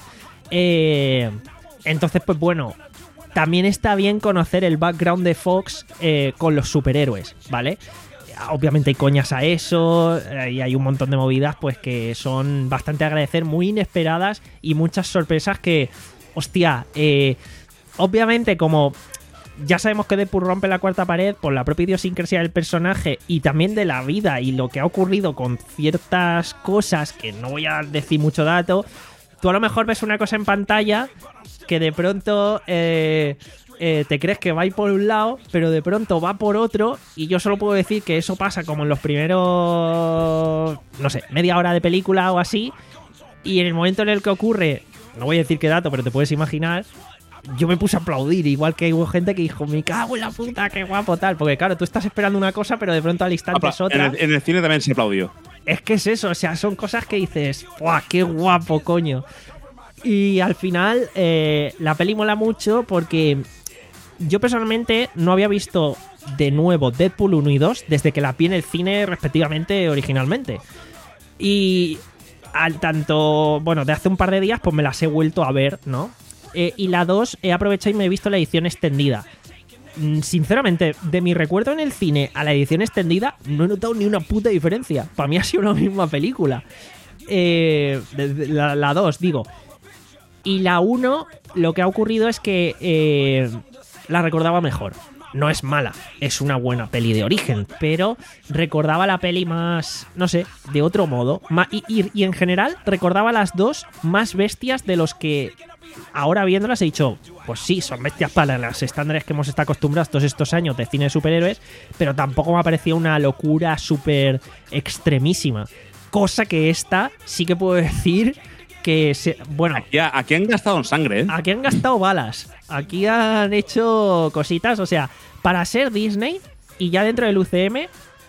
Eh, entonces, pues bueno, también está bien conocer el background de Fox eh, con los superhéroes, ¿vale? Obviamente hay coñas a eso eh, y hay un montón de movidas pues que son bastante agradecer, muy inesperadas y muchas sorpresas que, hostia, eh, obviamente como ya sabemos que Deadpool rompe la cuarta pared por la propia idiosincrasia del personaje y también de la vida y lo que ha ocurrido con ciertas cosas que no voy a decir mucho dato. Tú a lo mejor ves una cosa en pantalla que de pronto eh, eh, te crees que va a ir por un lado, pero de pronto va por otro, y yo solo puedo decir que eso pasa como en los primeros, no sé, media hora de película o así, y en el momento en el que ocurre, no voy a decir qué dato, pero te puedes imaginar, yo me puse a aplaudir, igual que hubo gente que dijo, me cago en la puta, qué guapo tal, porque claro, tú estás esperando una cosa, pero de pronto al instante es otra. En el, en el cine también se aplaudió. Es que es eso, o sea, son cosas que dices, ¡buah, qué guapo, coño! Y al final, eh, la peli mola mucho porque yo personalmente no había visto de nuevo Deadpool uno y dos desde que la vi en el cine respectivamente originalmente. Y al tanto, bueno, de hace un par de días, pues me las he vuelto a ver, ¿no? Eh, y la dos he aprovechado y me he visto la edición extendida. Sinceramente, de mi recuerdo en el cine a la edición extendida, no he notado ni una puta diferencia. Para mí ha sido la misma película. Eh, la dos, digo. Y la uno, lo que ha ocurrido es que eh, la recordaba mejor. No es mala, es una buena peli de origen, pero recordaba la peli más, no sé, de otro modo. Y, y, y en general recordaba las dos más bestias de los que... Ahora viéndolas he dicho, pues sí, son bestias para los estándares que hemos estado acostumbrados todos estos años de cine de superhéroes, pero tampoco me ha parecido una locura súper extremísima. Cosa que esta sí que puedo decir que... Se, bueno, aquí, aquí han gastado en sangre, ¿eh? Aquí han gastado balas. Aquí han hecho cositas. O sea, para ser Disney y ya dentro del U C M,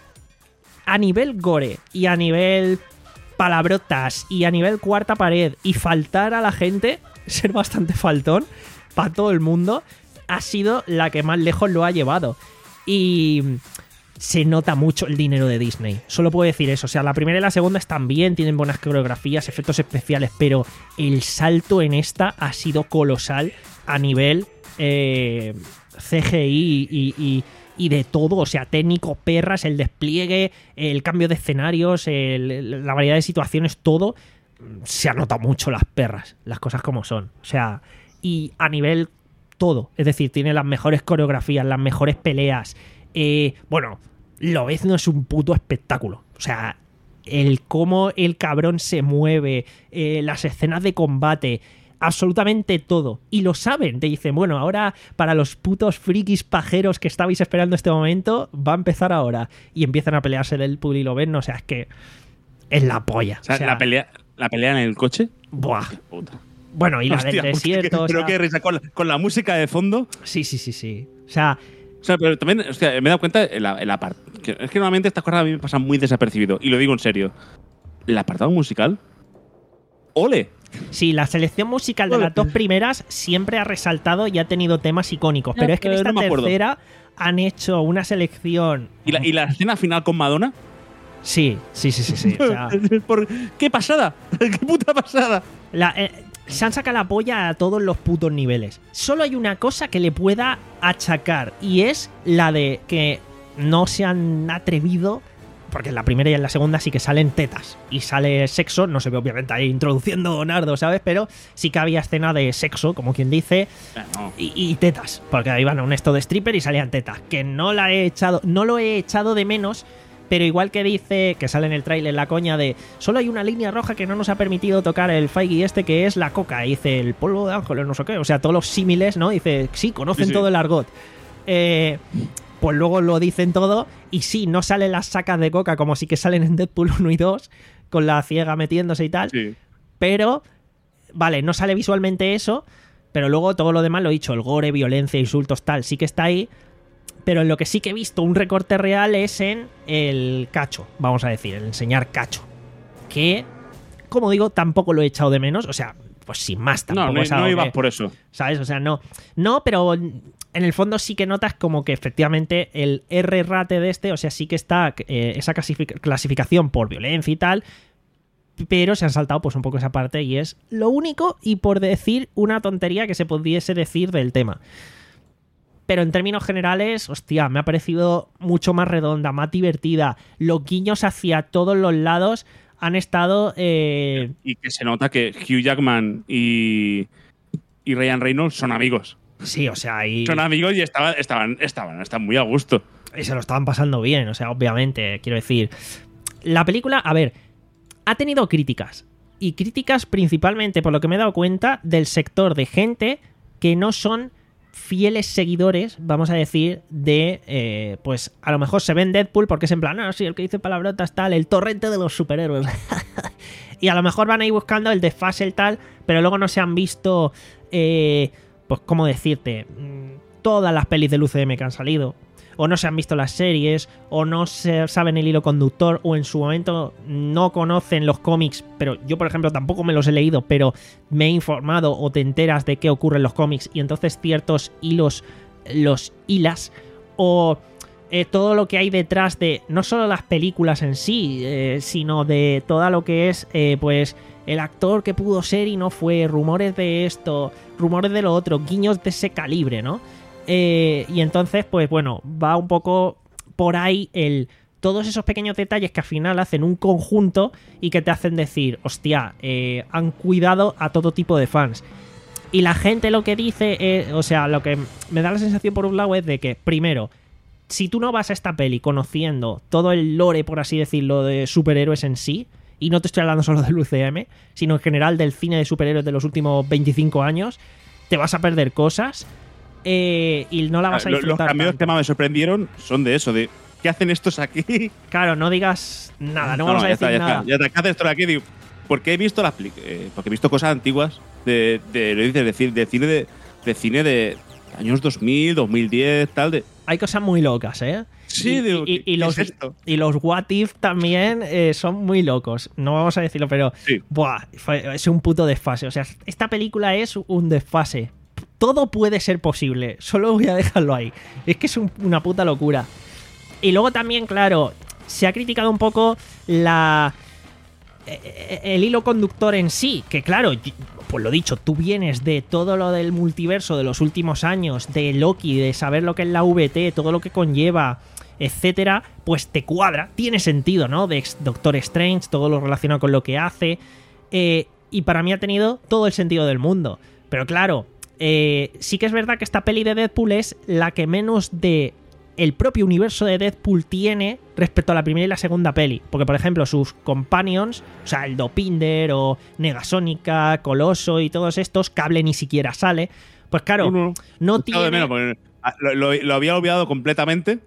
a nivel gore y a nivel palabrotas y a nivel cuarta pared y faltar a la gente... ser bastante faltón para todo el mundo, ha sido la que más lejos lo ha llevado. Y se nota mucho el dinero de Disney. Solo puedo decir eso. O sea, la primera y la segunda están bien, tienen buenas coreografías, efectos especiales, pero el salto en esta ha sido colosal a nivel eh, C G I y, y, y de todo. O sea, técnico, perras, el despliegue, el cambio de escenarios, el, la variedad de situaciones, todo. Se ha notado mucho las perras, las cosas como son. O sea, y a nivel todo. Es decir, tiene las mejores coreografías, las mejores peleas. Eh, bueno, Lobezno es un puto espectáculo. O sea, el cómo el cabrón se mueve, eh, las escenas de combate, absolutamente todo. Y lo saben. Te dicen, bueno, ahora para los putos frikis pajeros que estabais esperando este momento, va a empezar ahora. Y empiezan a pelearse del Puli y Lobezno. O sea, es que es la polla. O sea, o sea la pelea... ¿La pelea en el coche? Buah. Puta. Bueno, y la Hostia, del desierto. Pero o sea, qué risa, con la, con la música de fondo. Sí, sí, sí, sí. O sea, o sea, pero también, hostia, me he dado cuenta, el, el apart- que es que normalmente estas cosas a mí me pasan muy desapercibido. Y lo digo en serio. El apartado musical. ¡Ole! sí, la selección musical de Ole. las dos primeras siempre ha resaltado y ha tenido temas icónicos. Pero es que en Eh, esta no me acuerdo. tercera han hecho una selección. ¿Y la, y la escena final con Madonna? Sí, sí, sí, sí. sí. O sea, Por- ¡Qué pasada! ¡Qué puta pasada! la, eh, se han sacado la polla a todos los putos niveles. Solo hay una cosa que le pueda achacar y es la de que no se han atrevido, porque en la primera y en la segunda sí que salen tetas y sale sexo, no se ve obviamente ahí introduciendo nardo, ¿sabes? Pero sí que había escena de sexo, como quien dice, No. y, y tetas, porque ahí iban a un esto de stripper y salían tetas, que no la he echado, no lo he echado de menos. Pero igual que dice, que sale en el tráiler la coña de solo hay una línea roja que no nos ha permitido tocar el Feige este, que es la coca. Y dice el polvo de ángeles, no sé qué. O sea, todos los símiles, ¿no? Dice, sí, conocen Sí, sí. todo el argot. Eh, pues luego lo dicen todo. Y sí, no salen las sacas de coca como sí que salen en Deadpool uno y dos, con la ciega metiéndose y tal. Sí. Pero, vale, no sale visualmente eso. Pero luego todo lo demás, lo he dicho, el gore, violencia, insultos, tal, sí que está ahí. Pero en lo que sí que he visto un recorte real es en el cacho, vamos a decir, el enseñar cacho. Que, como digo, tampoco lo he echado de menos. O sea, pues sin más, tampoco No, no, es algo no ibas que- por eso. ¿sabes? O sea, no. No, pero en el fondo sí que notas como que efectivamente el R-rate de este, o sea, sí que está eh, esa clasific- clasificación por violencia y tal, pero se han saltado pues un poco esa parte y es lo único y por decir una tontería que se pudiese decir del tema. Pero en términos generales, hostia, me ha parecido mucho más redonda, más divertida. Los guiños hacia todos los lados han estado... eh, Y que se nota que Hugh Jackman y, y Ryan Reynolds son amigos. sí, o sea, y, Son amigos y estaban, estaban, estaban, están muy a gusto. y se lo estaban pasando bien. O sea, obviamente, quiero decir... La película, a ver, ha tenido críticas. Y críticas principalmente, por lo que me he dado cuenta, del sector de gente que no son fieles seguidores, vamos a decir, de, eh, pues a lo mejor se ven Deadpool porque es en plan, ah, sí, el que dice palabrotas tal, el torrente de los superhéroes. Y a lo mejor van a ir buscando el desfase, el tal, pero luego no se han visto, eh, pues cómo decirte, mm, todas las pelis del U C M que han salido, o no se han visto las series, o no se saben el hilo conductor, o en su momento no conocen los cómics, pero yo por ejemplo tampoco me los he leído, pero me he informado o te enteras de qué ocurre en los cómics y entonces ciertos hilos los hilas, o eh, todo lo que hay detrás de no solo las películas en sí, eh, sino de todo lo que es eh, pues el actor que pudo ser y no fue, rumores de esto, rumores de lo otro, guiños de ese calibre, ¿no? Eh, y entonces, pues bueno, va un poco por ahí el todos esos pequeños detalles que al final hacen un conjunto y que te hacen decir, hostia, eh, han cuidado a todo tipo de fans. Y la gente lo que dice, es, o sea, lo que me da la sensación por un lado es de que, primero, si tú no vas a esta peli conociendo todo el lore, por así decirlo, de superhéroes en sí, y no te estoy hablando solo del U C M, sino en general del cine de superhéroes de los últimos veinticinco años, te vas a perder cosas eh, y no la vas a disfrutar. Los cambios tanto. que más me sorprendieron son de eso, de ¿qué hacen estos aquí? Claro, no digas nada, no, No, vamos no, a ya decir está, ya nada. está. Ya está. ¿Qué haces esto aquí? Digo, porque he visto las peli- eh, porque he visto cosas antiguas de, de, lo dices, de, ci- de cine de, de cine de años dos mil, dos mil diez, tal de. Hay cosas muy locas, ¿eh? Sí, y, digo, y- y ¿qué los, es esto? y los What If también eh, son muy locos. No vamos a decirlo, pero Sí. buah, fue- es un puto desfase. O sea, esta película es un desfase. Todo puede ser posible. Solo voy a dejarlo ahí. Es que es un- una puta locura. Y luego también, claro, se ha criticado un poco la eh, el hilo conductor en sí, que claro, y- pues lo dicho, tú vienes de todo lo del multiverso de los últimos años, de Loki, de saber lo que es la V T, todo lo que conlleva, etcétera, pues te cuadra, tiene sentido, ¿no? De Doctor Strange, todo lo relacionado con lo que hace, eh, y para mí ha tenido todo el sentido del mundo. Pero claro, eh, sí que es verdad que esta peli de Deadpool es la que menos de el propio universo de Deadpool tiene respecto a la primera y la segunda peli. Porque, por ejemplo, sus companions, o sea, el Dopinder o Negasónica, Coloso y todos estos, Cable ni siquiera sale. Pues claro, No, no, no Echado tiene... de menos, porque, ah, lo, lo- lo había olvidado completamente.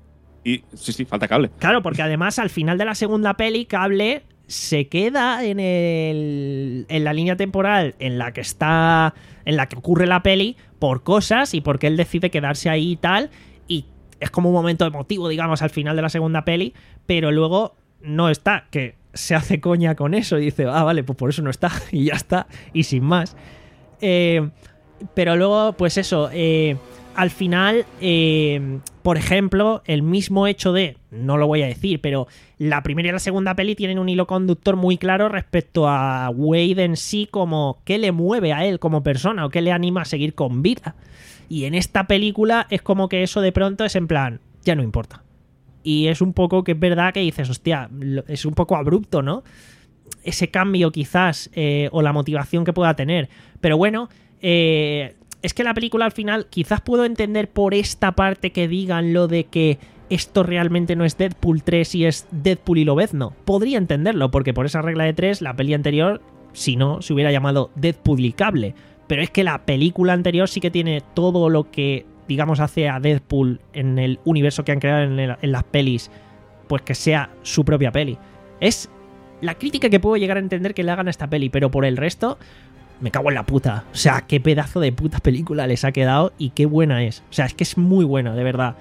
Y sí, sí, falta Cable. Claro, porque además al final de la segunda peli, Cable se queda en, el, en la línea temporal en la que está, en la que ocurre la peli por cosas y porque él decide quedarse ahí y tal, y es como un momento emotivo, digamos, al final de la segunda peli, pero luego no está, que se hace coña con eso y dice, ah, vale, pues por eso no está, y ya está, y sin más. Eh, pero luego, pues eso, eh, al final, eh, por ejemplo, el mismo hecho de, no lo voy a decir, pero la primera y la segunda peli tienen un hilo conductor muy claro respecto a Wade en sí, como qué le mueve a él como persona o qué le anima a seguir con vida. Y en esta película es como que eso de pronto es en plan, ya no importa. Y es un poco que es verdad que dices, hostia, es un poco abrupto, ¿no? Ese cambio quizás, eh, o la motivación que pueda tener. Pero bueno, eh, es que la película al final quizás puedo entender por esta parte que digan lo de que esto realmente no es Deadpool tres y es Deadpool y Lobezno. Podría entenderlo, porque por esa regla de tres, la peli anterior, si no, se hubiera llamado Deadpool y Cable. Pero es que la película anterior sí que tiene todo lo que, digamos, hace a Deadpool en el universo que han creado en, el, en las pelis, pues que sea su propia peli. Es la crítica que puedo llegar a entender que le hagan a esta peli, pero por el resto, me cago en la puta. O sea, qué pedazo de puta película les ha quedado y qué buena es. O sea, es que es muy buena, de verdad.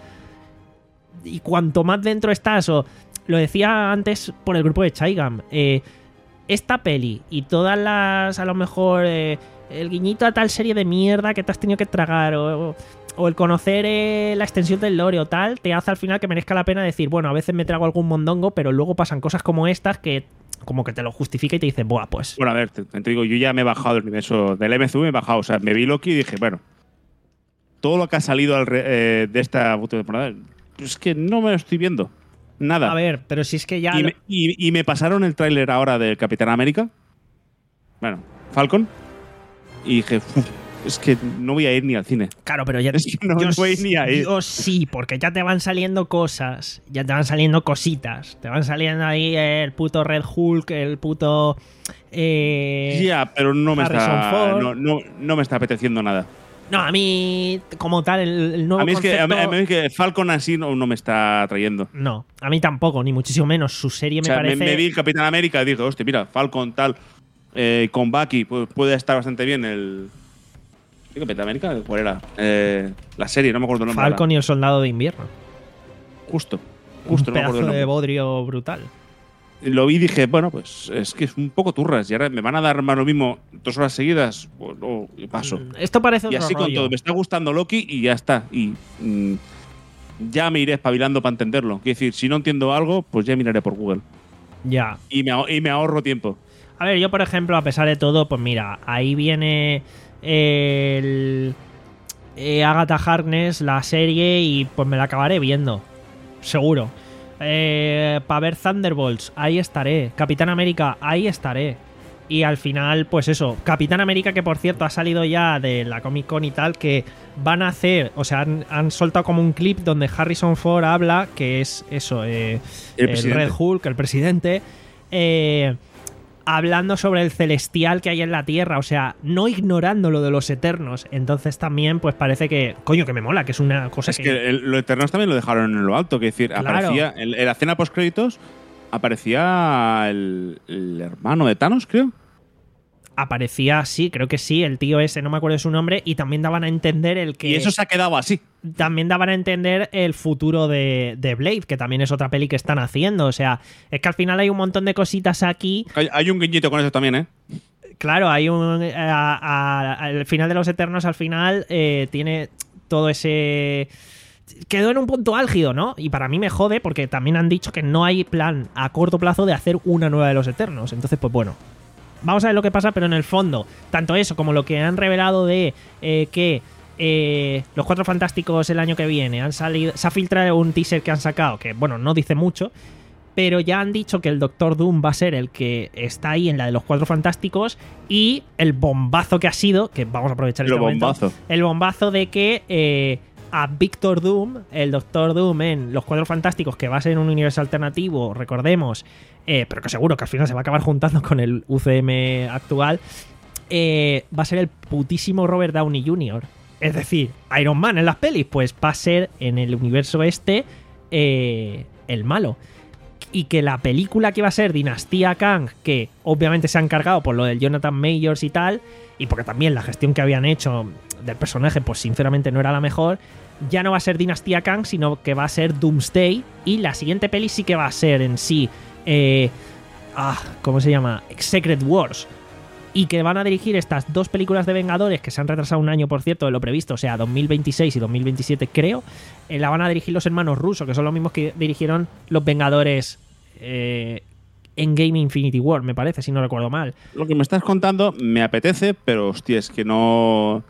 Y cuanto más dentro estás, o lo decía antes por el grupo de Chaigam, eh, esta peli y todas las, a lo mejor... Eh, el guiñito a tal serie de mierda que te has tenido que tragar o, o el conocer eh, la extensión del lore o tal, te hace al final que merezca la pena decir, bueno, a veces me trago algún mondongo, pero luego pasan cosas como estas que como que te lo justifica y te dicen, buah, pues... Bueno, a ver, te, te digo, yo ya me he bajado del universo del M C U, me he bajado, o sea, me vi Loki y dije, bueno, todo lo que ha salido al re- eh, de esta última temporada, es que no me lo estoy viendo. Nada. A ver, pero si es que ya... Y lo- me, y- y me pasaron el tráiler ahora del Capitán América. Bueno, Falcon. Y dije, "Uf, es que no voy a ir ni al cine". Claro, pero ya Es que no yo voy sí- ni a ir. yo sí, porque ya te van saliendo cosas, ya te van saliendo cositas, te van saliendo ahí el puto Red Hulk, el puto... Eh, Ya, pero no me Harrison está Ford. no, no, no me está apeteciendo nada. No, a mí, como tal, el, el nuevo A mí, es que, a, mí, concepto... a mí es que Falcon así no, no me está atrayendo. No, a mí tampoco, ni muchísimo menos. Su serie O me sea, me, parece... me vi el Capitán América y dije, hostia, mira, Falcon tal, eh, con Bucky, pues, puede estar bastante bien el... ¿Qué Capitán América? ¿Cuál era? Eh, la serie, no me acuerdo el nombre. Falcon ahora. y el Soldado de Invierno. Justo. Justo, Un no me acuerdo pedazo el nombre. de bodrio brutal. Lo vi y dije, bueno, pues es que es un poco turras. Y ahora me van a dar más lo mismo dos horas seguidas. O no, y paso. Mm, Esto parece Y otro así con rollo. todo. Me está gustando Loki y ya está. Y mm, ya me iré espabilando para entenderlo. Quiero decir, si no entiendo algo, pues ya miraré por Google. Ya. Y me, ahor- y me ahorro tiempo. A ver, yo por ejemplo, a pesar de todo, pues mira, ahí viene el eh, Agatha Harkness, la serie, y pues me la acabaré viendo, seguro. Eh, para ver Thunderbolts, ahí estaré. Capitán América, ahí estaré. Y al final, pues eso, Capitán América, que por cierto ha salido ya de la Comic Con y tal, que van a hacer, o sea, han, han soltado como un clip donde Harrison Ford habla, que es eso, eh, El el, el Red Hulk, el presidente, eh, hablando sobre el celestial que hay en la Tierra, o sea, no ignorando lo de los Eternos. Entonces también, pues parece que, coño, que me mola, que es una cosa Es que... que el- lo Eternos también lo dejaron en lo alto, que decir, Claro. aparecía en, en la escena post créditos aparecía el, el hermano de Thanos, creo. Aparecía, sí, creo que sí, el tío ese, no me acuerdo de su nombre, y también daban a entender el que... Y eso se ha quedado así. También daban a entender el futuro de, de Blade, que también es otra peli que están haciendo. O sea, es que al final hay un montón de cositas aquí. Hay, hay un guiñito con eso también, ¿eh? Claro, hay un... a- a- al final de los Eternos, al final, eh, tiene todo ese... Quedó en un punto álgido, ¿no? Y para mí me jode porque también han dicho que no hay plan a corto plazo de hacer una nueva de los Eternos. Entonces, pues bueno, vamos a ver lo que pasa, pero en el fondo, tanto eso como lo que han revelado de eh, que eh, los Cuatro Fantásticos el año que viene han salido, se ha filtrado un teaser que han sacado, que bueno, no dice mucho, pero ya han dicho que el Doctor Doom va a ser el que está ahí en la de los Cuatro Fantásticos, y el bombazo que ha sido, que vamos a aprovechar Lo este momento, bombazo. el bombazo de que eh, a Victor Doom, el Doctor Doom en Los Cuatro Fantásticos, que va a ser un universo alternativo, recordemos, eh, pero que seguro que al final se va a acabar juntando con el U C M actual, eh, va a ser el putísimo Robert Downey junior Es decir, Iron Man en las pelis, pues va a ser en el universo este eh, el malo. Y que la película que va a ser Dinastía Kang, que obviamente se ha encargado por lo del Jonathan Majors y tal, y porque también la gestión que habían hecho del personaje, pues sinceramente no era la mejor, ya no va a ser Dinastía Kang, sino que va a ser Doomsday, y la siguiente peli sí que va a ser en sí, eh, ah, ¿cómo se llama? Secret Wars. Y que van a dirigir estas dos películas de Vengadores, que se han retrasado un año, por cierto, de lo previsto, o sea, dos mil veintiséis y dos mil veintisiete, creo. Eh, la van a dirigir los hermanos Russo, que son los mismos que dirigieron los Vengadores eh, en Game Infinity War, me parece, si no recuerdo mal. Lo que me estás contando me apetece, pero hostia, es que no.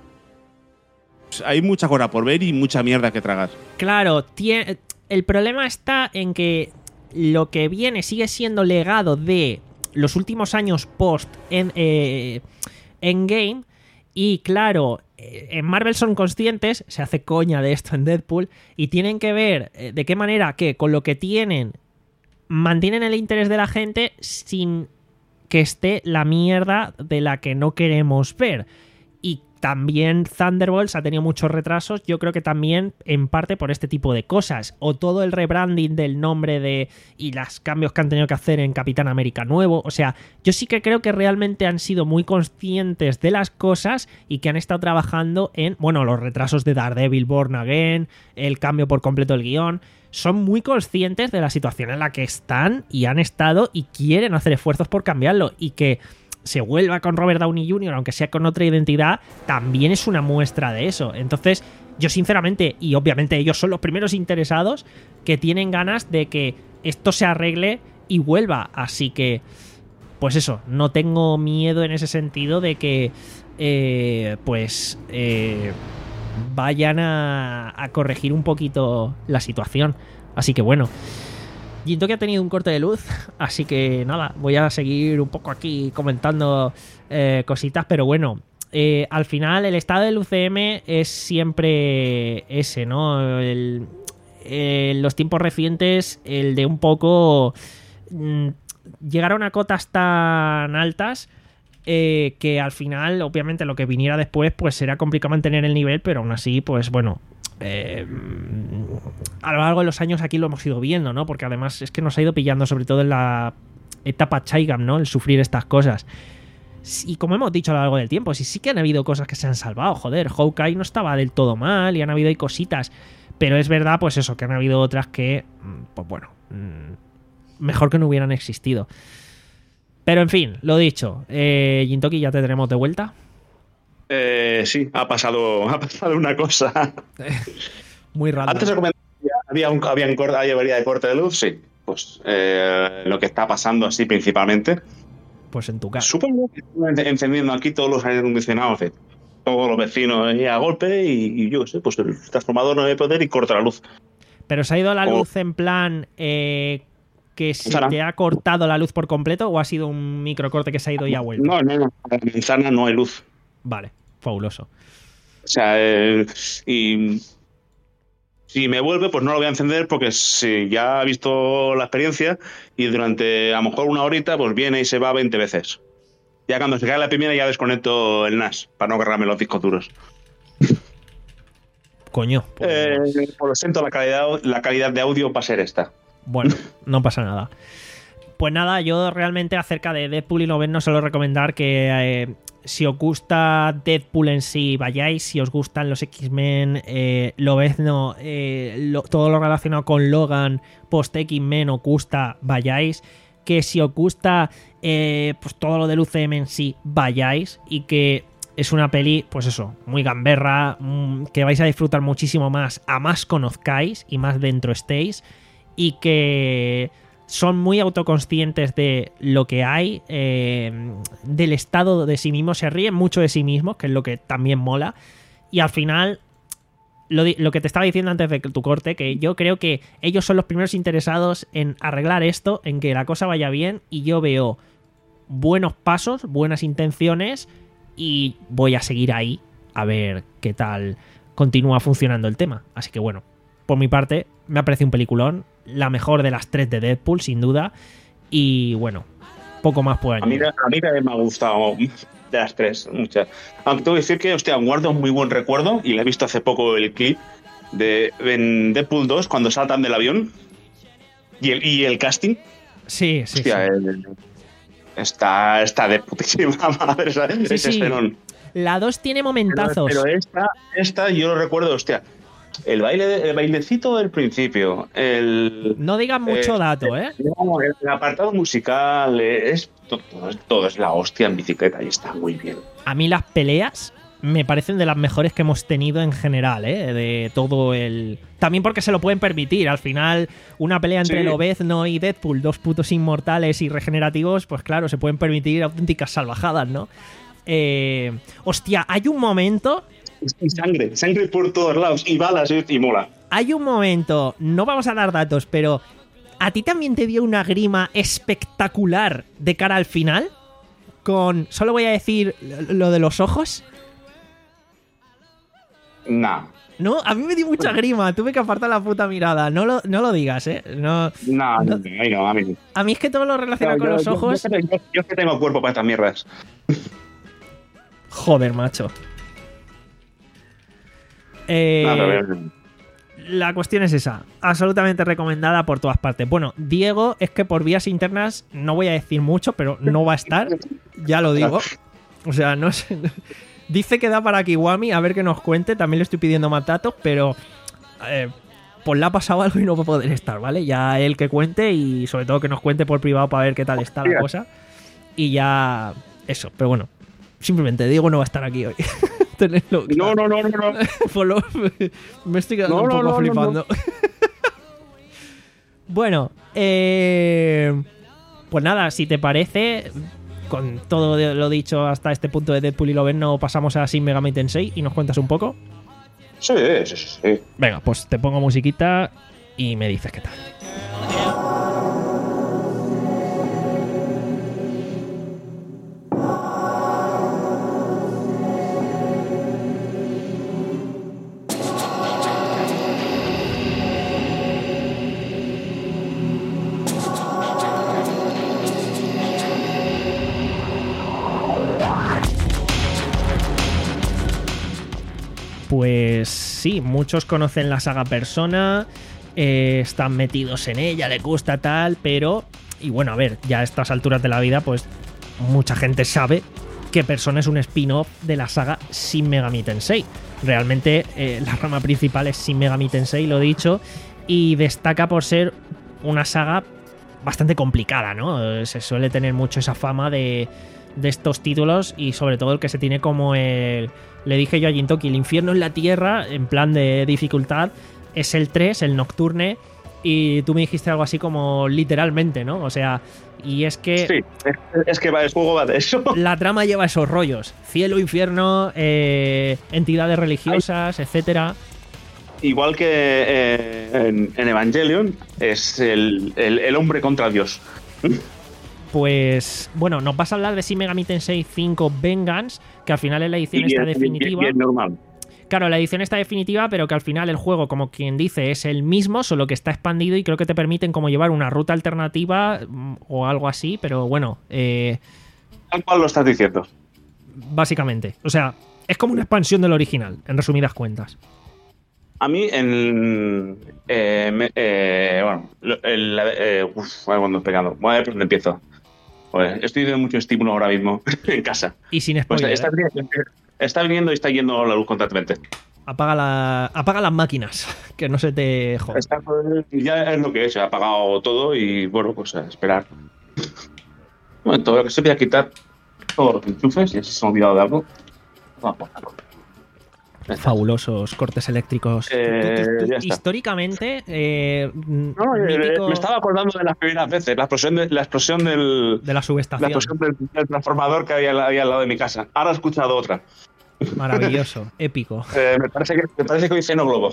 Hay mucha cosa por ver y mucha mierda que tragar. Claro, tie- el problema está en que lo que viene sigue siendo legado de los últimos años post en eh, Endgame, y claro, eh, en Marvel son conscientes, se hace coña de esto en Deadpool, y tienen que ver eh, de qué manera que con lo que tienen mantienen el interés de la gente sin que esté la mierda de la que no queremos ver. Y también Thunderbolts ha tenido muchos retrasos, yo creo que también en parte por este tipo de cosas, o todo el rebranding del nombre de y los cambios que han tenido que hacer en Capitán América nuevo. O sea, yo sí que creo que realmente han sido muy conscientes de las cosas y que han estado trabajando en, bueno, los retrasos de Daredevil Born Again, el cambio por completo del guión. Son muy conscientes de la situación en la que están y han estado y quieren hacer esfuerzos por cambiarlo, y que se vuelva con Robert Downey junior, aunque sea con otra identidad, también es una muestra de eso. Entonces, yo sinceramente, y obviamente ellos son los primeros interesados, que tienen ganas de que esto se arregle y vuelva. Así que, pues eso, no tengo miedo en ese sentido de que, eh, pues, eh, vayan a, a corregir un poquito la situación. Así que bueno, Gintoki ha tenido un corte de luz, así que nada, voy a seguir un poco aquí comentando eh, cositas, pero bueno, eh, al final el estado del U C M es siempre ese, ¿no? El, en los tiempos recientes, el de un poco mmm, llegaron a cotas tan altas eh, que al final, obviamente, lo que viniera después, pues será complicado mantener el nivel, pero aún así, pues bueno... Eh, a lo largo de los años aquí lo hemos ido viendo, ¿no? Porque además es que nos ha ido pillando, sobre todo en la etapa Chaigam, ¿no? El sufrir estas cosas. Y como hemos dicho a lo largo del tiempo, sí, sí que han habido cosas que se han salvado, joder, Hawkeye no estaba del todo mal y han habido ahí cositas, pero es verdad, pues eso, que han habido otras que, pues bueno, mejor que no hubieran existido. Pero en fin, lo dicho, eh, Gintoki, ya te tenemos de vuelta. Eh, sí, ha pasado, ha pasado una cosa. Muy raro. Antes se comentaba que había un, había un corte, había avería de corte de luz, sí. Pues eh, lo que está pasando así principalmente Pues en tu casa. Supongo que están encendiendo aquí todos los aire acondicionados de todos los vecinos ahí a golpe y, y yo qué sé, pues el transformador no debe poder y corta la luz. ¿Pero se ha ido la O- luz en plan eh, que se Manzana. te ha cortado la luz por completo o ha sido un microcorte que se ha ido y ha vuelto? No, no, no. En la manzana no hay luz. Vale, fabuloso. O sea, eh, y si me vuelve, pues no lo voy a encender porque si ya ha visto la experiencia y durante a lo mejor una horita, pues viene y se va veinte veces. Ya cuando se cae la primera ya desconecto el N A S para no cargarme los discos duros. Coño. Pues, Eh, pues lo siento, la calidad, la calidad de audio va a ser esta. bueno, no pasa nada. Pues nada, yo realmente acerca de Deadpool y Lobezno suelo recomendar que eh, si os gusta Deadpool en sí, vayáis. Si os gustan los X-Men, eh, Lobezno, eh, lo- todo lo relacionado con Logan, post-X-Men, os gusta, vayáis. Que si os gusta eh, pues todo lo del U C M en sí, vayáis. Y que es una peli, pues eso, muy gamberra, mm, que vais a disfrutar muchísimo más, a más conozcáis y más dentro estéis. Y que son muy autoconscientes de lo que hay, eh, del estado de sí mismos, se ríen mucho de sí mismos, que es lo que también mola. Y al final, lo, di- lo que te estaba diciendo antes de tu corte, que yo creo que ellos son los primeros interesados en arreglar esto, en que la cosa vaya bien, y yo veo buenos pasos, buenas intenciones, y voy a seguir ahí a ver qué tal continúa funcionando el tema. Así que bueno, por mi parte, me ha parecido un peliculón, la mejor de las tres de Deadpool, sin duda, y bueno, poco más puedo A mí, añadir. a mí también me ha gustado de las tres, muchas. Aunque tengo que decir que, hostia, guardo un muy buen recuerdo y le he visto hace poco el clip de en Deadpool dos cuando saltan del avión y el, y el casting. Sí, sí, Hostia, sí. el- está, está de putísima madre esa- Sí, ese sí. escenón. La dos tiene Pero, momentazos. pero esta, esta yo lo recuerdo, hostia. El baile, de- el bailecito del principio, el, No digas mucho Eh, dato, ¿eh? no, el apartado musical, eh, es todo, todo es- todo es la hostia en bicicleta y está muy bien. A mí las peleas me parecen de las mejores que hemos tenido en general, ¿eh? De todo el... También porque se lo pueden permitir. Al final, una pelea entre Sí. Lobezno y Deadpool, dos putos inmortales y regenerativos, pues claro, se pueden permitir auténticas salvajadas, ¿no? Eh, hostia, hay un momento... Y sangre, sangre por todos lados, y balas y, y mola. Hay un momento, no vamos a dar datos, pero ¿a ti también te dio una grima espectacular de cara al final? Con, solo voy a decir lo de los ojos. Nah, No, a mí me dio mucha grima, tuve que apartar la puta mirada. No lo, no lo digas, ¿eh? No, nah, No. no, a mí no, a mí no. a mí es que todo lo relacionado Yo- con los yo- ojos... Yo, yo- yo es que tengo cuerpo para estas mierdas. Joder, macho. Eh, Nah, pero- la cuestión es esa, absolutamente recomendada por todas partes. Bueno, Diego es que por vías internas no voy a decir mucho, pero no va a estar, ya lo digo. O sea, no sé. Dice que da para Kiwami, a ver que nos cuente, también le estoy pidiendo más datos, pero eh, pues le ha pasado algo y no va a poder estar, ¿vale? Ya él que cuente y sobre todo que nos cuente por privado para ver qué tal está la cosa. Y ya eso, pero bueno, simplemente Diego no va a estar aquí hoy. Tenedlo No, claro. no, no, no, no. Por lo- me estoy quedando No, un no, poco no, no, flipando. Bueno, eh, pues nada, si te parece, con todo de- lo dicho hasta este punto de Deadpool y Lobezno, pasamos a Shin Megami Tensei y nos cuentas un poco. Sí, sí, sí, sí. Venga, pues te pongo musiquita y me dices qué tal. Pues sí, muchos conocen la saga Persona, eh, están metidos en ella, les gusta tal, pero... Y bueno, a ver, ya a estas alturas de la vida, pues mucha gente sabe que Persona es un spin-off de la saga Shin Megami Tensei. Realmente eh, la rama principal es Shin Megami Tensei, lo he dicho, y destaca por ser una saga bastante complicada, ¿no? Eh, Se suele tener mucho esa fama de, de estos títulos y sobre todo el que se tiene como el... Le dije yo a Jintoki, el infierno en la tierra, en plan de dificultad, es el tres, el Nocturne, y tú me dijiste algo así como literalmente, ¿no? O sea, y es que... Sí, es, es que va, el juego va de eso. La trama lleva esos rollos. Cielo, infierno, eh, entidades religiosas, Ay. etcétera. Igual que eh, en, en Evangelion, es el, el, el hombre contra Dios. Pues, bueno, nos vas a hablar de Shin Megami Tensei cinco Vengeance, que al final es la edición esta definitiva. Y es normal. Claro, la edición está definitiva, pero que al final el juego, como quien dice, es el mismo, solo que está expandido y creo que te permiten como llevar una ruta alternativa o algo así, pero bueno... Eh, Tal cual lo estás diciendo. Básicamente. O sea, es como una expansión del original, en resumidas cuentas. A mí, en... Eh, me, eh, bueno, el, eh, uf, a ver cuándo he pegado. Voy a ver por dónde empiezo. Joder, estoy teniendo mucho estímulo ahora mismo en casa. Y sin spoiler, pues está, ¿eh? está, está viniendo y está yendo la luz constantemente. Apaga, la, apaga las máquinas, que no se te jodan. Está, ya es lo que he hecho, he apagado todo y bueno, pues a esperar. Bueno, todo lo que se voy a quitar todos los enchufes y así se me ha olvidado de algo. Vamos a ponerlo. Fabulosos cortes eléctricos. Eh, tú, tú, tú, históricamente, eh, no, mítico... me estaba acordando de las primeras veces, la explosión, de, la explosión del. De la subestación. La explosión del, del transformador que había, había al lado de mi casa. Ahora he escuchado otra. Maravilloso, épico. Eh, me, parece que, me parece que hoy ceno globo.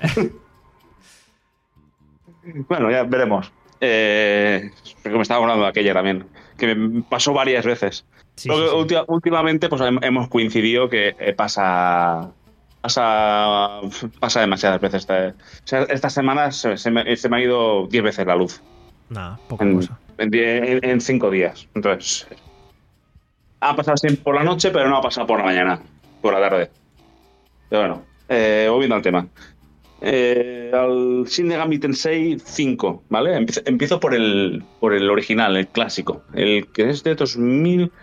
Bueno, ya veremos. Eh, porque me estaba acordando de aquella también, que me pasó varias veces. Sí, sí, sí. Ulti- últimamente pues hemos coincidido que pasa. Pasa, pasa demasiadas veces. Esta, esta semana se, se, me, se me ha ido diez veces la luz. Nada, poca en, cosa. En, en, en cinco días. Entonces, ha pasado siempre por la noche, pero no ha pasado por la mañana, por la tarde. Pero bueno, eh, volviendo al tema. Eh, al Shin Megami Tensei cinco, ¿vale? Empiezo, empiezo por el, por el original, el clásico. El que es de dos mil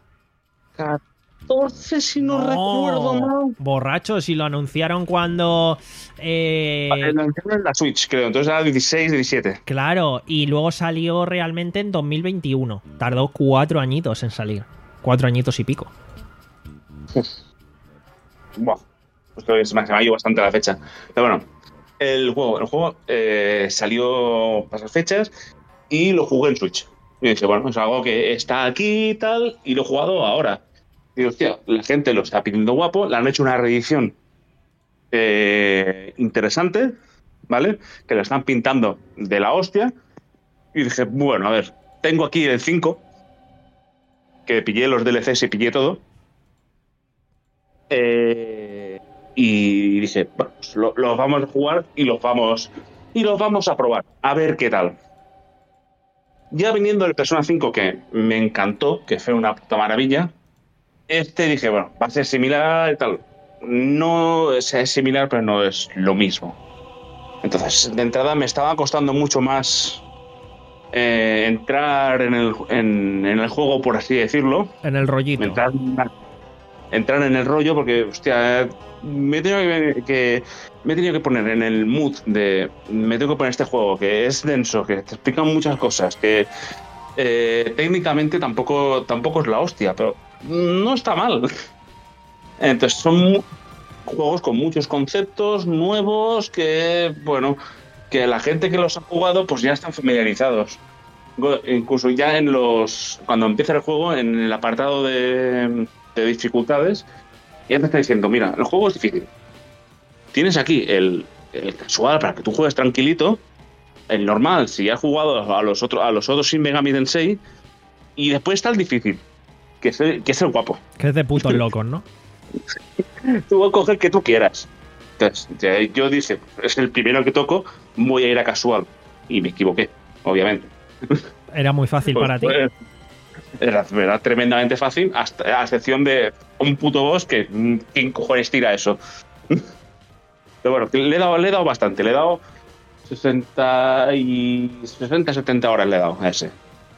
catorce, si no, no recuerdo mal. Borracho, si lo anunciaron cuando... Eh... Lo anunciaron en la Switch, creo. Entonces era dieciséis, diecisiete. Claro, y luego salió realmente en dos mil veintiuno. Tardó cuatro añitos en salir. Cuatro añitos y pico. Buah. Pues creo que se me ha ido bastante la fecha. Pero bueno, el juego, el juego eh, salió para esas fechas y lo jugué en Switch. Y dije, bueno, es algo que está aquí y tal, y lo he jugado ahora. Y digo, hostia, la gente lo está pidiendo guapo, le han hecho una reedición eh, interesante, ¿vale? Que lo están pintando de la hostia. Y dije, bueno, a ver, tengo aquí el cinco, que pillé los D L Cs y pillé todo. Eh, y dije, bueno, pues lo, los vamos a jugar y los vamos, y los vamos a probar, a ver qué tal. Ya viniendo el Persona cinco, que me encantó, que fue una puta maravilla, este dije, bueno, va a ser similar y tal. No es similar, pero no es lo mismo. Entonces, de entrada me estaba costando mucho más eh, entrar en el, en, en el juego, por así decirlo. En el rollito. Entrar, entrar en el rollo, porque, hostia, me he tenido que, que, me he tenido que poner en el mood de... Me tengo que poner este juego, que es denso, que te explican muchas cosas, que eh, técnicamente tampoco, tampoco es la hostia, pero no está mal. Entonces son juegos con muchos conceptos nuevos que, bueno, que la gente que los ha jugado pues ya están familiarizados. Incluso ya en los... Cuando empieza el juego, en el apartado de, de dificultades, ya te está diciendo, mira, el juego es difícil. Tienes aquí el, el casual para que tú juegues tranquilito, el normal, si has jugado a los otros a los otros Shin Megami Tensei, y después está el difícil, que es el, que es el guapo. Que es de putos locos, ¿no? Tú vas a coger el que tú quieras. Entonces, yo dije, es el primero que toco, voy a ir a casual. Y me equivoqué, obviamente. Era muy fácil pues, para ti. Pues, era, era tremendamente fácil, hasta, a excepción de un puto boss que ¿quién cojones tira eso? Pero bueno, le he dado, le he dado bastante, le he dado sesenta y sesenta, setenta horas le he dado a ese.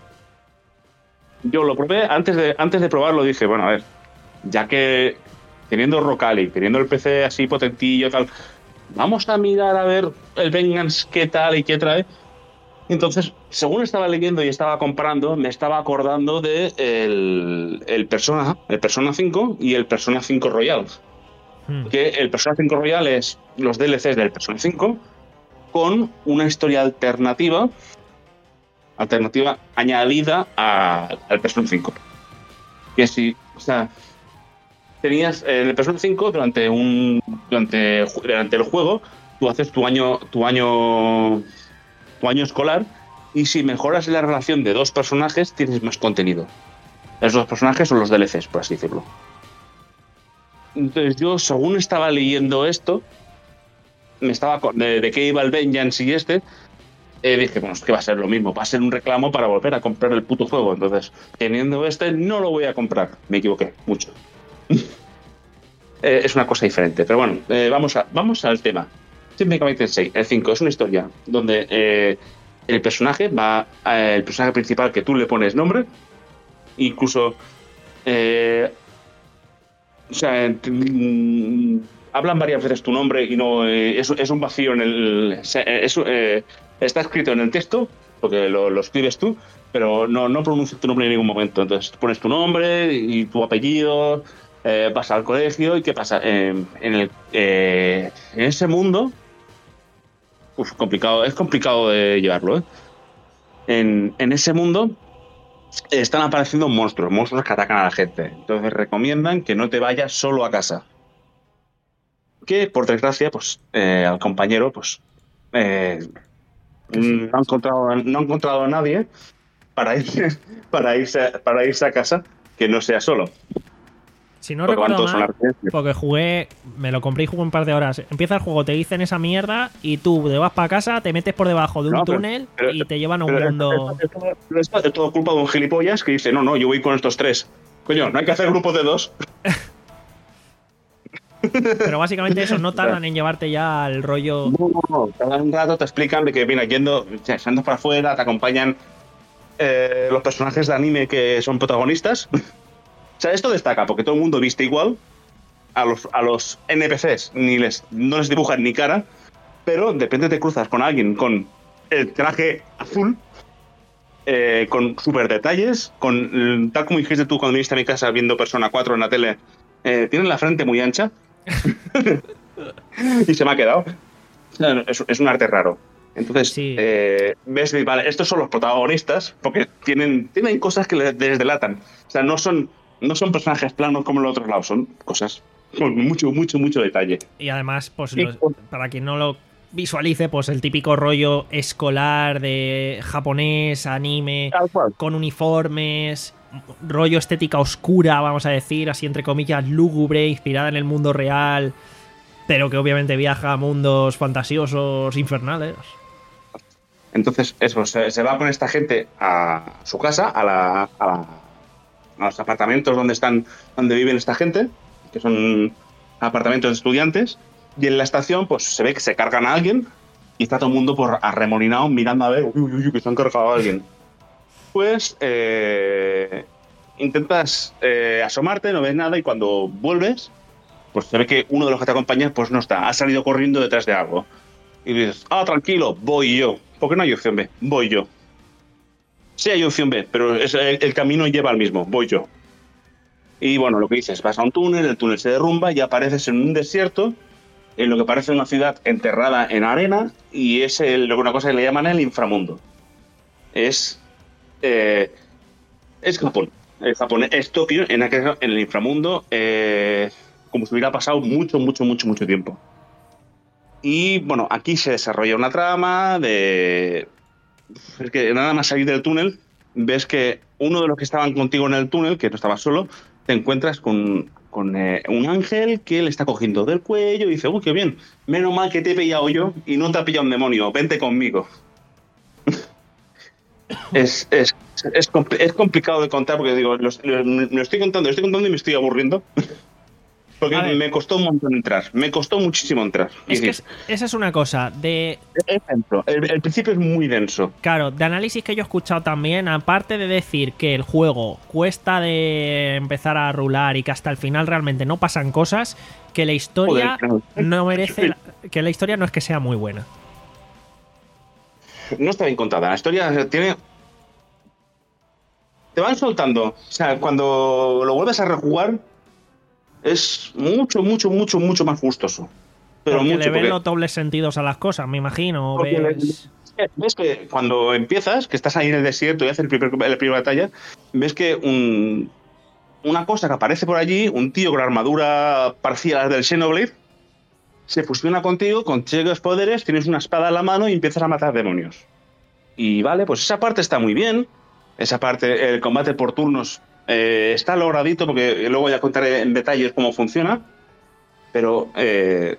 Yo lo probé, antes de, antes de probarlo dije, bueno, a ver, ya que teniendo Rockali, teniendo el P C así potentillo y tal, vamos a mirar a ver el Vengeance qué tal y qué trae. Entonces, según estaba leyendo y estaba comprando, me estaba acordando de el, el Persona, el Persona cinco y el Persona cinco Royal. Hmm. Que el Persona cinco Royal es los D L Cs del Persona cinco con una historia alternativa, alternativa añadida a, al Persona cinco. Que si, o sea, tenías en el Persona cinco durante un durante, durante el juego, tú haces tu año tu año tu año escolar, y si mejoras la relación de dos personajes tienes más contenido. Esos dos personajes son los D L Cs, por así decirlo. Entonces yo, según estaba leyendo esto, me estaba de, de qué iba el Vengeance y este, eh, dije, bueno, es que va a ser lo mismo, va a ser un reclamo para volver a comprar el puto juego. Entonces, teniendo este, no lo voy a comprar. Me equivoqué mucho. eh, es una cosa diferente, pero bueno, eh, vamos a vamos al tema. Shin Megami Tensei, el cinco, es una historia donde eh, el personaje va, eh, el personaje principal que tú le pones nombre, incluso eh, o sea, mm, hablan varias veces tu nombre y no eh, es, es un vacío en el es, eh, está escrito en el texto porque lo, lo escribes tú, pero no, no pronuncias tu nombre en ningún momento. Entonces pones tu nombre y tu apellido, eh, vas al colegio y qué pasa eh, en, el, eh, en ese mundo. Uf, complicado, es complicado de llevarlo, ¿eh? En, en ese mundo están apareciendo monstruos, monstruos que atacan a la gente. Entonces recomiendan que no te vayas solo a casa. Que, por desgracia, pues eh, al compañero, pues eh, no ha encontrado, no ha encontrado a nadie para ir, para irse, para irse a casa que no sea solo. Si no Porque recuerdo van todos a mal, la residencia. porque jugué, me lo compré y jugué un par de horas. Empieza el juego, te dicen esa mierda y tú te vas para casa, te metes por debajo de un No, pero- túnel pero- y te llevan a un Pero mundo... esto, esto- esto- esto es todo culpa de un gilipollas que dice, no, no, yo voy con estos tres. Coño, no hay que hacer grupos de dos. Pero básicamente eso, no tardan en llevarte ya al rollo... No, no, no. Cada un rato te explican de que, mira, yendo, o sea, andas para afuera, te acompañan eh, los personajes de anime que son protagonistas. O sea, esto destaca porque todo el mundo viste igual. A los, a los N P Cs ni les, no les dibujan ni cara, pero de repente te cruzas con alguien con el traje azul, eh, con super detalles, con tal como dijiste tú cuando viniste a mi casa viendo Persona cuatro en la tele, eh, tienen la frente muy ancha y se me ha quedado. O sea, es, es un arte raro. Entonces, Sí. eh, ves, vale, estos son los protagonistas porque tienen, tienen cosas que les, les delatan. O sea, no son, no son personajes planos como en los otros lados, son cosas con mucho, mucho, mucho detalle. Y además, pues Sí. los- para quien no lo visualice, pues el típico rollo escolar de japonés, anime, Tal cual. con uniformes, rollo estética oscura, vamos a decir, así entre comillas, lúgubre, inspirada en el mundo real, pero que obviamente viaja a mundos fantasiosos, infernales. Entonces, eso, se, se va con esta gente a su casa, a, la, a, la- a los apartamentos donde están, donde viven esta gente, que son apartamentos de estudiantes, y en la estación, pues se ve que se cargan a alguien y está todo el mundo por arremolinado mirando a ver, uy, uy, uy, que se han cargado a alguien. Pues eh, intentas eh, asomarte, no ves nada, y cuando vuelves, pues se ve que uno de los que te acompaña, pues no está, ha salido corriendo detrás de algo. Y dices, ah, tranquilo, voy yo. Porque no hay opción B, voy yo. Sí hay opción B, pero es, el, el camino lleva al mismo, voy yo. Y bueno, lo que dices, vas a un túnel, el túnel se derrumba y apareces en un desierto, en lo que parece una ciudad enterrada en arena, y es el, una cosa que le llaman el inframundo. Es, eh, es Japón. Es Japón, es Tokio, en, aquel, en el inframundo, eh, como si hubiera pasado mucho, mucho, mucho, mucho tiempo. Y bueno, aquí se desarrolla una trama de... Es que nada más salir del túnel, ves que uno de los que estaban contigo en el túnel, que no estaba solo, te encuentras con, con eh, un ángel que le está cogiendo del cuello y dice, uy, qué bien, menos mal que te he pillado yo y no te ha pillado un demonio, vente conmigo. es, es, es, compl- es complicado de contar porque digo, lo, lo- me lo estoy contando, lo estoy contando y me estoy aburriendo. Porque A ver. me costó un montón entrar, me costó muchísimo entrar. Es que decir, es- esa es una cosa de... es denso. El, el principio es muy denso. Claro, de análisis que yo he escuchado también, aparte de decir que el juego cuesta de empezar a rular y que hasta el final realmente no pasan cosas, que la historia Joder, claro. no merece... la- que la historia no es que sea muy buena. No está bien contada. La historia tiene... Te van soltando. O sea, cuando lo vuelves a rejugar, es mucho, mucho, mucho, mucho más gustoso. Pero porque mucho. le ves porque- los dobles sentidos a las cosas, me imagino. Porque Ves... ves que cuando empiezas, que estás ahí en el desierto y haces el primer, la primera batalla, ves que un, una cosa que aparece por allí, un tío con la armadura parecida a la del Xenoblade, se fusiona contigo, consigues poderes, tienes una espada en la mano y empiezas a matar demonios. Y vale, pues esa parte está muy bien. Esa parte, el combate por turnos, eh, está logradito, porque luego ya contaré en detalles cómo funciona. Pero, eh,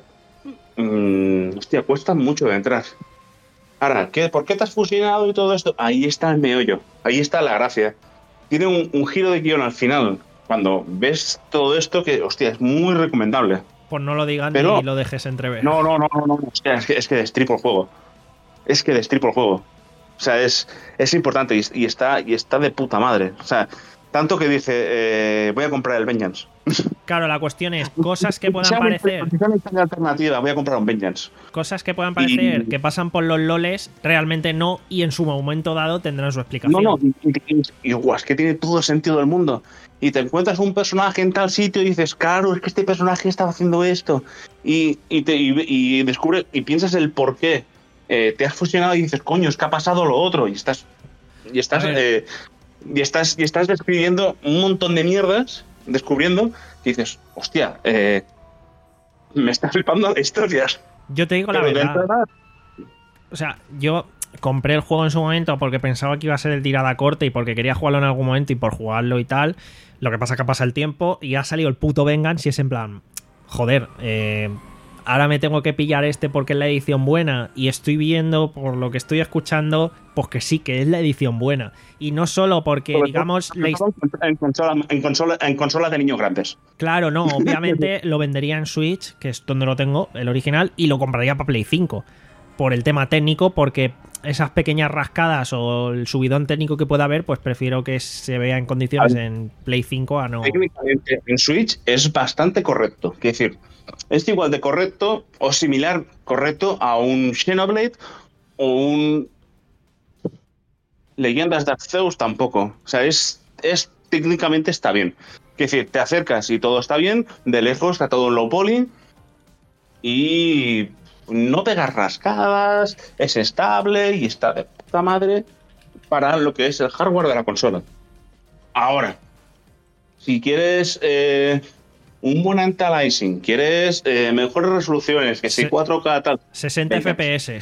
mmm, hostia, cuesta mucho de entrar. Ahora, ¿qué, ¿por qué te has fusionado y todo esto? Ahí está el meollo, ahí está la gracia. Tiene un, un giro de guión al final. Cuando ves todo esto, que, hostia, es muy recomendable. Pues no lo digas Pero- ni lo dejes entrever. No, no, no, no, no. O sea, es que, es que destripo el juego. Es que destripo el juego. O sea, es, es importante y, y está, y está de puta madre. O sea, tanto que dice, eh, voy a comprar el Vengeance. Claro, la cuestión es cosas que puedan Si sale- parecer, si sale esta alternativa, voy a comprar un Vengeance. cosas que puedan parecer Y- que pasan por los loles, realmente no, y en su momento dado tendrán su No, explicación. no, y, y, y- y, guau, es que tiene todo el sentido del mundo. Y te encuentras un personaje en tal sitio y dices, claro, es que este personaje estaba haciendo esto. Y, y, te, y, y descubres y piensas el por qué. Eh, te has fusionado y dices, coño, es que ha pasado lo otro. Y estás. Y estás. A ver. Eh, y estás, y estás describiendo un montón de mierdas, descubriendo, y dices, hostia, eh, me está flipando la historia. Yo te digo la Pero de verdad. entrada, O sea, yo compré el juego en su momento porque pensaba que iba a ser el tirada corta y porque quería jugarlo en algún momento y por jugarlo y tal. Lo que pasa es que pasa el tiempo y ha salido el puto Vengeance y es en plan, joder, eh, ahora me tengo que pillar este porque es la edición buena y estoy viendo por lo que estoy escuchando, pues que sí, que es la edición buena. Y no solo porque, sobre digamos, todo la his- en, consola, en, consola, en consolas de niños grandes. claro, no, obviamente lo vendería en Switch, que es donde lo tengo, el original, y lo compraría para Play cinco. Por el tema técnico, porque esas pequeñas rascadas o el subidón técnico que pueda haber, pues prefiero que se vea en condiciones en Play cinco a no... Técnicamente en Switch es bastante correcto. Es decir, es igual de correcto o similar correcto a un Xenoblade o un Leyendas de Arceus tampoco. O sea, es, es técnicamente está bien. Es decir, te acercas y todo está bien, de lejos está todo en low poly y no pegas rascadas, es estable y está de puta madre para lo que es el hardware de la consola. Ahora, si quieres eh, un buen anti-aliasing, quieres eh, mejores resoluciones, que si Sí. cuatro K tal, sesenta Venga. F P S.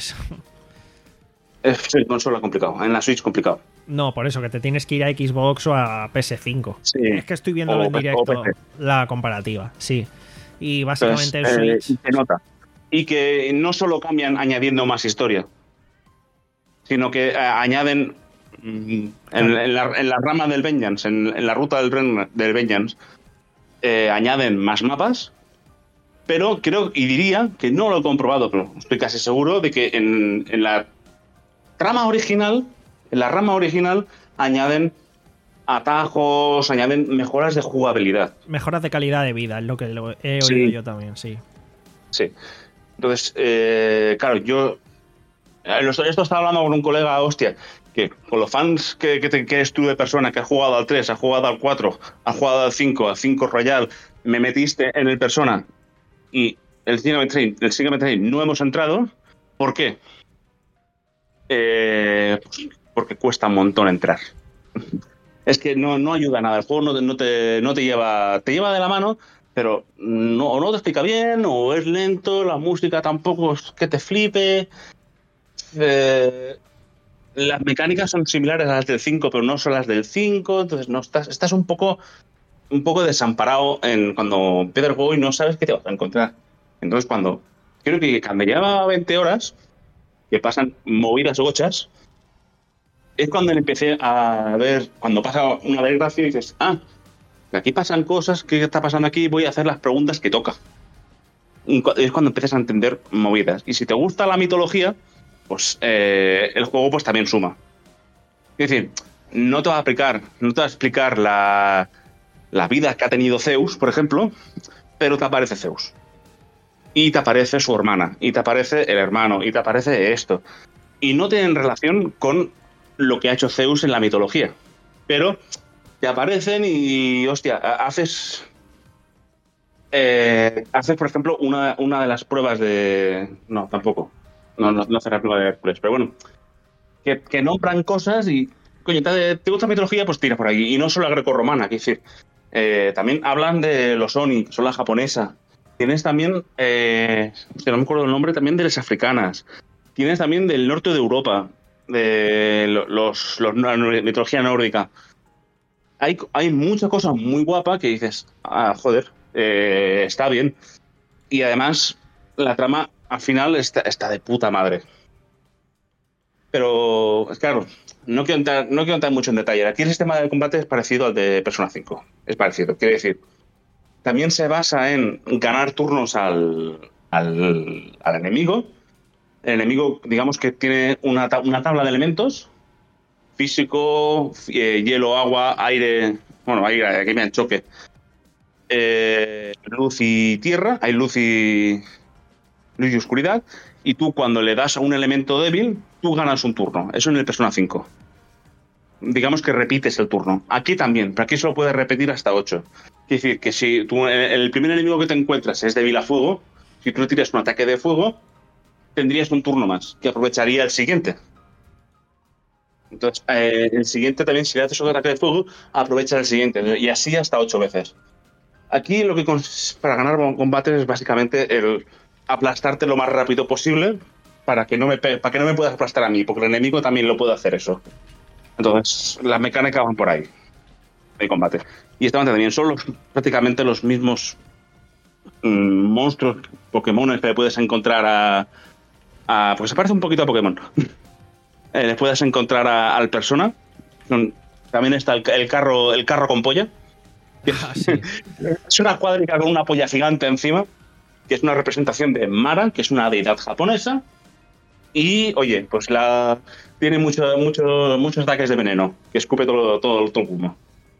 es en consola complicado, en la Switch complicado. No, por eso, que te tienes que ir a Xbox o a P S cinco. Sí. Es que estoy viendo O en P- directo o P C. la comparativa, sí. Y Entonces, básicamente en eh, Switch... se nota. Y que no solo cambian añadiendo más historia, sino que eh, añaden mm, en, en la, en la rama del Vengeance, en, en la ruta del, Ren- del Vengeance, eh, añaden más mapas, pero creo y diría que no lo he comprobado, pero estoy casi seguro de que en, en la trama original, en la rama original, añaden atajos, añaden mejoras de jugabilidad. Mejoras de calidad de vida, es lo que lo he oído Sí. yo también, sí. Sí. Entonces, eh, claro, yo. eh, Esto estaba hablando con un colega, hostia, que con los fans que, que, te- que eres tú de persona, que has jugado al tres, has jugado al cuatro, has jugado al cinco, al cinco Royal, me metiste en el persona y el Singleton Train, el Singleton Train no hemos entrado. ¿Por qué? Eh, pues porque cuesta un montón entrar. Es que no, no ayuda a nada. El juego no, no, te, no te lleva. Te lleva de la mano, pero no, o no te explica bien, o es lento, la música tampoco es que te flipe. Eh, las mecánicas son similares a las del cinco, pero no son las del cinco, entonces no estás, estás un poco un poco desamparado en cuando empieza el juego y no sabes qué te vas a encontrar. Entonces cuando creo que cuando lleva veinte horas, que pasan movidas gochas, es cuando empecé a ver, cuando pasa una desgracia y dices, ah, aquí pasan cosas, ¿qué está pasando aquí? Voy a hacer las preguntas que toca. Y cu- es cuando empiezas a entender movidas. Y si te gusta la mitología, pues eh, el juego pues también suma. Es decir, no te va a aplicar, no te va a explicar la, la vida que ha tenido Zeus, por ejemplo, pero te aparece Zeus. Y te aparece su hermana, y te aparece el hermano, y te aparece esto. Y no tienen relación con lo que ha hecho Zeus en la mitología. Pero te aparecen y, hostia, haces... eh, haces, por ejemplo, una, una de las pruebas de... No, tampoco. No, no, no hace la prueba de Hércules, pero bueno. Que, que nombran cosas y... Coño, ¿te, te gusta la mitología? Pues tira por ahí. Y no solo la grecorromana, quiero decir. Eh, también hablan de los Oni, que son la japonesa. Tienes también... Eh, hostia, no me acuerdo el nombre, también de las africanas. Tienes también del norte de Europa, de los, los, la mitología nórdica. Hay, hay mucha cosa muy guapa que dices, ah, joder, eh, está bien. Y además, la trama al final está, está de puta madre. Pero, claro, no quiero, entrar, no quiero entrar mucho en detalle. Aquí el sistema de combate es parecido al de Persona cinco. Es parecido, quiere decir. También se basa en ganar turnos al, al, al enemigo. El enemigo, digamos que tiene una, una tabla de elementos: físico, eh, hielo, agua, aire. Bueno, aire, aquí me han choque. Eh, luz y tierra. Hay luz y, luz y oscuridad. Y tú, cuando le das a un elemento débil, tú ganas un turno. Eso en el Persona cinco. Digamos que repites el turno. Aquí también, pero aquí solo puedes repetir hasta ocho. Es decir, que si tú, el primer enemigo que te encuentras es débil a fuego, si tú le tiras un ataque de fuego, tendrías un turno más, que aprovecharía el siguiente. Entonces, eh, el siguiente también, si le haces otro ataque de fuego, aprovecha el siguiente. Y así hasta ocho veces. Aquí lo que para ganar combates es básicamente el aplastarte lo más rápido posible para que no me, para que no me puedas aplastar a mí, porque el enemigo también lo puede hacer eso. Entonces, las mecánicas van por ahí de combate. Y esta banda también son los, prácticamente los mismos mmm, monstruos, Pokémon que le puedes encontrar a... a porque se parece un poquito a Pokémon. eh, les puedes encontrar a, al Persona. También está el, el carro el carro con polla. Ah, sí. Es una cuadrica con una polla gigante encima, que es una representación de Mara, que es una deidad japonesa. Y, oye, pues la tiene mucho, mucho, muchos ataques de veneno, que escupe todo, todo, todo el humo.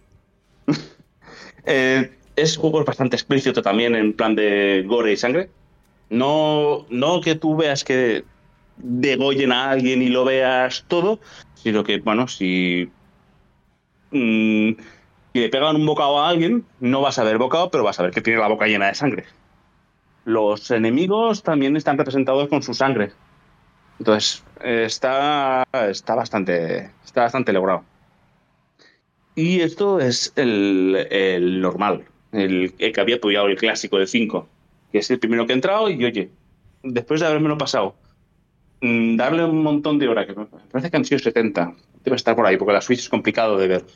eh, es un juego bastante explícito también, en plan de gore y sangre. No, no que tú veas que degollen a alguien y lo veas todo, sino que, bueno, si, mmm, si le pegan un bocado a alguien, no vas a ver bocado, pero vas a ver que tiene la boca llena de sangre. Los enemigos también están representados con su sangre. Entonces, está, está, bastante, está bastante logrado. Y esto es el, el normal, el, el que había apoyado el clásico de cinco, que es el primero que he entrado y, oye, después de habérmelo pasado, darle un montón de horas, que me parece que han sido setenta, debe estar por ahí, porque la Switch es complicado de ver.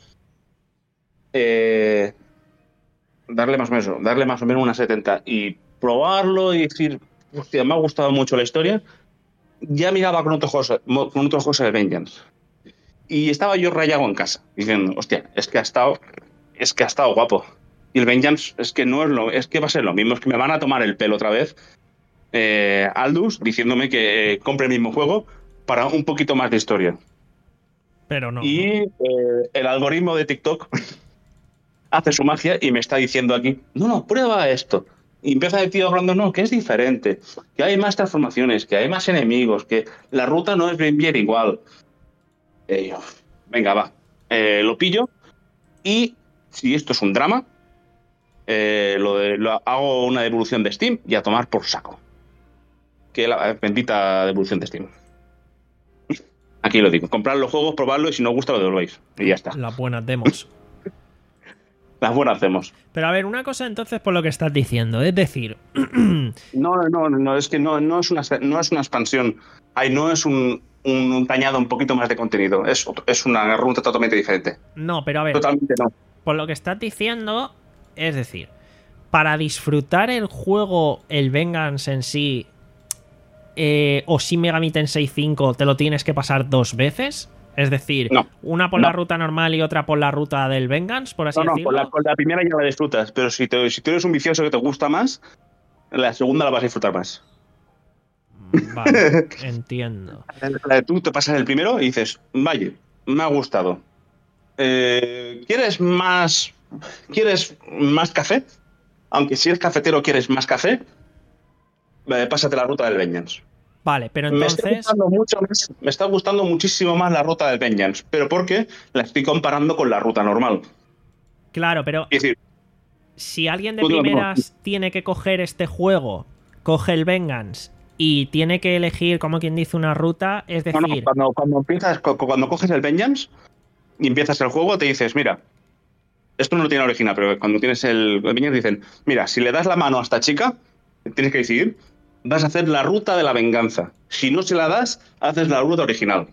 Eh, darle más o menos, darle más o menos unas setenta y probarlo y decir, hostia, me ha gustado mucho la historia. Ya miraba con otros juegos, con otros juegos de Vengeance. Y estaba yo rayado en casa, diciendo, hostia, es que ha estado, es que ha estado guapo. Y el Vengeance es que no es lo, es que va a ser lo mismo, es que me van a tomar el pelo otra vez. Eh, Aldus diciéndome que eh, compre el mismo juego para un poquito más de historia. Pero no. Y eh, el algoritmo de TikTok hace su magia y me está diciendo aquí, no, no, prueba esto. Y empieza el tío hablando, no, que es diferente, que hay más transformaciones, que hay más enemigos, que la ruta no es bien, bien igual. Eh, yo, venga, va, eh, lo pillo y si esto es un drama, eh, lo, de, lo hago una devolución de Steam y a tomar por saco. Que la bendita devolución de Steam. Aquí lo digo, comprad los juegos, probadlo y si no os gusta lo devolvéis. Y ya está. Las buenas demos. Las buenas hacemos. Pero a ver, una cosa entonces por lo que estás diciendo, es decir... no, no, no, es que no, no, es, una, no es una expansión. Ay, no es un, un, un tañado un poquito más de contenido. Es, es una ruta totalmente diferente. No, pero a ver... Totalmente no. Por lo que estás diciendo, es decir, para disfrutar el juego, el Vengeance en sí, eh, o Shin Megami Tensei cinco, te lo tienes que pasar dos veces. Es decir, no, una por no. la ruta normal y otra por la ruta del Vengeance, por así no, no, decirlo. No, no, con la primera ya la disfrutas, pero si, te, si tú eres un vicioso que te gusta más, la segunda la vas a disfrutar más. Vale, entiendo. Tú te pasas el primero y dices, vaya, me ha gustado. Eh, ¿Quieres más ¿Quieres más café? Aunque si eres cafetero quieres más café, eh, pásate la ruta del Vengeance. Vale, pero entonces... Me está, gustando mucho más, me está gustando muchísimo más la ruta del Vengeance, pero porque la estoy comparando con la ruta normal. Claro, pero... Es decir, si alguien de Tú, tú, tú. primeras tiene que coger este juego, coge el Vengeance y tiene que elegir, como quien dice, una ruta, es decir... No, no, cuando, cuando, empiezas, cuando coges el Vengeance y empiezas el juego, te dices, mira, esto no lo tiene original, pero cuando tienes el, el Vengeance dicen, mira, si le das la mano a esta chica, tienes que decidir, vas a hacer la ruta de la venganza. Si no se la das, haces la ruta original.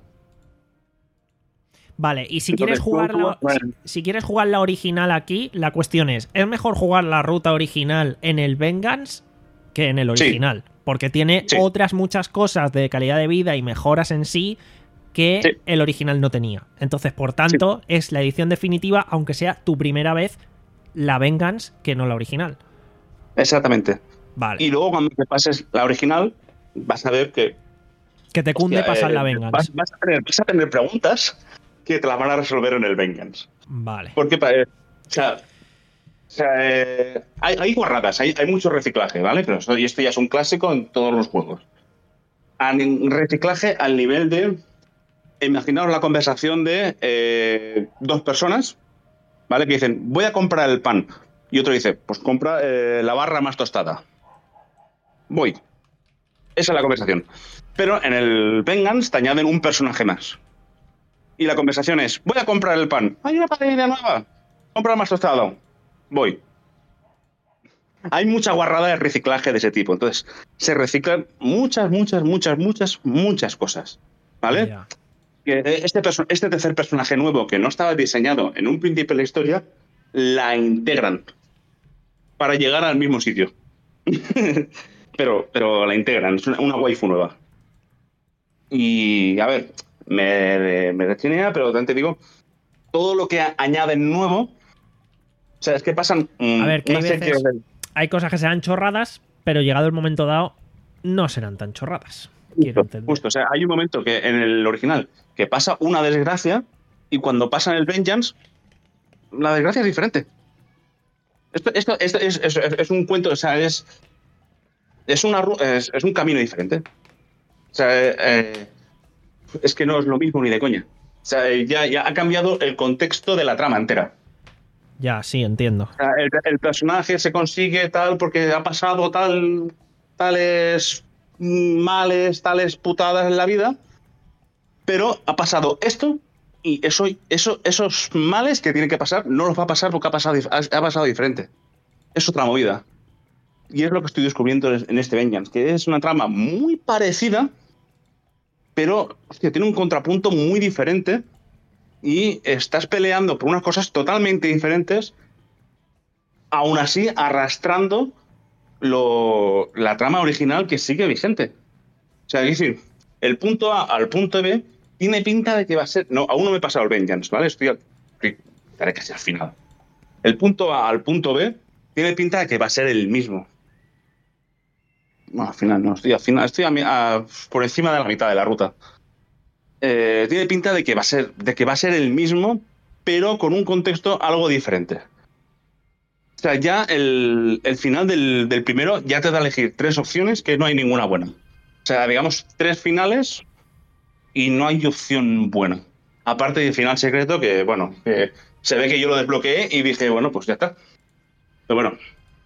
Vale, y si Entonces, quieres jugar tú- tú- la, bueno. si, si quieres jugar la original aquí, la cuestión es, ¿es mejor jugar la ruta original en el Vengeance que en el Sí. original? Porque tiene Sí. otras muchas cosas de calidad de vida y mejoras en sí que Sí. el original no tenía. Entonces, por tanto, es la edición definitiva, aunque sea tu primera vez, la Vengeance que no la original. Exactamente. Vale. Y luego cuando te pases la original, vas a ver que... que te cunde hostia, pasar eh, la Vengeance. Vas, vas a tener, vas a tener preguntas que te las van a resolver en el Vengeance. Vale. Porque, pa- eh, o sea, o sea eh, hay, hay guarradas, hay, hay mucho reciclaje, ¿vale? Pero esto, y esto ya es un clásico en todos los juegos. Al- reciclaje al nivel de... Imaginaos la conversación de eh, dos personas, ¿vale? Que dicen, voy a comprar el pan. Y otro dice, pues compra eh, la barra más tostada. Voy. Esa es la conversación. Pero en el Vengeance te añaden un personaje más. Y la conversación es, voy a comprar el pan. Hay una panadería nueva. Compra más tostado. Voy. Hay mucha guarrada de reciclaje de ese tipo. Entonces, se reciclan muchas, muchas, muchas, muchas, muchas cosas. ¿Vale? Ya. Que Este, perso- este tercer personaje nuevo que no estaba diseñado en un principio de la historia, la integran para llegar al mismo sitio. pero, pero la integran, es una, una waifu nueva. Y a ver, me, me rechinea, pero también te digo, todo lo que a- añaden nuevo, o sea, es que pasan mm, A ver, que hay una serie veces- de- Hay cosas que serán chorradas, pero llegado el momento dado, no serán tan chorradas. Quiero Justo, entender. justo, o sea, hay un momento que en el original que pasa una desgracia y cuando pasa en el Vengeance, la desgracia es diferente. Esto, esto, esto es, es- es un cuento, o sea, es es, una, ru- es, es un camino diferente. O sea, eh, eh, es que no es lo mismo ni de coña. O sea, eh, ya, ya ha cambiado el contexto de la trama entera. Ya, sí, entiendo. O sea, el, el personaje se consigue tal porque ha pasado tal, tales males, tales putadas en la vida, pero ha pasado esto y eso, eso, esos males que tienen que pasar no los va a pasar porque ha pasado, dif- ha, ha pasado diferente. Es otra movida. Y es lo que estoy descubriendo en este Vengeance, que es una trama muy parecida, pero hostia, tiene un contrapunto muy diferente y estás peleando por unas cosas totalmente diferentes, aún así arrastrando lo, la trama original que sigue vigente. O sea, es decir, el punto A al punto B tiene pinta de que va a ser... No, aún no me he pasado el Vengeance, ¿vale? Estoy al... Estaré casi al final. El punto A al punto B tiene pinta de que va a ser el mismo. No, al final no, estoy al final, estoy a, mi- a- por encima de la mitad de la ruta. Eh, tiene pinta de que va a ser, de que va a ser el mismo, pero con un contexto algo diferente. O sea, ya el, el final del, del primero ya te da a elegir tres opciones que no hay ninguna buena. O sea, digamos, tres finales y no hay opción buena. Aparte del final secreto, que bueno, que se ve que yo lo desbloqueé y dije, bueno, pues ya está. Pero bueno,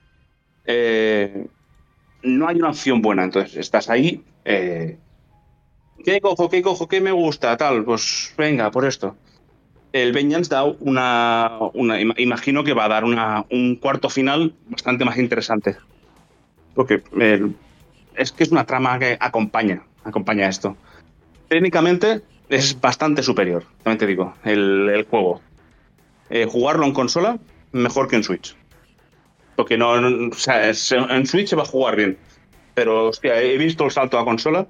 eh, no hay una opción buena. Entonces, estás ahí. Eh, ¿Qué cojo? ¿Qué cojo? ¿Qué me gusta? Tal, pues venga, por esto. El Vengeance da una, una. Imagino que va a dar una, un cuarto final bastante más interesante. Porque el, es que es una trama que acompaña, acompaña esto. Técnicamente es bastante superior, también te digo, el, el juego. Eh, jugarlo en consola, mejor que en Switch. Porque no, no o sea, es- en Switch se va a jugar bien. Pero, hostia, he visto el salto a consola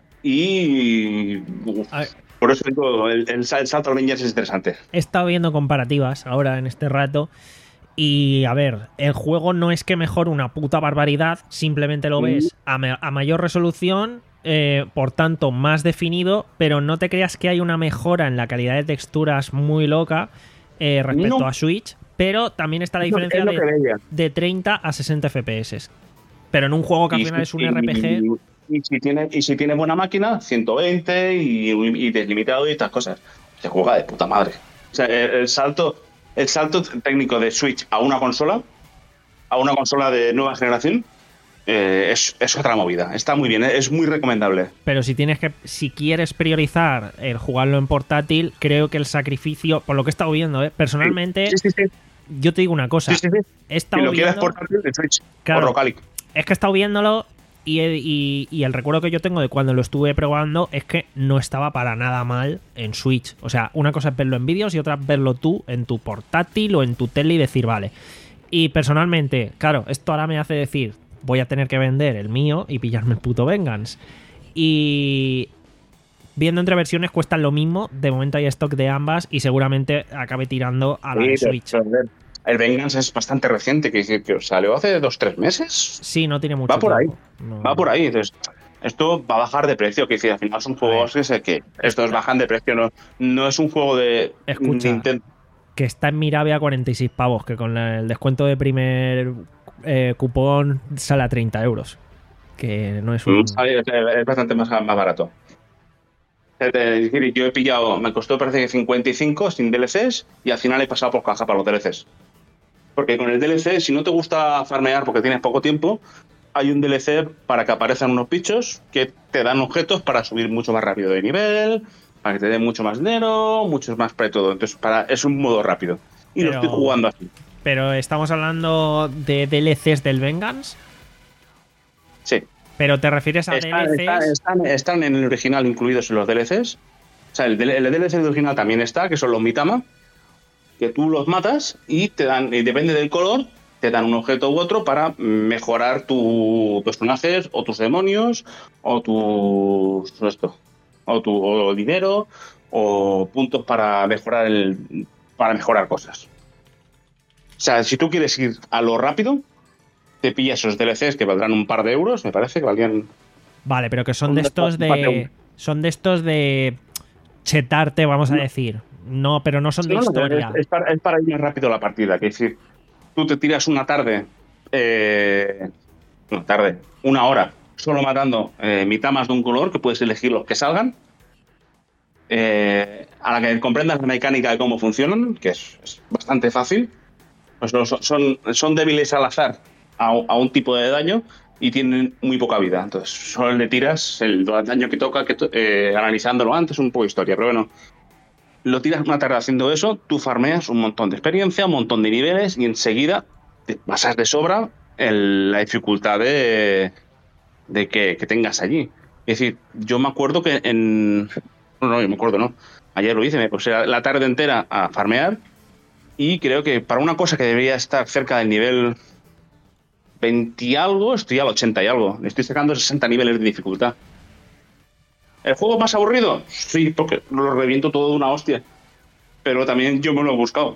y... uf, A ver. por eso digo, el, el, sal- el salto al Vengeance es interesante. He estado viendo comparativas ahora en este rato. Y a ver, el juego no es que mejore una puta barbaridad, simplemente lo ves a, ma- a mayor resolución, eh, por tanto más definido, pero no te creas que hay una mejora en la calidad de texturas muy loca eh, respecto No. a Switch, pero también está la Es lo- diferencia es lo de, que veía. de treinta a sesenta F P S. Pero en un juego que al Y final si- es un y- R P G, Y, si tiene, y si tiene buena máquina, ciento veinte y, y deslimitado y estas cosas. Se juega de puta madre. O sea, el, el salto, el salto técnico de Switch a una consola a una consola de nueva generación, eh, es, es otra movida. Está muy bien, es muy recomendable. Pero si tienes que, si quieres priorizar el jugarlo en portátil, creo que el sacrificio, por lo que he estado viendo, ¿eh? Personalmente, Sí, sí, sí. yo te digo una cosa. Sí, sí, sí. He estado Si lo quieres viendo- portátil, de Switch Claro. o Rocalic. Es que he estado viéndolo y, he- y- y el recuerdo que yo tengo de cuando lo estuve probando es que no estaba para nada mal en Switch. O sea, una cosa es verlo en vídeos y otra es verlo tú en tu portátil o en tu tele y decir, vale. Y personalmente, claro, esto ahora me hace decir, voy a tener que vender el mío y pillarme el puto Vengeance. Y viendo entre versiones cuestan lo mismo. De momento hay stock de ambas y seguramente acabe tirando a la de Sí, Switch. pero, pero, el Vengeance es bastante reciente, que decir que salió hace dos tres meses. Sí, no tiene mucho Va por ahí. tiempo. No- Va por ahí. Entonces, esto va a bajar de precio. Que decir, al final son juegos que sé que estos bajan de precio. No, no es un juego de Escucha. Nintendo. Que está en Mirave a cuarenta y seis pavos, que con la- el descuento de primer eh, cupón sale a treinta euros. Que no es un... Mm, sale- Es, es bastante más, más barato. Es decir, yo he pillado, me costó parece que cincuenta y cinco sin D L Cs y al final he pasado por caja para los D L Cs. Porque con el D L C, si no te gusta farmear porque tienes poco tiempo, hay un D L C para que aparezcan unos bichos que te dan objetos para subir mucho más rápido de nivel, para que te den mucho más dinero, mucho más para todo. Entonces, para, es un modo rápido. Y Pero- lo estoy jugando así. Pero estamos hablando de D L Cs del Vengeance. Sí. Pero te refieres a Están, D L Cs... están- están- están en el original incluidos en los D L Cs. O sea, el, D L el D L C original también está, que son los Mitama, que tú los matas y te dan, y depende del color, te dan un objeto u otro para mejorar tus personajes o tus demonios o tus esto, o tu o dinero o puntos para mejorar el para mejorar cosas. O sea, si tú quieres ir a lo rápido, te pillas esos D L Cs que valdrán un par de euros, me parece que valían. Vale, pero que son Un de estos descuento de... para Son de estos de... chetarte, vamos a decir. No, pero no son de No, no, historia. Es, es para, es para ir más rápido la partida. Que es decir, tú te tiras una tarde, eh, una tarde, una hora, solo matando eh, mitamas de un color, que puedes elegir los que salgan, eh, a la que comprendas la mecánica de cómo funcionan, que es, es bastante fácil. Pues son, son, son débiles al azar a, a un tipo de daño y tienen muy poca vida. Entonces, solo le tiras el daño que toca, que to- eh, analizándolo antes, un poco de historia, pero bueno. Lo tiras una tarde haciendo eso, tú farmeas un montón de experiencia, un montón de niveles y enseguida te pasas de sobra el- la dificultad de, de que, que tengas allí. Es decir, yo me acuerdo que en... No, no, yo me acuerdo, no. Ayer lo hice, me puse la tarde entera a farmear y creo que para una cosa que debería estar cerca del nivel veinte y algo, estoy al ochenta y algo. Le estoy sacando sesenta niveles de dificultad. ¿El juego más aburrido? Sí, porque lo reviento todo de una hostia. Pero también yo me lo he buscado.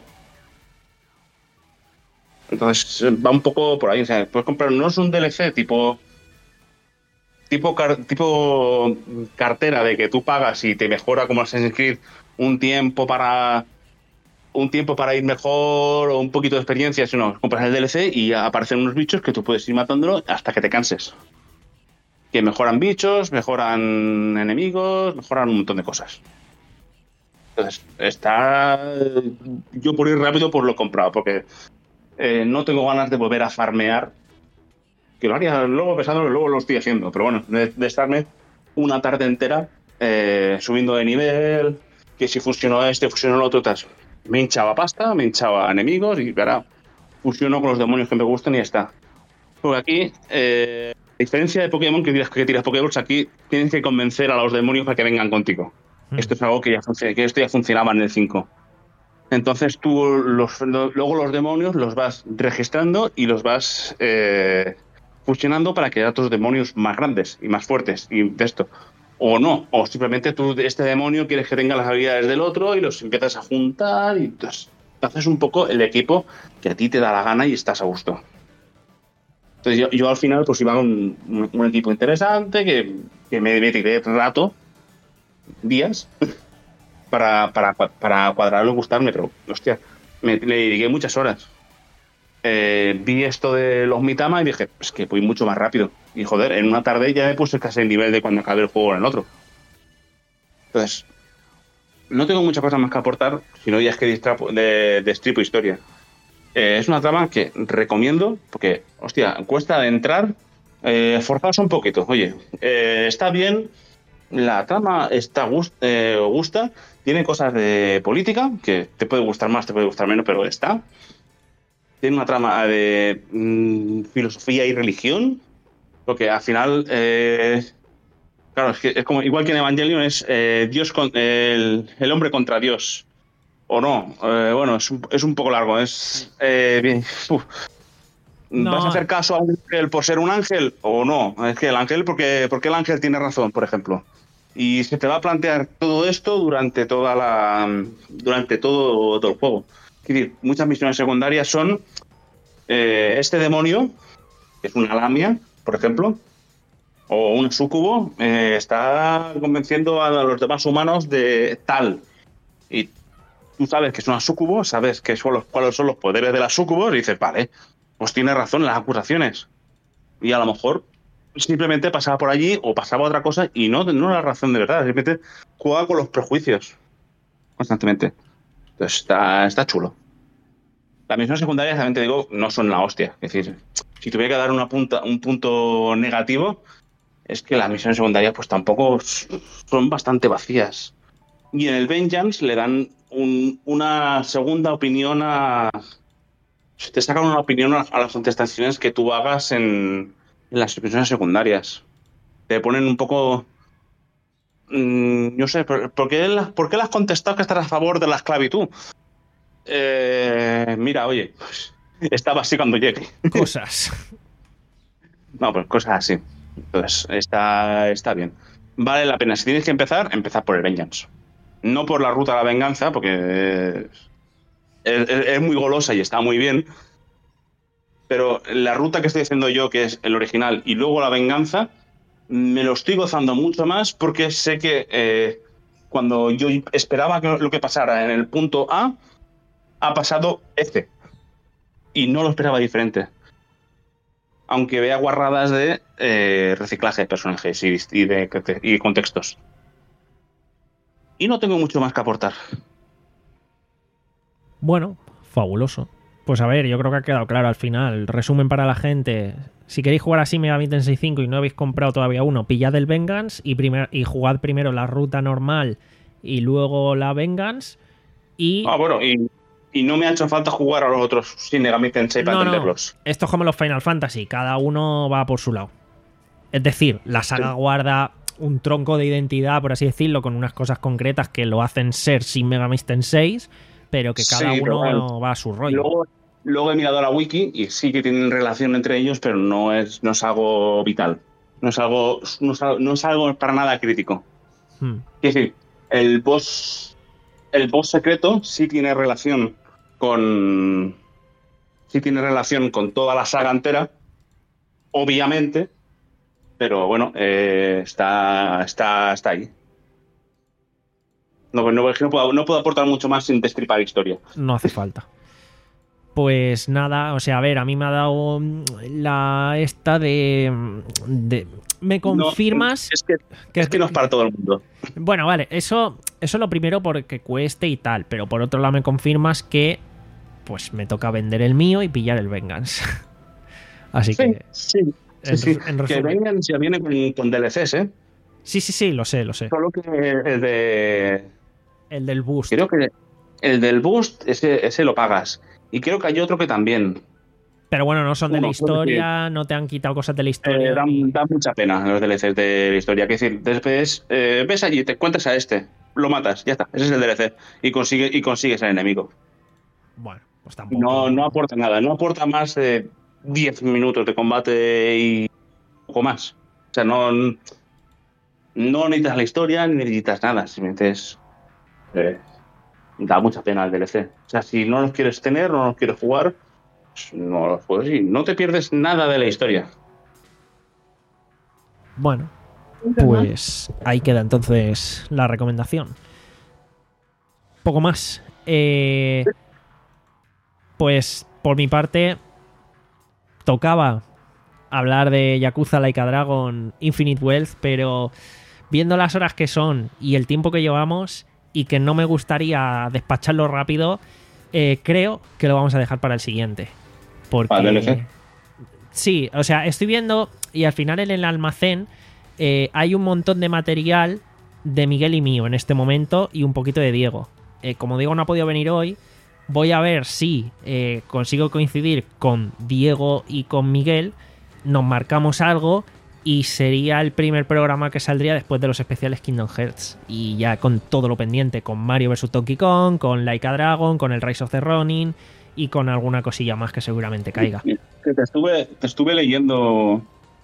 Entonces va un poco por ahí. O sea, puedes comprar, no es un D L C tipo tipo car- tipo cartera de que tú pagas y te mejora como Assassin's Creed un tiempo para un tiempo para ir mejor o un poquito de experiencia, sino compras el D L C y aparecen unos bichos que tú puedes ir matándolo hasta que te canses. Que mejoran bichos, mejoran enemigos, mejoran un montón de cosas. Entonces, está... Yo por ir rápido pues lo he comprado, porque eh, no tengo ganas de volver a farmear. Que lo haría luego pensándolo, luego lo estoy haciendo. Pero bueno, de, de estarme una tarde entera eh, subiendo de nivel, que si fusionó este, fusionó el otro, tal. Me hinchaba pasta, me hinchaba enemigos y ahora fusiono con los demonios que me gustan y ya está. Porque aquí... Eh, a diferencia de Pokémon, que tiras, que tiras Pokéballs, aquí tienes que convencer a los demonios para que vengan contigo. Mm. Esto es algo que ya, func- que esto ya funcionaba en el cinco. Entonces tú los, lo, luego los demonios los vas registrando y los vas eh, fusionando para crear otros demonios más grandes y más fuertes y de esto. O no, o simplemente tú este demonio quieres que tenga las habilidades del otro y los empiezas a juntar y entonces haces un poco el equipo que a ti te da la gana y estás a gusto. Entonces yo, yo al final pues iba con un, un equipo interesante que, que me, me tiré rato, días, para, para, para cuadrarlo y gustarme, pero hostia, me, le dediqué muchas horas. Eh, vi esto de los Mitama y dije, es que voy mucho más rápido. Y joder, en una tarde ya me puse casi el nivel de cuando acabé el juego en el otro. Entonces, no tengo muchas cosas más que aportar, sino ya es que destrapo, de, destripo historia. Eh, es una trama que recomiendo, porque, hostia, cuesta de entrar, eh, forzaos un poquito. Oye, eh, está bien, la trama está gust eh, gusta, tiene cosas de política, que te puede gustar más, te puede gustar menos, pero está. Tiene una trama de mmm, filosofía y religión, porque al final, eh, claro, es que es como igual que en Evangelion, es eh, Dios con, el, el hombre contra Dios. O no, eh, bueno, es un, es un poco largo. Es eh, bien. Uf. No. ¿Vas a hacer caso a un ángel por ser un ángel o no? Es que el ángel, porque, porque el ángel tiene razón, por ejemplo. Y se te va a plantear todo esto durante toda la durante todo, todo el juego. Es decir, muchas misiones secundarias son eh, este demonio, que es una lamia, por ejemplo, o un súcubo, eh, está convenciendo a los demás humanos de tal. Y tú sabes que es una súcubo, sabes que son los, cuáles son los poderes de las súcubos y dices, vale, pues tiene razón en las acusaciones. Y a lo mejor simplemente pasaba por allí o pasaba otra cosa y no, no era razón de verdad, simplemente juega con los prejuicios constantemente. Entonces está, está chulo. Las misiones secundarias, también te digo, no son la hostia. Es decir, si tuviera que dar una punta, un punto negativo, es que las misiones secundarias pues tampoco son bastante vacías. Y en el Vengeance le dan un, una segunda opinión a... Te sacan una opinión a, a las contestaciones que tú hagas en, en las misiones secundarias. Te ponen un poco... Mmm, no sé, ¿por, por, qué las, ¿por qué le has contestado que estás a favor de la esclavitud? Eh, mira, oye, pues, estaba así cuando llegue. Cosas. No, pues cosas así. Entonces, está, está bien. Vale la pena. Si tienes que empezar, empezar por el Vengeance. No por la ruta a la venganza, porque es, es, es muy golosa y está muy bien. Pero la ruta que estoy haciendo yo, que es el original, y luego la venganza, me lo estoy gozando mucho más porque sé que eh, cuando yo esperaba que lo que pasara en el punto A, ha pasado F. Y no lo esperaba diferente. Aunque vea guarradas de eh, reciclaje de personajes y, y, de, y contextos. Y no tengo mucho más que aportar. Bueno, fabuloso. Pues a ver, yo creo que ha quedado claro al final. Resumen para la gente. Si queréis jugar así Megami Tensei cinco y no habéis comprado todavía uno, pillad el Vengeance y, primer, y jugad primero la ruta normal y luego la Vengeance. Y... Ah, bueno, y... Y no me ha hecho falta jugar a los otros sin Megami Tensei para no, entenderlos. No. Esto es como los Final Fantasy, cada uno va por su lado. Es decir, la saga sí. guarda un tronco de identidad, por así decirlo, con unas cosas concretas que lo hacen ser sin Megami Tensei, pero que cada sí, uno bueno, va a su rollo. Luego, luego he mirado la wiki y sí que tienen relación entre ellos, pero no es, no es algo vital. No es algo, no es algo, no es algo para nada crítico. Hmm. Es decir, el boss... El boss secreto sí tiene relación con... Sí tiene relación con toda la saga entera, obviamente, pero bueno, eh, está, está, está ahí. No, no, no, puedo, no puedo aportar mucho más sin destripar historia. No hace falta. Pues nada, o sea, a ver, a mí me ha dado la esta de... de ¿me confirmas? No, es que, que es que no es para todo el mundo. Bueno, vale, eso, eso es lo primero porque cueste y tal, pero por otro lado me confirmas que pues me toca vender el mío y pillar el Vengeance. Así sí, que... Sí, en, sí, sí. En que Vengeance ya viene con, con D L Cs, ¿eh? Sí, sí, sí, lo sé, lo sé. Solo que el de... El del boost. Creo que el del boost, ese, ese lo pagas. Y creo que hay otro que también... Pero bueno, no son de Uno, la historia, no te han quitado cosas de la historia. Eh, dan, ni... dan mucha pena los D L Cs de la historia. Es decir, después eh, ves allí, te encuentras a este, lo matas, ya está, ese es el D L C. Y, consigue, y consigues al enemigo. Bueno, pues tampoco. No, no aporta nada, no aporta más de diez minutos de combate y poco más. O sea, no, no necesitas la historia ni necesitas nada, simplemente es. Eh, da mucha pena el D L C. O sea, si no los quieres tener, no los quieres jugar. No, pues no te pierdes nada de la historia. Bueno, pues ahí queda entonces la recomendación. Poco más. Eh, pues por mi parte tocaba hablar de Yakuza Like a Dragon Infinite Wealth, pero viendo las horas que son y el tiempo que llevamos y que no me gustaría despacharlo rápido, eh, creo que lo vamos a dejar para el siguiente. Porque... ¿Para el D L C? Sí, o sea, estoy viendo y al final en el almacén eh, hay un montón de material de Miguel y mío en este momento y un poquito de Diego. Eh, como Diego no ha podido venir hoy, voy a ver si eh, consigo coincidir con Diego y con Miguel, nos marcamos algo y sería el primer programa que saldría después de los especiales Kingdom Hearts. Y ya con todo lo pendiente, con Mario versus. Donkey Kong, con Like a Dragon, con el Rise of the Ronin y con alguna cosilla más que seguramente caiga. Te estuve, te estuve leyendo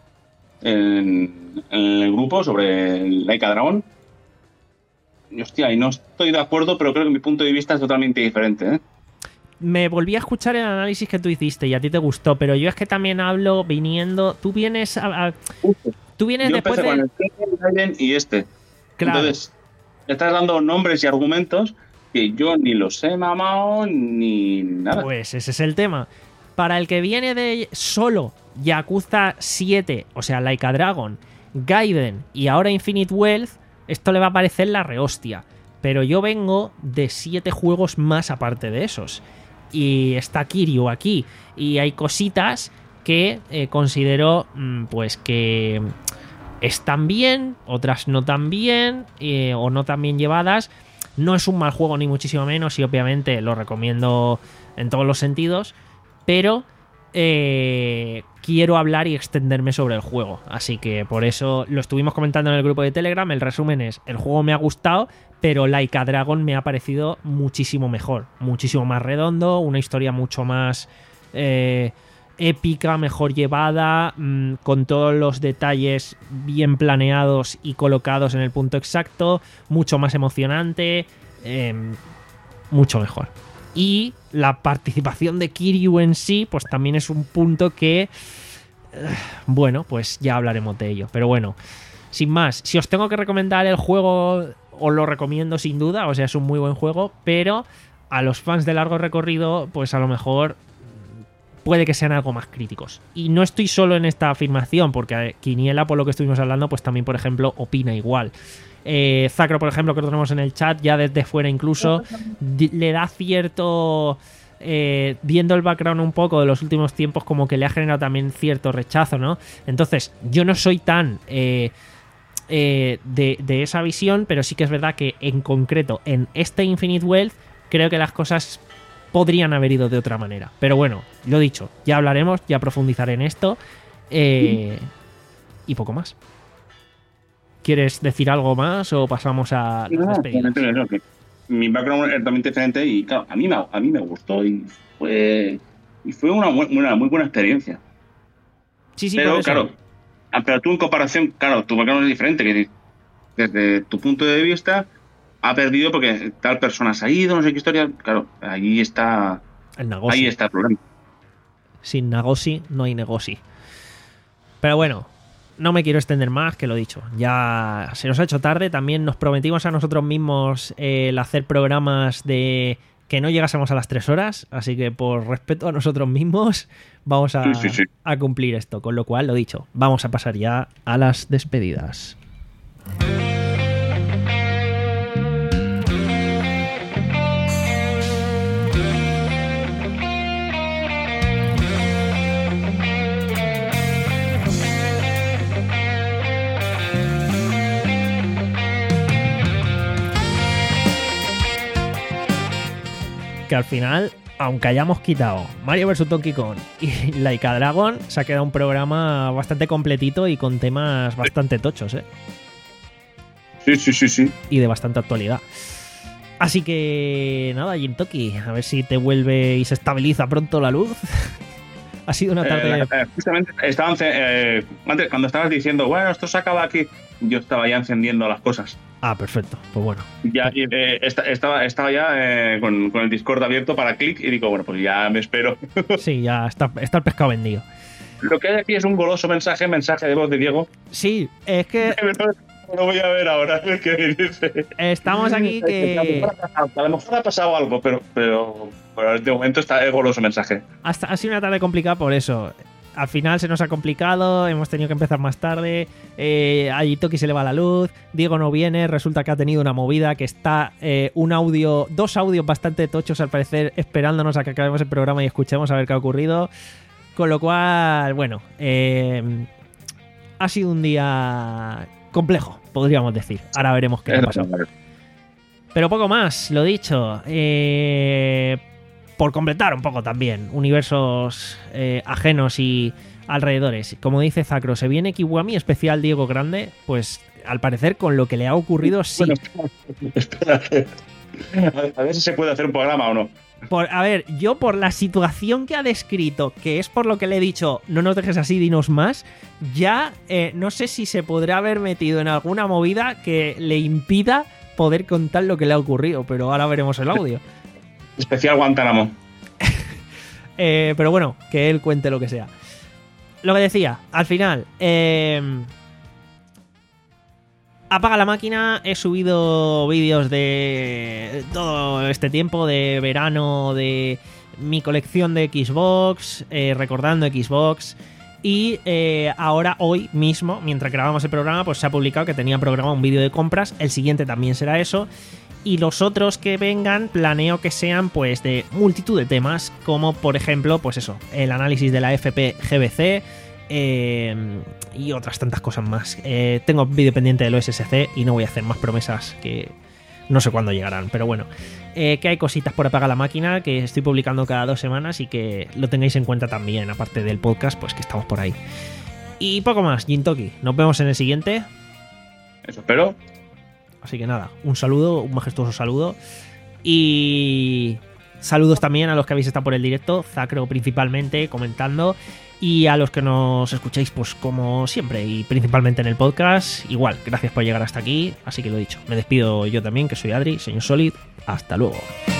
en, en el grupo sobre Like a Dragon. Y hostia, y no estoy de acuerdo, pero creo que mi punto de vista es totalmente diferente, ¿eh? Me volví a escuchar el análisis que tú hiciste y a ti te gustó, pero yo es que también hablo viniendo... Tú vienes a... a tú vienes Yo después empecé de... con el Gaiden y este. Claro. Entonces, estás dando nombres y argumentos que yo ni los he mamado ni nada. Pues ese es el tema. Para el que viene de solo Yakuza siete, o sea, Like a Dragon, Gaiden y ahora Infinite Wealth, esto le va a parecer la rehostia. Pero yo vengo de siete juegos más aparte de esos. Y está Kiryu aquí. Y hay cositas que eh, considero mmm, pues que están bien, otras no tan bien, eh, o no tan bien llevadas. No es un mal juego ni muchísimo menos y obviamente lo recomiendo en todos los sentidos, pero eh, quiero hablar y extenderme sobre el juego. Así que por eso lo estuvimos comentando en el grupo de Telegram. El resumen es, el juego me ha gustado, pero Like a Dragon me ha parecido muchísimo mejor, muchísimo más redondo, una historia mucho más eh, épica, mejor llevada, mmm, con todos los detalles bien planeados y colocados en el punto exacto, mucho más emocionante, eh, mucho mejor. Y la participación de Kiryu en sí, pues también es un punto que, eh, bueno, pues ya hablaremos de ello. Pero bueno, sin más, si os tengo que recomendar el juego, os lo recomiendo sin duda, o sea, es un muy buen juego, pero a los fans de largo recorrido, pues a lo mejor puede que sean algo más críticos. Y no estoy solo en esta afirmación, porque Quiniela, por lo que estuvimos hablando, pues también, por ejemplo, opina igual. Eh, Zacro, por ejemplo, que lo tenemos en el chat, ya desde fuera incluso, le da cierto... Eh, viendo el background un poco de los últimos tiempos, como que le ha generado también cierto rechazo, ¿no? Entonces, yo no soy tan... Eh, eh, de, de esa visión, pero sí que es verdad que en concreto, en este Infinite Wealth, creo que las cosas podrían haber ido de otra manera. Pero bueno, lo dicho, ya hablaremos, ya profundizaré en esto. Eh, y poco más. ¿Quieres decir algo más o pasamos a las despedidas? No, que mi background es totalmente diferente y claro, a mí me, a mí me gustó y fue, y fue una, una muy buena experiencia. Sí, sí, pero por eso. claro, pero tú en comparación, claro, tu background es diferente, que desde tu punto de vista ha perdido porque tal persona se ha ido, no sé qué historia. Claro, ahí está el negocio. Ahí está el problema. Sin negocio no hay negocio. Pero bueno, no me quiero extender más, que lo dicho. Ya se nos ha hecho tarde. También nos prometimos a nosotros mismos eh, el hacer programas de que no llegásemos a las tres horas. Así que por respeto a nosotros mismos vamos a, sí, sí, sí. a cumplir esto. Con lo cual, lo dicho, vamos a pasar ya a las despedidas. Que al final, aunque hayamos quitado Mario versus. Donkey Kong y Like a Dragon, se ha quedado un programa bastante completito y con temas bastante tochos, ¿eh? Sí, sí, sí, sí. Y de bastante actualidad. Así que nada, Jintoki, a ver si te vuelve y se estabiliza pronto la luz. Ha sido una tarde... Eh, eh, justamente, estaban, eh, antes, cuando estabas diciendo, bueno, esto se acaba aquí, yo estaba ya encendiendo las cosas. Ah, perfecto, pues bueno. Ya, eh, estaba, estaba ya eh, con, con el Discord abierto para clic y digo, bueno, pues ya me espero. Sí, ya está, está el pescado vendido. Lo que hay aquí es un goloso mensaje, mensaje de voz de Diego. Sí, es que... Lo voy a ver ahora, a ver qué dice. Estamos aquí que... A lo mejor ha pasado algo, pero, pero, pero de momento está el goloso mensaje. Hasta, ha sido una tarde complicada por eso. al final se nos ha complicado, hemos tenido que empezar más tarde, eh, a Jintoki se le va la luz, Diego no viene, resulta que ha tenido una movida, que está eh, un audio, dos audios bastante tochos al parecer, esperándonos a que acabemos el programa y escuchemos a ver qué ha ocurrido. Con lo cual, bueno, eh, ha sido un día complejo, podríamos decir. Ahora veremos qué ha pasado. Pero poco más, lo dicho. Eh, por completar un poco también, universos eh, ajenos y alrededores. Como dice Zacro, ¿se viene Kiwami especial Diego Grande? Pues al parecer con lo que le ha ocurrido sí. Bueno, espérate. A ver si se puede hacer un programa o no. Por, a ver, yo por la situación que ha descrito, que es por lo que le he dicho, no nos dejes así, dinos más, ya eh, no sé si se podrá haber metido en alguna movida que le impida poder contar lo que le ha ocurrido, pero ahora veremos el audio. Especial Guantánamo. eh, pero bueno, que él cuente lo que sea. Lo que decía, al final, eh, apaga la máquina, he subido vídeos de todo este tiempo, de verano, de mi colección de Xbox, eh, recordando Xbox, y eh, ahora, hoy mismo, mientras grabamos el programa, pues se ha publicado que tenía programado un vídeo de compras, el siguiente también será eso, y los otros que vengan planeo que sean pues de multitud de temas, como por ejemplo, pues eso, el análisis de la F P G B C, Eh, y otras tantas cosas más. Eh, tengo vídeo pendiente del O S S C y no voy a hacer más promesas que no sé cuándo llegarán, pero bueno, eh, que hay cositas por apagar la máquina que estoy publicando cada dos semanas y que lo tengáis en cuenta también, aparte del podcast, pues que estamos por ahí. Y poco más, Jintoki, nos vemos en el siguiente. Eso espero. Así que nada, un saludo, un majestuoso saludo. Y saludos también a los que habéis estado por el directo, Zacro principalmente, comentando. Y a los que nos escucháis, pues como siempre, y principalmente en el podcast, igual, gracias por llegar hasta aquí. Así que lo dicho, me despido yo también, que soy Adri, señor Solid. Hasta luego.